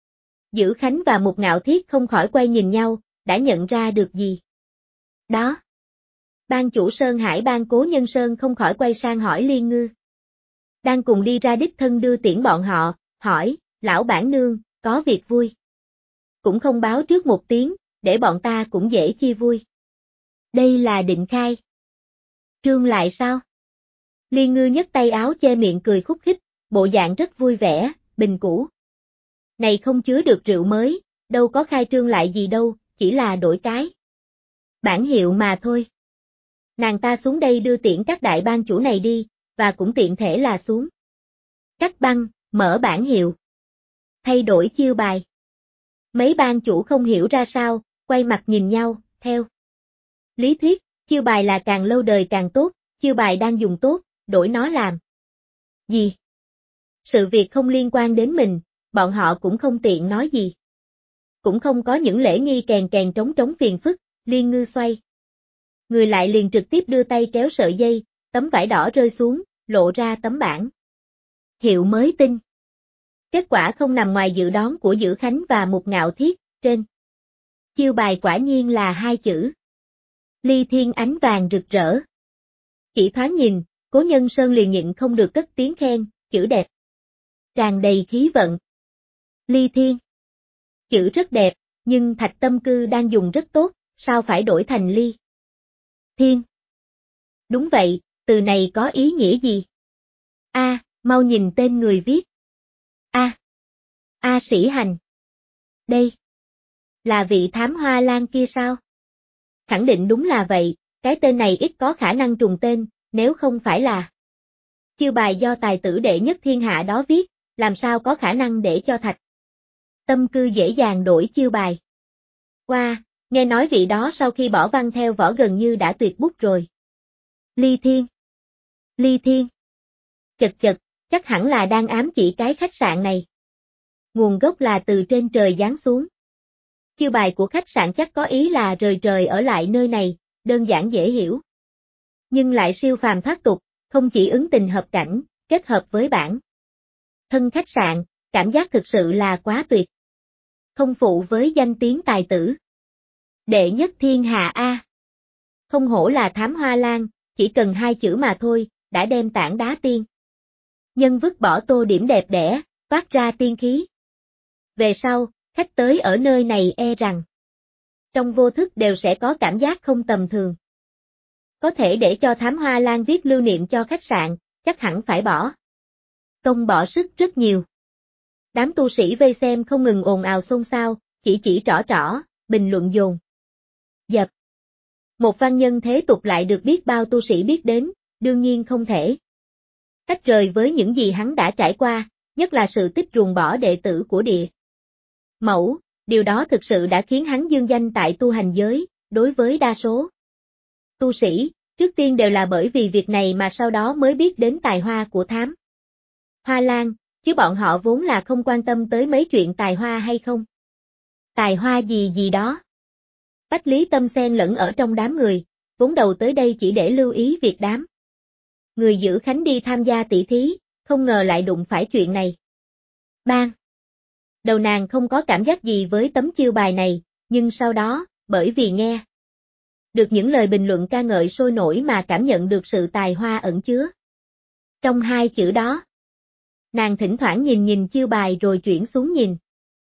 Dữ Khánh và Mục Ngạo Thiết không khỏi quay nhìn nhau, đã nhận ra được gì. Đó. Ban chủ Sơn Hải Ban Cố Nhân Sơn không khỏi quay sang hỏi Liên Ngư. Đang cùng đi ra đích thân đưa tiễn bọn họ, hỏi, lão bản nương, có việc vui. Cũng không báo trước một tiếng, để bọn ta cũng dễ chia vui. Đây là định khai trương lại sao? Liên Ngư nhấc tay áo che miệng cười khúc khích, bộ dạng rất vui vẻ, bình cũ. Này không chứa được rượu mới, đâu có khai trương lại gì đâu, chỉ là đổi cái bản hiệu mà thôi. Nàng ta xuống đây đưa tiễn các đại ban chủ này đi, và cũng tiện thể là xuống cắt băng, mở bản hiệu, thay đổi chiêu bài. Mấy ban chủ không hiểu ra sao, quay mặt nhìn nhau, theo lý thuyết, chiêu bài là càng lâu đời càng tốt, chiêu bài đang dùng tốt, đổi nó làm gì? Sự việc không liên quan đến mình, bọn họ cũng không tiện nói gì. Cũng không có những lễ nghi kèn kèn trống phiền phức, Liên Ngư xoay người lại liền trực tiếp đưa tay kéo sợi dây, tấm vải đỏ rơi xuống, lộ ra tấm bảng hiệu mới tinh. Kết quả không nằm ngoài dự đoán của Dữ Khánh và Mục Ngạo Thiết, trên chiêu bài quả nhiên là hai chữ Ly Thiên, ánh vàng rực rỡ. Chỉ thoáng nhìn, Cố Nhân Sơn liền nhịn không được cất tiếng khen, chữ đẹp, tràn đầy khí vận. Ly Thiên, chữ rất đẹp, nhưng Thạch Tâm Cư đang dùng rất tốt, sao phải đổi thành Ly Thiên? Đúng vậy, từ này có ý nghĩa gì? Mau nhìn tên người viết. A Sĩ Hành. Đây là vị thám hoa lan kia sao? Khẳng định đúng là vậy, cái tên này ít có khả năng trùng tên, nếu không phải là chiêu bài do tài tử đệ nhất thiên hạ đó viết, làm sao có khả năng để cho Thạch Tâm Cư dễ dàng đổi chiêu bài. Nghe nói vị đó sau khi bỏ văn theo võ gần như đã tuyệt bút rồi. Ly Thiên. Chật, chắc hẳn là đang ám chỉ cái khách sạn này. Nguồn gốc là từ trên trời giáng xuống. Chiêu bài của khách sạn chắc có ý là rời trời ở lại nơi này, đơn giản dễ hiểu. Nhưng lại siêu phàm thoát tục, không chỉ ứng tình hợp cảnh, kết hợp với bản thân khách sạn, cảm giác thực sự là quá tuyệt. Không phụ với danh tiếng tài tử đệ nhất thiên hạ a. Không hổ là thám hoa lan, chỉ cần hai chữ mà thôi, đã đem tảng đá tiên nhân vứt bỏ tô điểm đẹp đẽ, toát ra tiên khí. Về sau, khách tới ở nơi này e rằng trong vô thức đều sẽ có cảm giác không tầm thường. Có thể để cho thám hoa lan viết lưu niệm cho khách sạn, chắc hẳn phải bỏ công bỏ sức rất nhiều. Đám tu sĩ vây xem không ngừng ồn ào xôn xao, chỉ trỏ, bình luận dồn dập. Một văn nhân thế tục lại được biết bao tu sĩ biết đến, đương nhiên không thể tách rời với những gì hắn đã trải qua, nhất là sự tích ruồng bỏ đệ tử của Địa Mẫu, điều đó thực sự đã khiến hắn dương danh tại tu hành giới, đối với đa số tu sĩ, trước tiên đều là bởi vì việc này mà sau đó mới biết đến tài hoa của thám hoa lan, chứ bọn họ vốn là không quan tâm tới mấy chuyện tài hoa hay không. Tài hoa gì đó. Bách Lý Tâm xen lẫn ở trong đám người, vốn đầu tới đây chỉ để lưu ý việc đám người Dữ Khánh đi tham gia tỷ thí, không ngờ lại đụng phải chuyện này. Bang! Đầu nàng không có cảm giác gì với tấm chiêu bài này, nhưng sau đó, bởi vì nghe được những lời bình luận ca ngợi sôi nổi mà cảm nhận được sự tài hoa ẩn chứa trong hai chữ đó. Nàng thỉnh thoảng nhìn chiêu bài rồi chuyển xuống nhìn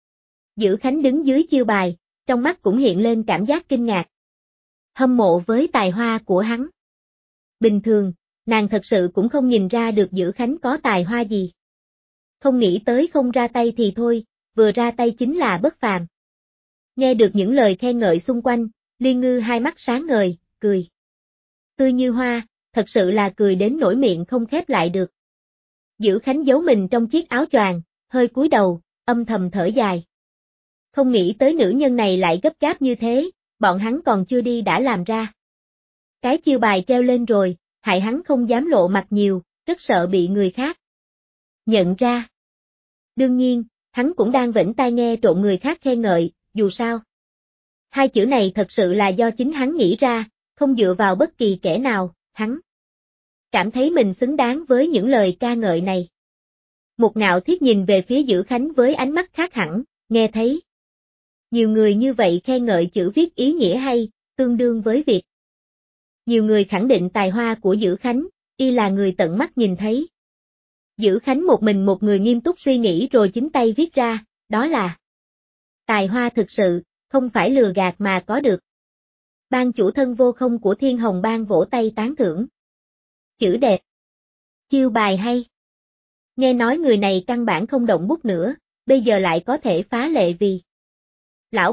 Dữ Khánh đứng dưới chiêu bài, trong mắt cũng hiện lên cảm giác kinh ngạc. Hâm mộ với tài hoa của hắn. Bình thường, nàng thật sự cũng không nhìn ra được Dữ Khánh có tài hoa gì. Không nghĩ tới không ra tay thì thôi, vừa ra tay chính là bất phàm. Nghe được những lời khen ngợi xung quanh, Liên Ngư hai mắt sáng ngời, cười tươi như hoa, thật sự là cười đến nỗi miệng không khép lại được. Dữ Khánh giấu mình trong chiếc áo choàng, hơi cúi đầu, âm thầm thở dài. Không nghĩ tới nữ nhân này lại gấp gáp như thế, bọn hắn còn chưa đi đã làm ra. Cái chiêu bài treo lên rồi, hại hắn không dám lộ mặt nhiều, rất sợ bị người khác nhận ra. Đương nhiên, hắn cũng đang vểnh tai nghe trộm người khác khen ngợi, dù sao. Hai chữ này thật sự là do chính hắn nghĩ ra, không dựa vào bất kỳ kẻ nào, hắn cảm thấy mình xứng đáng với những lời ca ngợi này. Một Ngạo Thiết nhìn về phía Dữ Khánh với ánh mắt khác hẳn, nghe thấy nhiều người như vậy khen ngợi chữ viết ý nghĩa hay, tương đương với việc nhiều người khẳng định tài hoa của Dữ Khánh, y là người tận mắt nhìn thấy. Dữ Khánh một mình một người nghiêm túc suy nghĩ rồi chính tay viết ra, đó là tài hoa thực sự, không phải lừa gạt mà có được. Ban chủ thân vô không của Thiên Hồng Bang vỗ tay tán thưởng. Chữ đẹp. Chiêu bài hay. Nghe nói người này căn bản không động bút nữa, bây giờ lại có thể phá lệ vì lão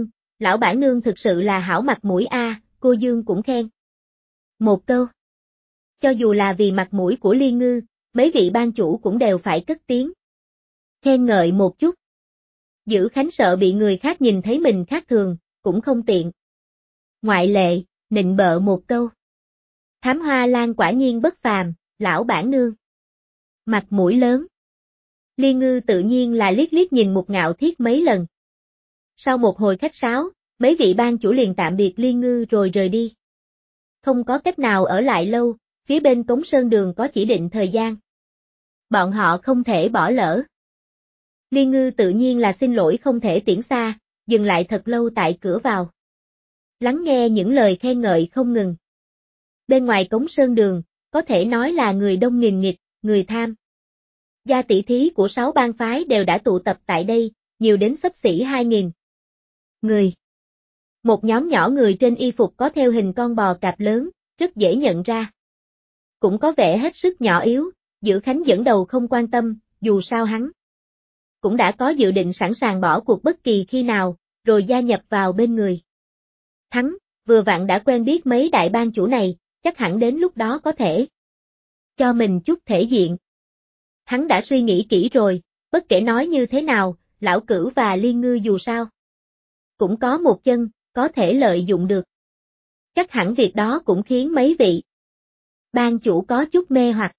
bản nương thực sự là hảo mặt mũi a, cô Dương cũng khen. Một câu. Cho dù là vì mặt mũi của Liên Ngư, mấy vị ban chủ cũng đều phải cất tiếng khen ngợi một chút. Dữ Khánh sợ bị người khác nhìn thấy mình khác thường, cũng không tiện. Ngoại lệ, nịnh bợ một câu. Thám Hoa Lan quả nhiên bất phàm, lão bản nương. Mặt mũi lớn. Liên Ngư tự nhiên là liếc liếc nhìn Một Ngạo Thiết mấy lần. Sau một hồi khách sáo, mấy vị ban chủ liền tạm biệt Liên Ngư rồi rời đi. Không có cách nào ở lại lâu, phía bên Cống Sơn Đường có chỉ định thời gian. Bọn họ không thể bỏ lỡ. Liên Ngư tự nhiên là xin lỗi không thể tiễn xa, dừng lại thật lâu tại cửa vào. Lắng nghe những lời khen ngợi không ngừng. Bên ngoài Cống Sơn Đường, có thể nói là người đông nghìn nghịt, người tham gia tỷ thí của 6 bang phái đều đã tụ tập tại đây, nhiều đến xấp xỉ 2.000 người. Một nhóm nhỏ người trên y phục có theo hình con bò cạp lớn, rất dễ nhận ra. Cũng có vẻ hết sức nhỏ yếu, Dữ Khánh dẫn đầu không quan tâm, dù sao hắn cũng đã có dự định sẵn sàng bỏ cuộc bất kỳ khi nào, rồi gia nhập vào bên người. Hắn, vừa vặn đã quen biết mấy đại bang chủ này, chắc hẳn đến lúc đó có thể cho mình chút thể diện. Hắn đã suy nghĩ kỹ rồi, bất kể nói như thế nào, Lão Cửu và Liên Ngư dù sao cũng có một chân, có thể lợi dụng được. Chắc hẳn việc đó cũng khiến mấy vị ban chủ có chút mê hoặc.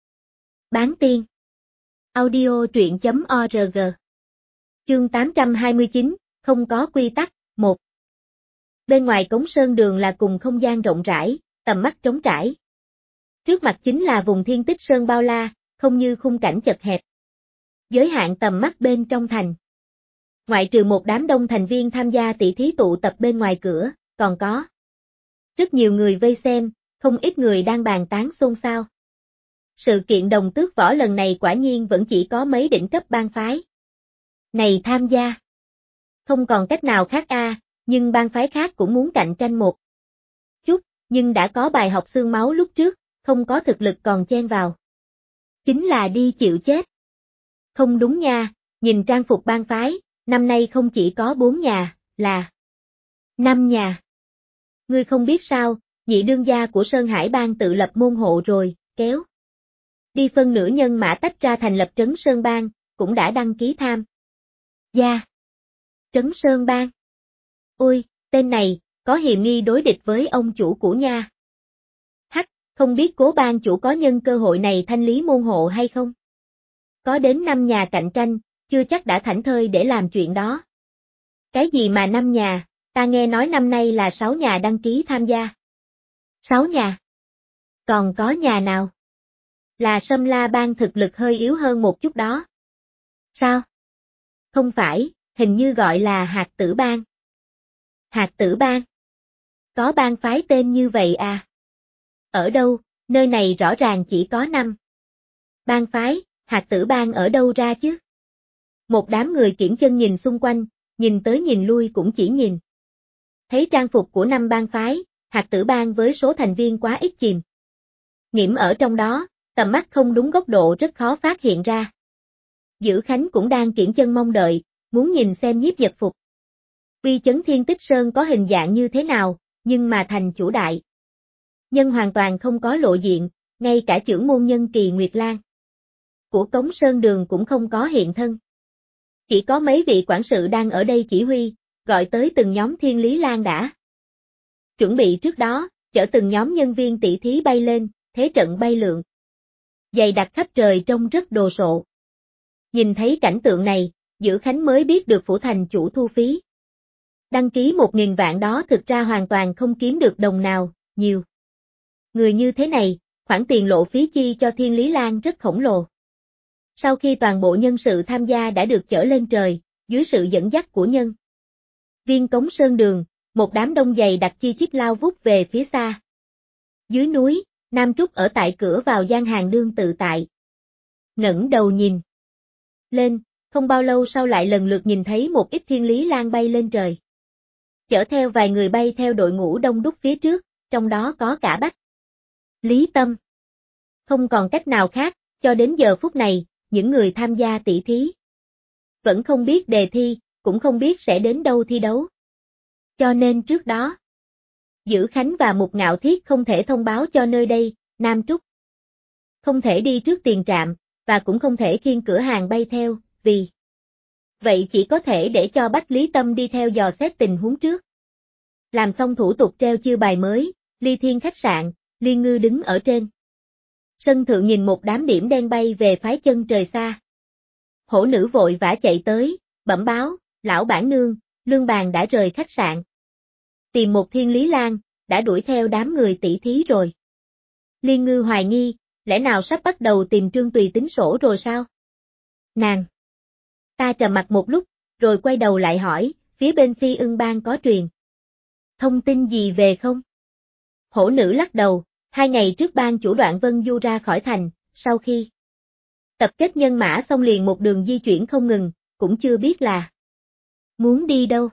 Bán tiên. Audio truyện.org. Chương 829, không có quy tắc, 1. Bên ngoài Cống Sơn Đường là cùng không gian rộng rãi, tầm mắt trống trải. Trước mặt chính là vùng thiên tích sơn bao la, không như khung cảnh chật hẹp. Giới hạn tầm mắt bên trong thành. Ngoại trừ một đám đông thành viên tham gia tỷ thí tụ tập bên ngoài cửa, còn có rất nhiều người vây xem, không ít người đang bàn tán xôn xao. Sự kiện đồng tước võ lần này quả nhiên vẫn chỉ có mấy đỉnh cấp bang phái này tham gia. Không còn cách nào khác nhưng bang phái khác cũng muốn cạnh tranh một chút, nhưng đã có bài học xương máu lúc trước, không có thực lực còn chen vào. Chính là đi chịu chết. Không đúng nha, nhìn trang phục bang phái, năm nay không chỉ có 4 nhà, là 5 nhà. Ngươi không biết sao, nhị đương gia của Sơn Hải Bang tự lập môn hộ rồi, kéo đi phân nửa nhân mã tách ra thành lập Trấn Sơn Bang, cũng đã đăng ký tham gia. Trấn Sơn Bang. Ôi, tên này, có hiềm nghi đối địch với ông chủ cũ nha. Hắc, không biết Cố bang chủ có nhân cơ hội này thanh lý môn hộ hay không? Có đến 5 nhà cạnh tranh, chưa chắc đã thảnh thơi để làm chuyện đó. Cái gì mà 5 nhà, ta nghe nói năm nay là 6 nhà đăng ký tham gia. 6 nhà? Còn có nhà nào? Là Sâm La Bang thực lực hơi yếu hơn một chút đó. Sao? Không phải, hình như gọi là Hạt Tử Bang. Hạt Tử Bang? Có bang phái tên như vậy à? Ở đâu, nơi này rõ ràng chỉ có 5 bang phái, Hạt Tử Bang ở đâu ra chứ? Một đám người kiễng chân nhìn xung quanh, nhìn tới nhìn lui cũng chỉ nhìn. Thấy trang phục của 5 bang phái, Hạt Tử Bang với số thành viên quá ít chìm. Nghiễm ở trong đó, tầm mắt không đúng góc độ rất khó phát hiện ra. Dữ Khánh cũng đang kiễng chân mong đợi, muốn nhìn xem nhiếp nhật phục. Uy chấn Thiên Tích Sơn có hình dạng như thế nào, nhưng mà thành chủ đại nhân hoàn toàn không có lộ diện, ngay cả chưởng môn nhân Kỳ Nguyệt Lan của Cống Sơn Đường cũng không có hiện thân. Chỉ có mấy vị quản sự đang ở đây chỉ huy, gọi tới từng nhóm Thiên Lý Lan đã. Chuẩn bị trước đó, chở từng nhóm nhân viên tỷ thí bay lên, thế trận bay lượn. Dày đặc khắp trời trông rất đồ sộ. Nhìn thấy cảnh tượng này, Dữ Khánh mới biết được phủ thành chủ thu phí. Đăng ký 1.000 vạn đó thực ra hoàn toàn không kiếm được đồng nào, nhiều. Người như thế này, khoản tiền lộ phí chi cho Thiên Lý Lan rất khổng lồ. Sau khi toàn bộ nhân sự tham gia đã được chở lên trời, dưới sự dẫn dắt của nhân viên Cống Sơn Đường, một đám đông dày đặc chi chít lao vút về phía xa. Dưới núi, Nam Trúc ở tại cửa vào gian hàng đương tự tại. Ngẩng đầu nhìn lên, không bao lâu sau lại lần lượt nhìn thấy một ít Thiên Lý Lan bay lên trời. Chở theo vài người bay theo đội ngũ đông đúc phía trước, trong đó có cả Bách Lý Tâm. Không còn cách nào khác, cho đến giờ phút này, những người tham gia tỷ thí vẫn không biết đề thi, cũng không biết sẽ đến đâu thi đấu. Cho nên trước đó, Dữ Khánh và Mục Ngạo Thiết không thể thông báo cho nơi đây, Nam Trúc. Không thể đi trước tiền trạm, và cũng không thể khiêng cửa hàng bay theo, vì vậy chỉ có thể để cho Bách Lý Tâm đi theo dò xét tình huống trước. Làm xong thủ tục treo chiêu bài mới, Ly Thiên khách sạn, Liên Ngư đứng ở trên sân thượng nhìn một đám điểm đen bay về phái chân trời xa. Hổ nữ vội vã chạy tới, bẩm báo, lão bản nương, Lương Bàn đã rời khách sạn. Tìm một Thiên Lý Lan, đã đuổi theo đám người tỷ thí rồi. Liên Ngư hoài nghi, lẽ nào sắp bắt đầu tìm Trương Tùy tính sổ rồi sao? Nàng! Ta trầm mặt một lúc, rồi quay đầu lại hỏi, phía bên Phi Ưng Bang có truyền thông tin gì về không? Hổ nữ lắc đầu, 2 ngày trước ban chủ Đoạn Vân Du ra khỏi thành, sau khi tập kết nhân mã xong liền một đường di chuyển không ngừng, cũng chưa biết là muốn đi đâu.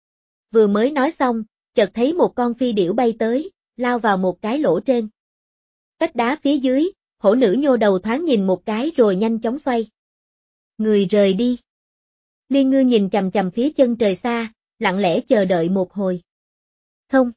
Vừa mới nói xong, chợt thấy một con phi điểu bay tới, lao vào một cái lỗ trên vách đá phía dưới, hổ nữ nhô đầu thoáng nhìn một cái rồi nhanh chóng xoay người rời đi. Liên Ngư nhìn chằm chằm phía chân trời xa, lặng lẽ chờ đợi một hồi. Không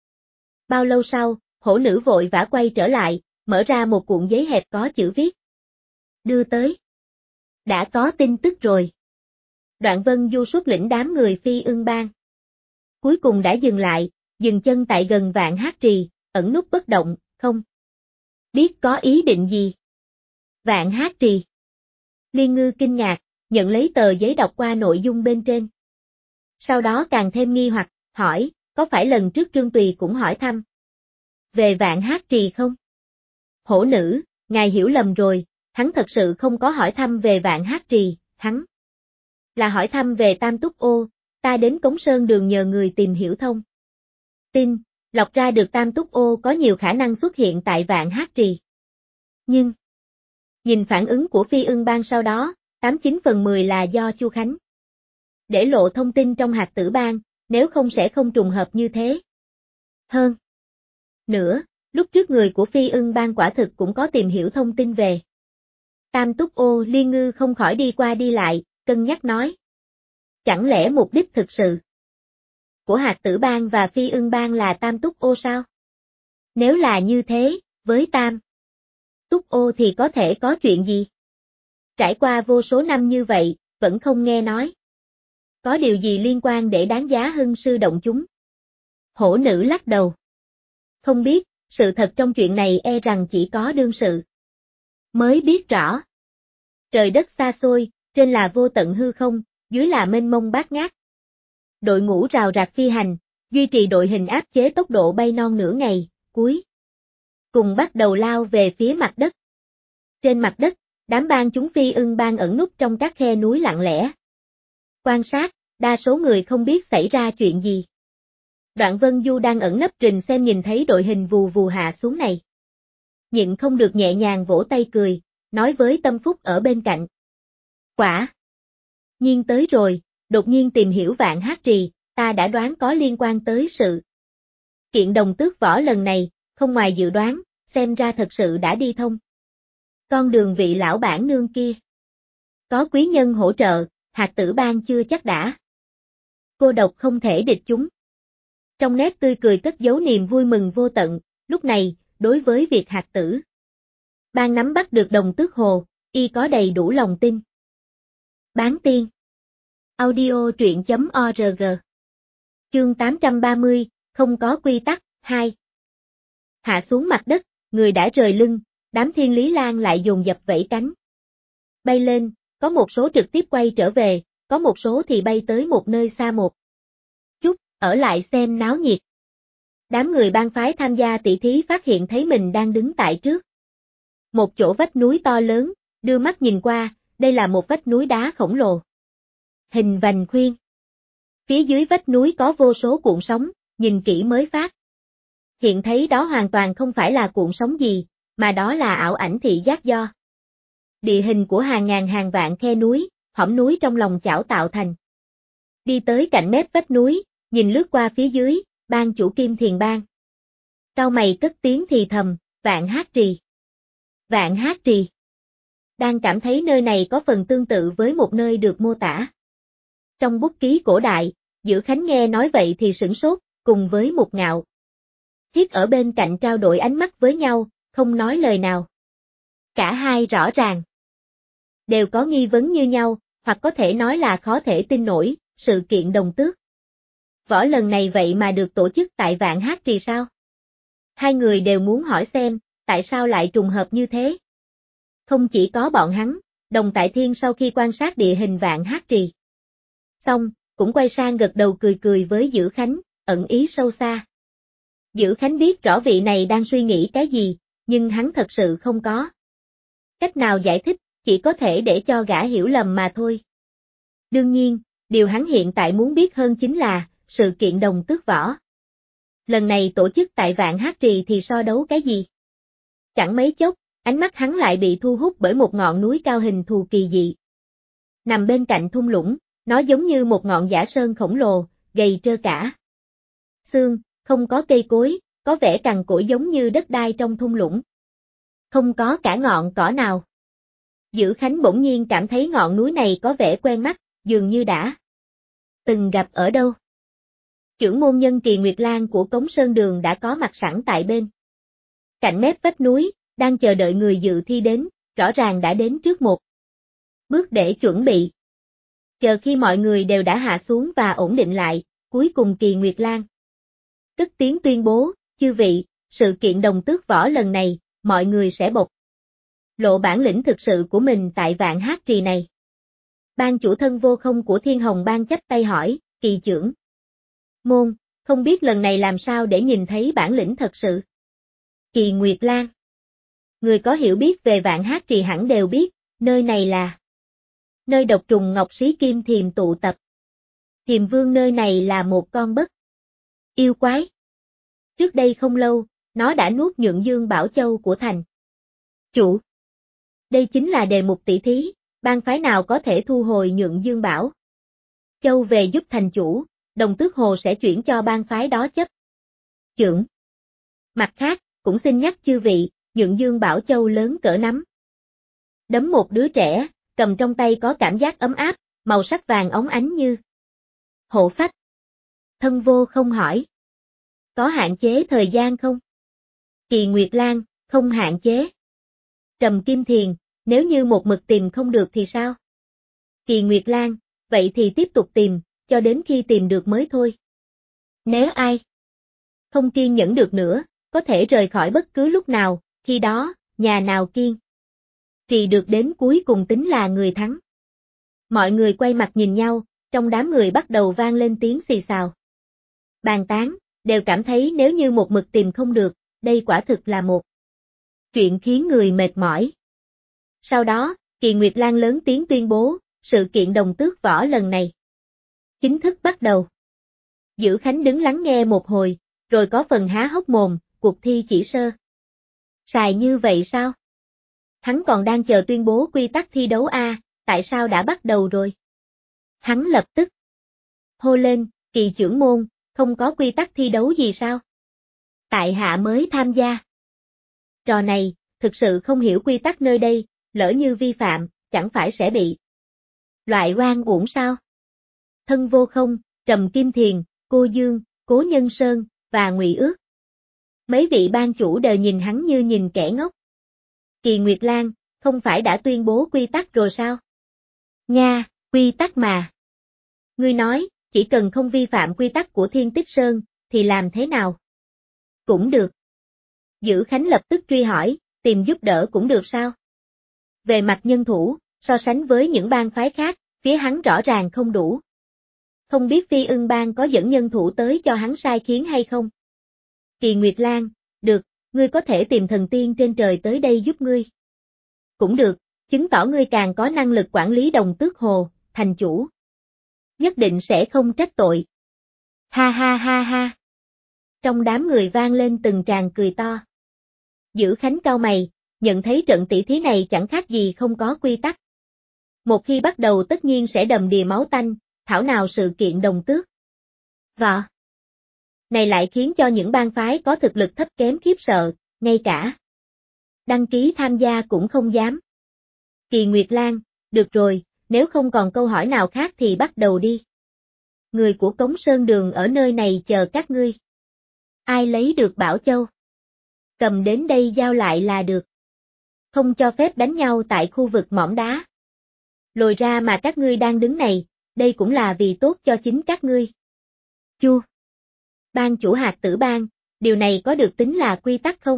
bao lâu sau, hổ nữ vội vã quay trở lại, mở ra một cuộn giấy hẹp có chữ viết. Đưa tới. Đã có tin tức rồi. Đoạn Vân Du xuất lĩnh đám người Phi Ưng Bang. Cuối cùng đã dừng lại, dừng chân tại gần Vạn Hát Trì, ẩn núp bất động, không biết có ý định gì. Vạn Hát Trì. Liên Ngư kinh ngạc, nhận lấy tờ giấy đọc qua nội dung bên trên. Sau đó càng thêm nghi hoặc, hỏi, có phải lần trước Trương Tùy cũng hỏi thăm về Vạn Hát Trì không? Hổ nữ, ngài hiểu lầm rồi, hắn thật sự không có hỏi thăm về Vạn Hát Trì, hắn là hỏi thăm về Tam Túc Ô, ta đến Cống Sơn Đường nhờ người tìm hiểu thông tin, lọc ra được Tam Túc Ô có nhiều khả năng xuất hiện tại Vạn Hát Trì. Nhưng, nhìn phản ứng của Phi Ưng Bang sau đó, 89 phần 10 là do Chu Khánh để lộ thông tin trong Hạt Tử Bang, nếu không sẽ không trùng hợp như thế. Hơn nữa, lúc trước người của Phi Ưng Bang quả thực cũng có tìm hiểu thông tin về Tam Túc Ô. Liên Ngư không khỏi đi qua đi lại, cân nhắc nói. Chẳng lẽ mục đích thực sự của Hạt Tử Bang và Phi Ưng Bang là Tam Túc Ô sao? Nếu là như thế, với Tam Túc Ô thì có thể có chuyện gì? Trải qua vô số năm như vậy, vẫn không nghe nói. Có điều gì liên quan để đáng giá hưng sư động chúng? Hổ nữ lắc đầu. Không biết, sự thật trong chuyện này e rằng chỉ có đương sự mới biết rõ. Trời đất xa xôi, trên là vô tận hư không, dưới là mênh mông bát ngát. Đội ngũ rào rạc phi hành, duy trì đội hình áp chế tốc độ bay non nửa ngày, cuối cùng bắt đầu lao về phía mặt đất. Trên mặt đất, Đám bang chúng phi ưng bang ẩn núp trong các khe núi lặng lẽ. Quan sát, đa số người không biết xảy ra chuyện gì. Đoạn Vân Du đang ẩn nấp rình xem nhìn thấy đội hình vù vù hạ xuống này. Nhịn không được nhẹ nhàng vỗ tay cười, nói với Tâm Phúc ở bên cạnh. Quả nhiên tới rồi, đột nhiên tìm hiểu Vạn Hát Trì, ta đã đoán có liên quan tới sự kiện đồng tước võ lần này, không ngoài dự đoán, xem ra thật sự đã đi thông. Con đường vị lão bản nương kia. Có quý nhân hỗ trợ, hạt tử bang chưa chắc đã. Cô độc không thể địch chúng. Trong nét tươi cười cất giấu niềm vui mừng vô tận, lúc này, đối với việc hạt tử bang nắm bắt được đồng tước hồ, y có đầy đủ lòng tin. Bán tiên. Audio truyện.org. Chương 830, không có quy tắc, 2. Hạ xuống mặt đất, người đã rời lưng, đám thiên lý lan lại dồn dập vẫy cánh. Bay lên, có một số trực tiếp quay trở về, có một số thì bay tới một nơi xa một chút, ở lại xem náo nhiệt. Đám người bang phái tham gia tỷ thí phát hiện thấy mình đang đứng tại trước một chỗ vách núi to lớn, đưa mắt nhìn qua, đây là một vách núi đá khổng lồ. Hình vành khuyên. Phía dưới vách núi có vô số cuộn sóng, nhìn kỹ mới phát hiện thấy đó hoàn toàn không phải là cuộn sóng gì, mà đó là ảo ảnh thị giác do địa hình của hàng ngàn hàng vạn khe núi, hõm núi trong lòng chảo tạo thành. Đi tới cạnh mép vách núi, nhìn lướt qua phía dưới, bang chủ Kim Thiền Bang. Cau mày cất tiếng thì thầm, Vạn Hát Trì. Vạn Hát Trì. Đang cảm thấy nơi này có phần tương tự với một nơi được mô tả trong bút ký cổ đại, Dữ Khánh nghe nói vậy thì sửng sốt, cùng với Mục Ngạo Thiết ở bên cạnh trao đổi ánh mắt với nhau, không nói lời nào. Cả hai rõ ràng đều có nghi vấn như nhau, hoặc có thể nói là khó thể tin nổi, sự kiện đồng tước võ lần này vậy mà được tổ chức tại Vạn Hát Trì sao? Hai người đều muốn hỏi xem, tại sao lại trùng hợp như thế? Không chỉ có bọn hắn, Đồng Tại Thiên sau khi quan sát địa hình Vạn Hát Trì xong, cũng quay sang gật đầu cười cười với Dữ Khánh, ẩn ý sâu xa. Dữ Khánh biết rõ vị này đang suy nghĩ cái gì, nhưng hắn thật sự không có cách nào giải thích, chỉ có thể để cho gã hiểu lầm mà thôi. Đương nhiên, điều hắn hiện tại muốn biết hơn chính là, sự kiện đồng tước võ lần này tổ chức tại Vạn Hát Trì thì so đấu cái gì? Chẳng mấy chốc, ánh mắt hắn lại bị thu hút bởi một ngọn núi cao hình thù kỳ dị. Nằm bên cạnh thung lũng, nó giống như một ngọn giả sơn khổng lồ, gầy trơ cả xương, không có cây cối, có vẻ cằn cỗi giống như đất đai trong thung lũng. Không có cả ngọn cỏ nào. Dữ Khánh bỗng nhiên cảm thấy ngọn núi này có vẻ quen mắt, dường như đã từng gặp ở đâu. Chưởng môn nhân Kỳ Nguyệt Lan của Cống Sơn Đường đã có mặt sẵn tại bên cạnh mép vách núi, đang chờ đợi người dự thi đến, rõ ràng đã đến trước một bước để chuẩn bị. Chờ khi mọi người đều đã hạ xuống và ổn định lại, cuối cùng Kỳ Nguyệt Lan cất tiếng tuyên bố, chư vị, sự kiện đồng tước võ lần này, mọi người sẽ bộc lộ bản lĩnh thực sự của mình tại Vạn Hát Trì này. Ban chủ Thân Vô Không của Thiên Hồng Bang chắp tay hỏi, Kỳ trưởng môn, không biết lần này làm sao để nhìn thấy bản lĩnh thật sự. Kỳ Nguyệt Lan. Người có hiểu biết về Vạn Hát Trì hẳn đều biết, nơi này là nơi độc trùng ngọc xí kim thiềm tụ tập. Thiềm vương nơi này là một con bất yêu quái. Trước đây không lâu, nó đã nuốt Nhượng Dương Bảo Châu của thành chủ. Đây chính là đề mục tỷ thí, bang phái nào có thể thu hồi Nhượng Dương Bảo Châu về giúp thành chủ, Đồng Tước Hồ sẽ chuyển cho bang phái đó chấp chưởng. Mặt khác, cũng xin nhắc chư vị, Nhượng Dương Bảo Châu lớn cỡ nắm đấm một đứa trẻ, cầm trong tay có cảm giác ấm áp, màu sắc vàng óng ánh như hộ phách. Thân Vô Không hỏi. Có hạn chế thời gian không? Kỳ Nguyệt Lan, không hạn chế. Trầm Kim Thiền, nếu như một mực tìm không được thì sao? Kỳ Nguyệt Lan, vậy thì tiếp tục tìm, cho đến khi tìm được mới thôi. Nếu ai không kiên nhẫn được nữa, có thể rời khỏi bất cứ lúc nào, khi đó, nhà nào kiên trì được đến cuối cùng tính là người thắng. Mọi người quay mặt nhìn nhau, trong đám người bắt đầu vang lên tiếng xì xào. Bàn tán, đều cảm thấy nếu như một mực tìm không được, đây quả thực là một chuyện khiến người mệt mỏi. Sau đó, Kỳ Nguyệt Lan lớn tiếng tuyên bố, sự kiện đồng tước võ lần này chính thức bắt đầu. Dữ Khánh đứng lắng nghe một hồi, rồi có phần há hốc mồm, cuộc thi chỉ sơ sài như vậy sao? Hắn còn đang chờ tuyên bố quy tắc thi đấu tại sao đã bắt đầu rồi? Hắn lập tức hô lên, Kỳ trưởng môn, không có quy tắc thi đấu gì sao? Tại hạ mới tham gia. Trò này, thực sự không hiểu quy tắc nơi đây, lỡ như vi phạm, chẳng phải sẽ bị loại oan uổng sao? Thân Vô Không, Trầm Kim Thiền, Cô Dương, Cố Nhân Sơn, và Ngụy Ước. Mấy vị ban chủ đều nhìn hắn như nhìn kẻ ngốc. Kỳ Nguyệt Lan, không phải đã tuyên bố quy tắc rồi sao? Nga, quy tắc mà. Ngươi nói, chỉ cần không vi phạm quy tắc của Thiên Tích Sơn, thì làm thế nào? Cũng được. Dữ Khánh lập tức truy hỏi, tìm giúp đỡ cũng được sao? Về mặt nhân thủ, so sánh với những bang phái khác, phía hắn rõ ràng không đủ. Không biết Phi Ưng bang có dẫn nhân thủ tới cho hắn sai khiến hay không? Kỳ Nguyệt Lan, được, ngươi có thể tìm thần tiên trên trời tới đây giúp ngươi. Cũng được, chứng tỏ ngươi càng có năng lực quản lý Đồng Tước Hồ, thành chủ. Nhất định sẽ không trách tội. Ha ha ha ha. Trong đám người vang lên từng tràng cười to. Dữ Khánh cau mày, nhận thấy trận tỷ thí này chẳng khác gì không có quy tắc. Một khi bắt đầu tất nhiên sẽ đầm đìa máu tanh, thảo nào sự kiện đồng tước. Võ này lại khiến cho những bang phái có thực lực thấp kém khiếp sợ, ngay cả đăng ký tham gia cũng không dám. Kỳ Nguyệt Lan, được rồi, nếu không còn câu hỏi nào khác thì bắt đầu đi. Người của Cống Sơn Đường ở nơi này chờ các ngươi. Ai lấy được Bảo Châu? Cầm đến đây giao lại là được. Không cho phép đánh nhau tại khu vực mỏm đá. Lồi ra mà các ngươi đang đứng này, đây cũng là vì tốt cho chính các ngươi. Chu. Ban chủ hạt tử bang, điều này có được tính là quy tắc không?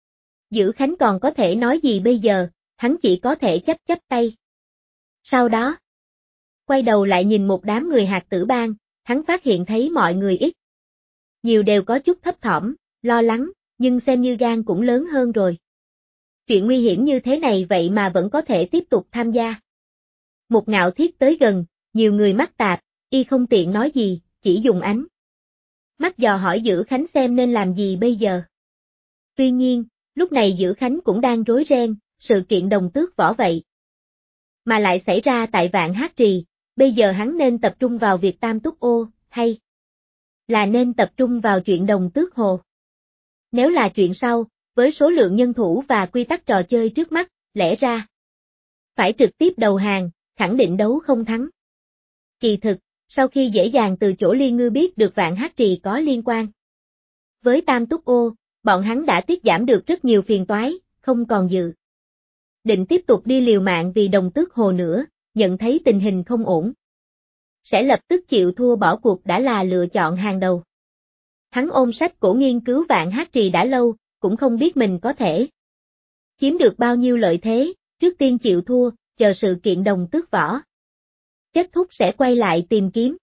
Dữ Khánh còn có thể nói gì bây giờ, hắn chỉ có thể chấp tay. Sau đó, quay đầu lại nhìn một đám người hạt tử bang, hắn phát hiện thấy mọi người ít. Nhiều đều có chút thấp thỏm, lo lắng, nhưng xem như gan cũng lớn hơn rồi. Chuyện nguy hiểm như thế này vậy mà vẫn có thể tiếp tục tham gia. Một Ngạo Thiết tới gần, nhiều người mắt tạp, y không tiện nói gì, chỉ dùng ánh mắt dò hỏi Dữ Khánh xem nên làm gì bây giờ. Tuy nhiên, lúc này Dữ Khánh cũng đang rối ren, sự kiện đồng tước võ vậy. Mà lại xảy ra tại Vạn Hát Trì, bây giờ hắn nên tập trung vào việc Tam Túc Ô, hay là nên tập trung vào chuyện Đồng Tước Hồ? Nếu là chuyện sau, với số lượng nhân thủ và quy tắc trò chơi trước mắt, lẽ ra phải trực tiếp đầu hàng, khẳng định đấu không thắng. Kỳ thực, sau khi dễ dàng từ chỗ Liên Ngư biết được Vạn Hát Trì có liên quan với Tam Túc Ô, bọn hắn đã tiết giảm được rất nhiều phiền toái, không còn dự định tiếp tục đi liều mạng vì Đồng Tước Hồ nữa, nhận thấy tình hình không ổn. Sẽ lập tức chịu thua bỏ cuộc đã là lựa chọn hàng đầu. Hắn ôm sách cổ nghiên cứu Vạn Hát Trì đã lâu, cũng không biết mình có thể chiếm được bao nhiêu lợi thế, trước tiên chịu thua, chờ sự kiện đồng tước võ kết thúc sẽ quay lại tìm kiếm.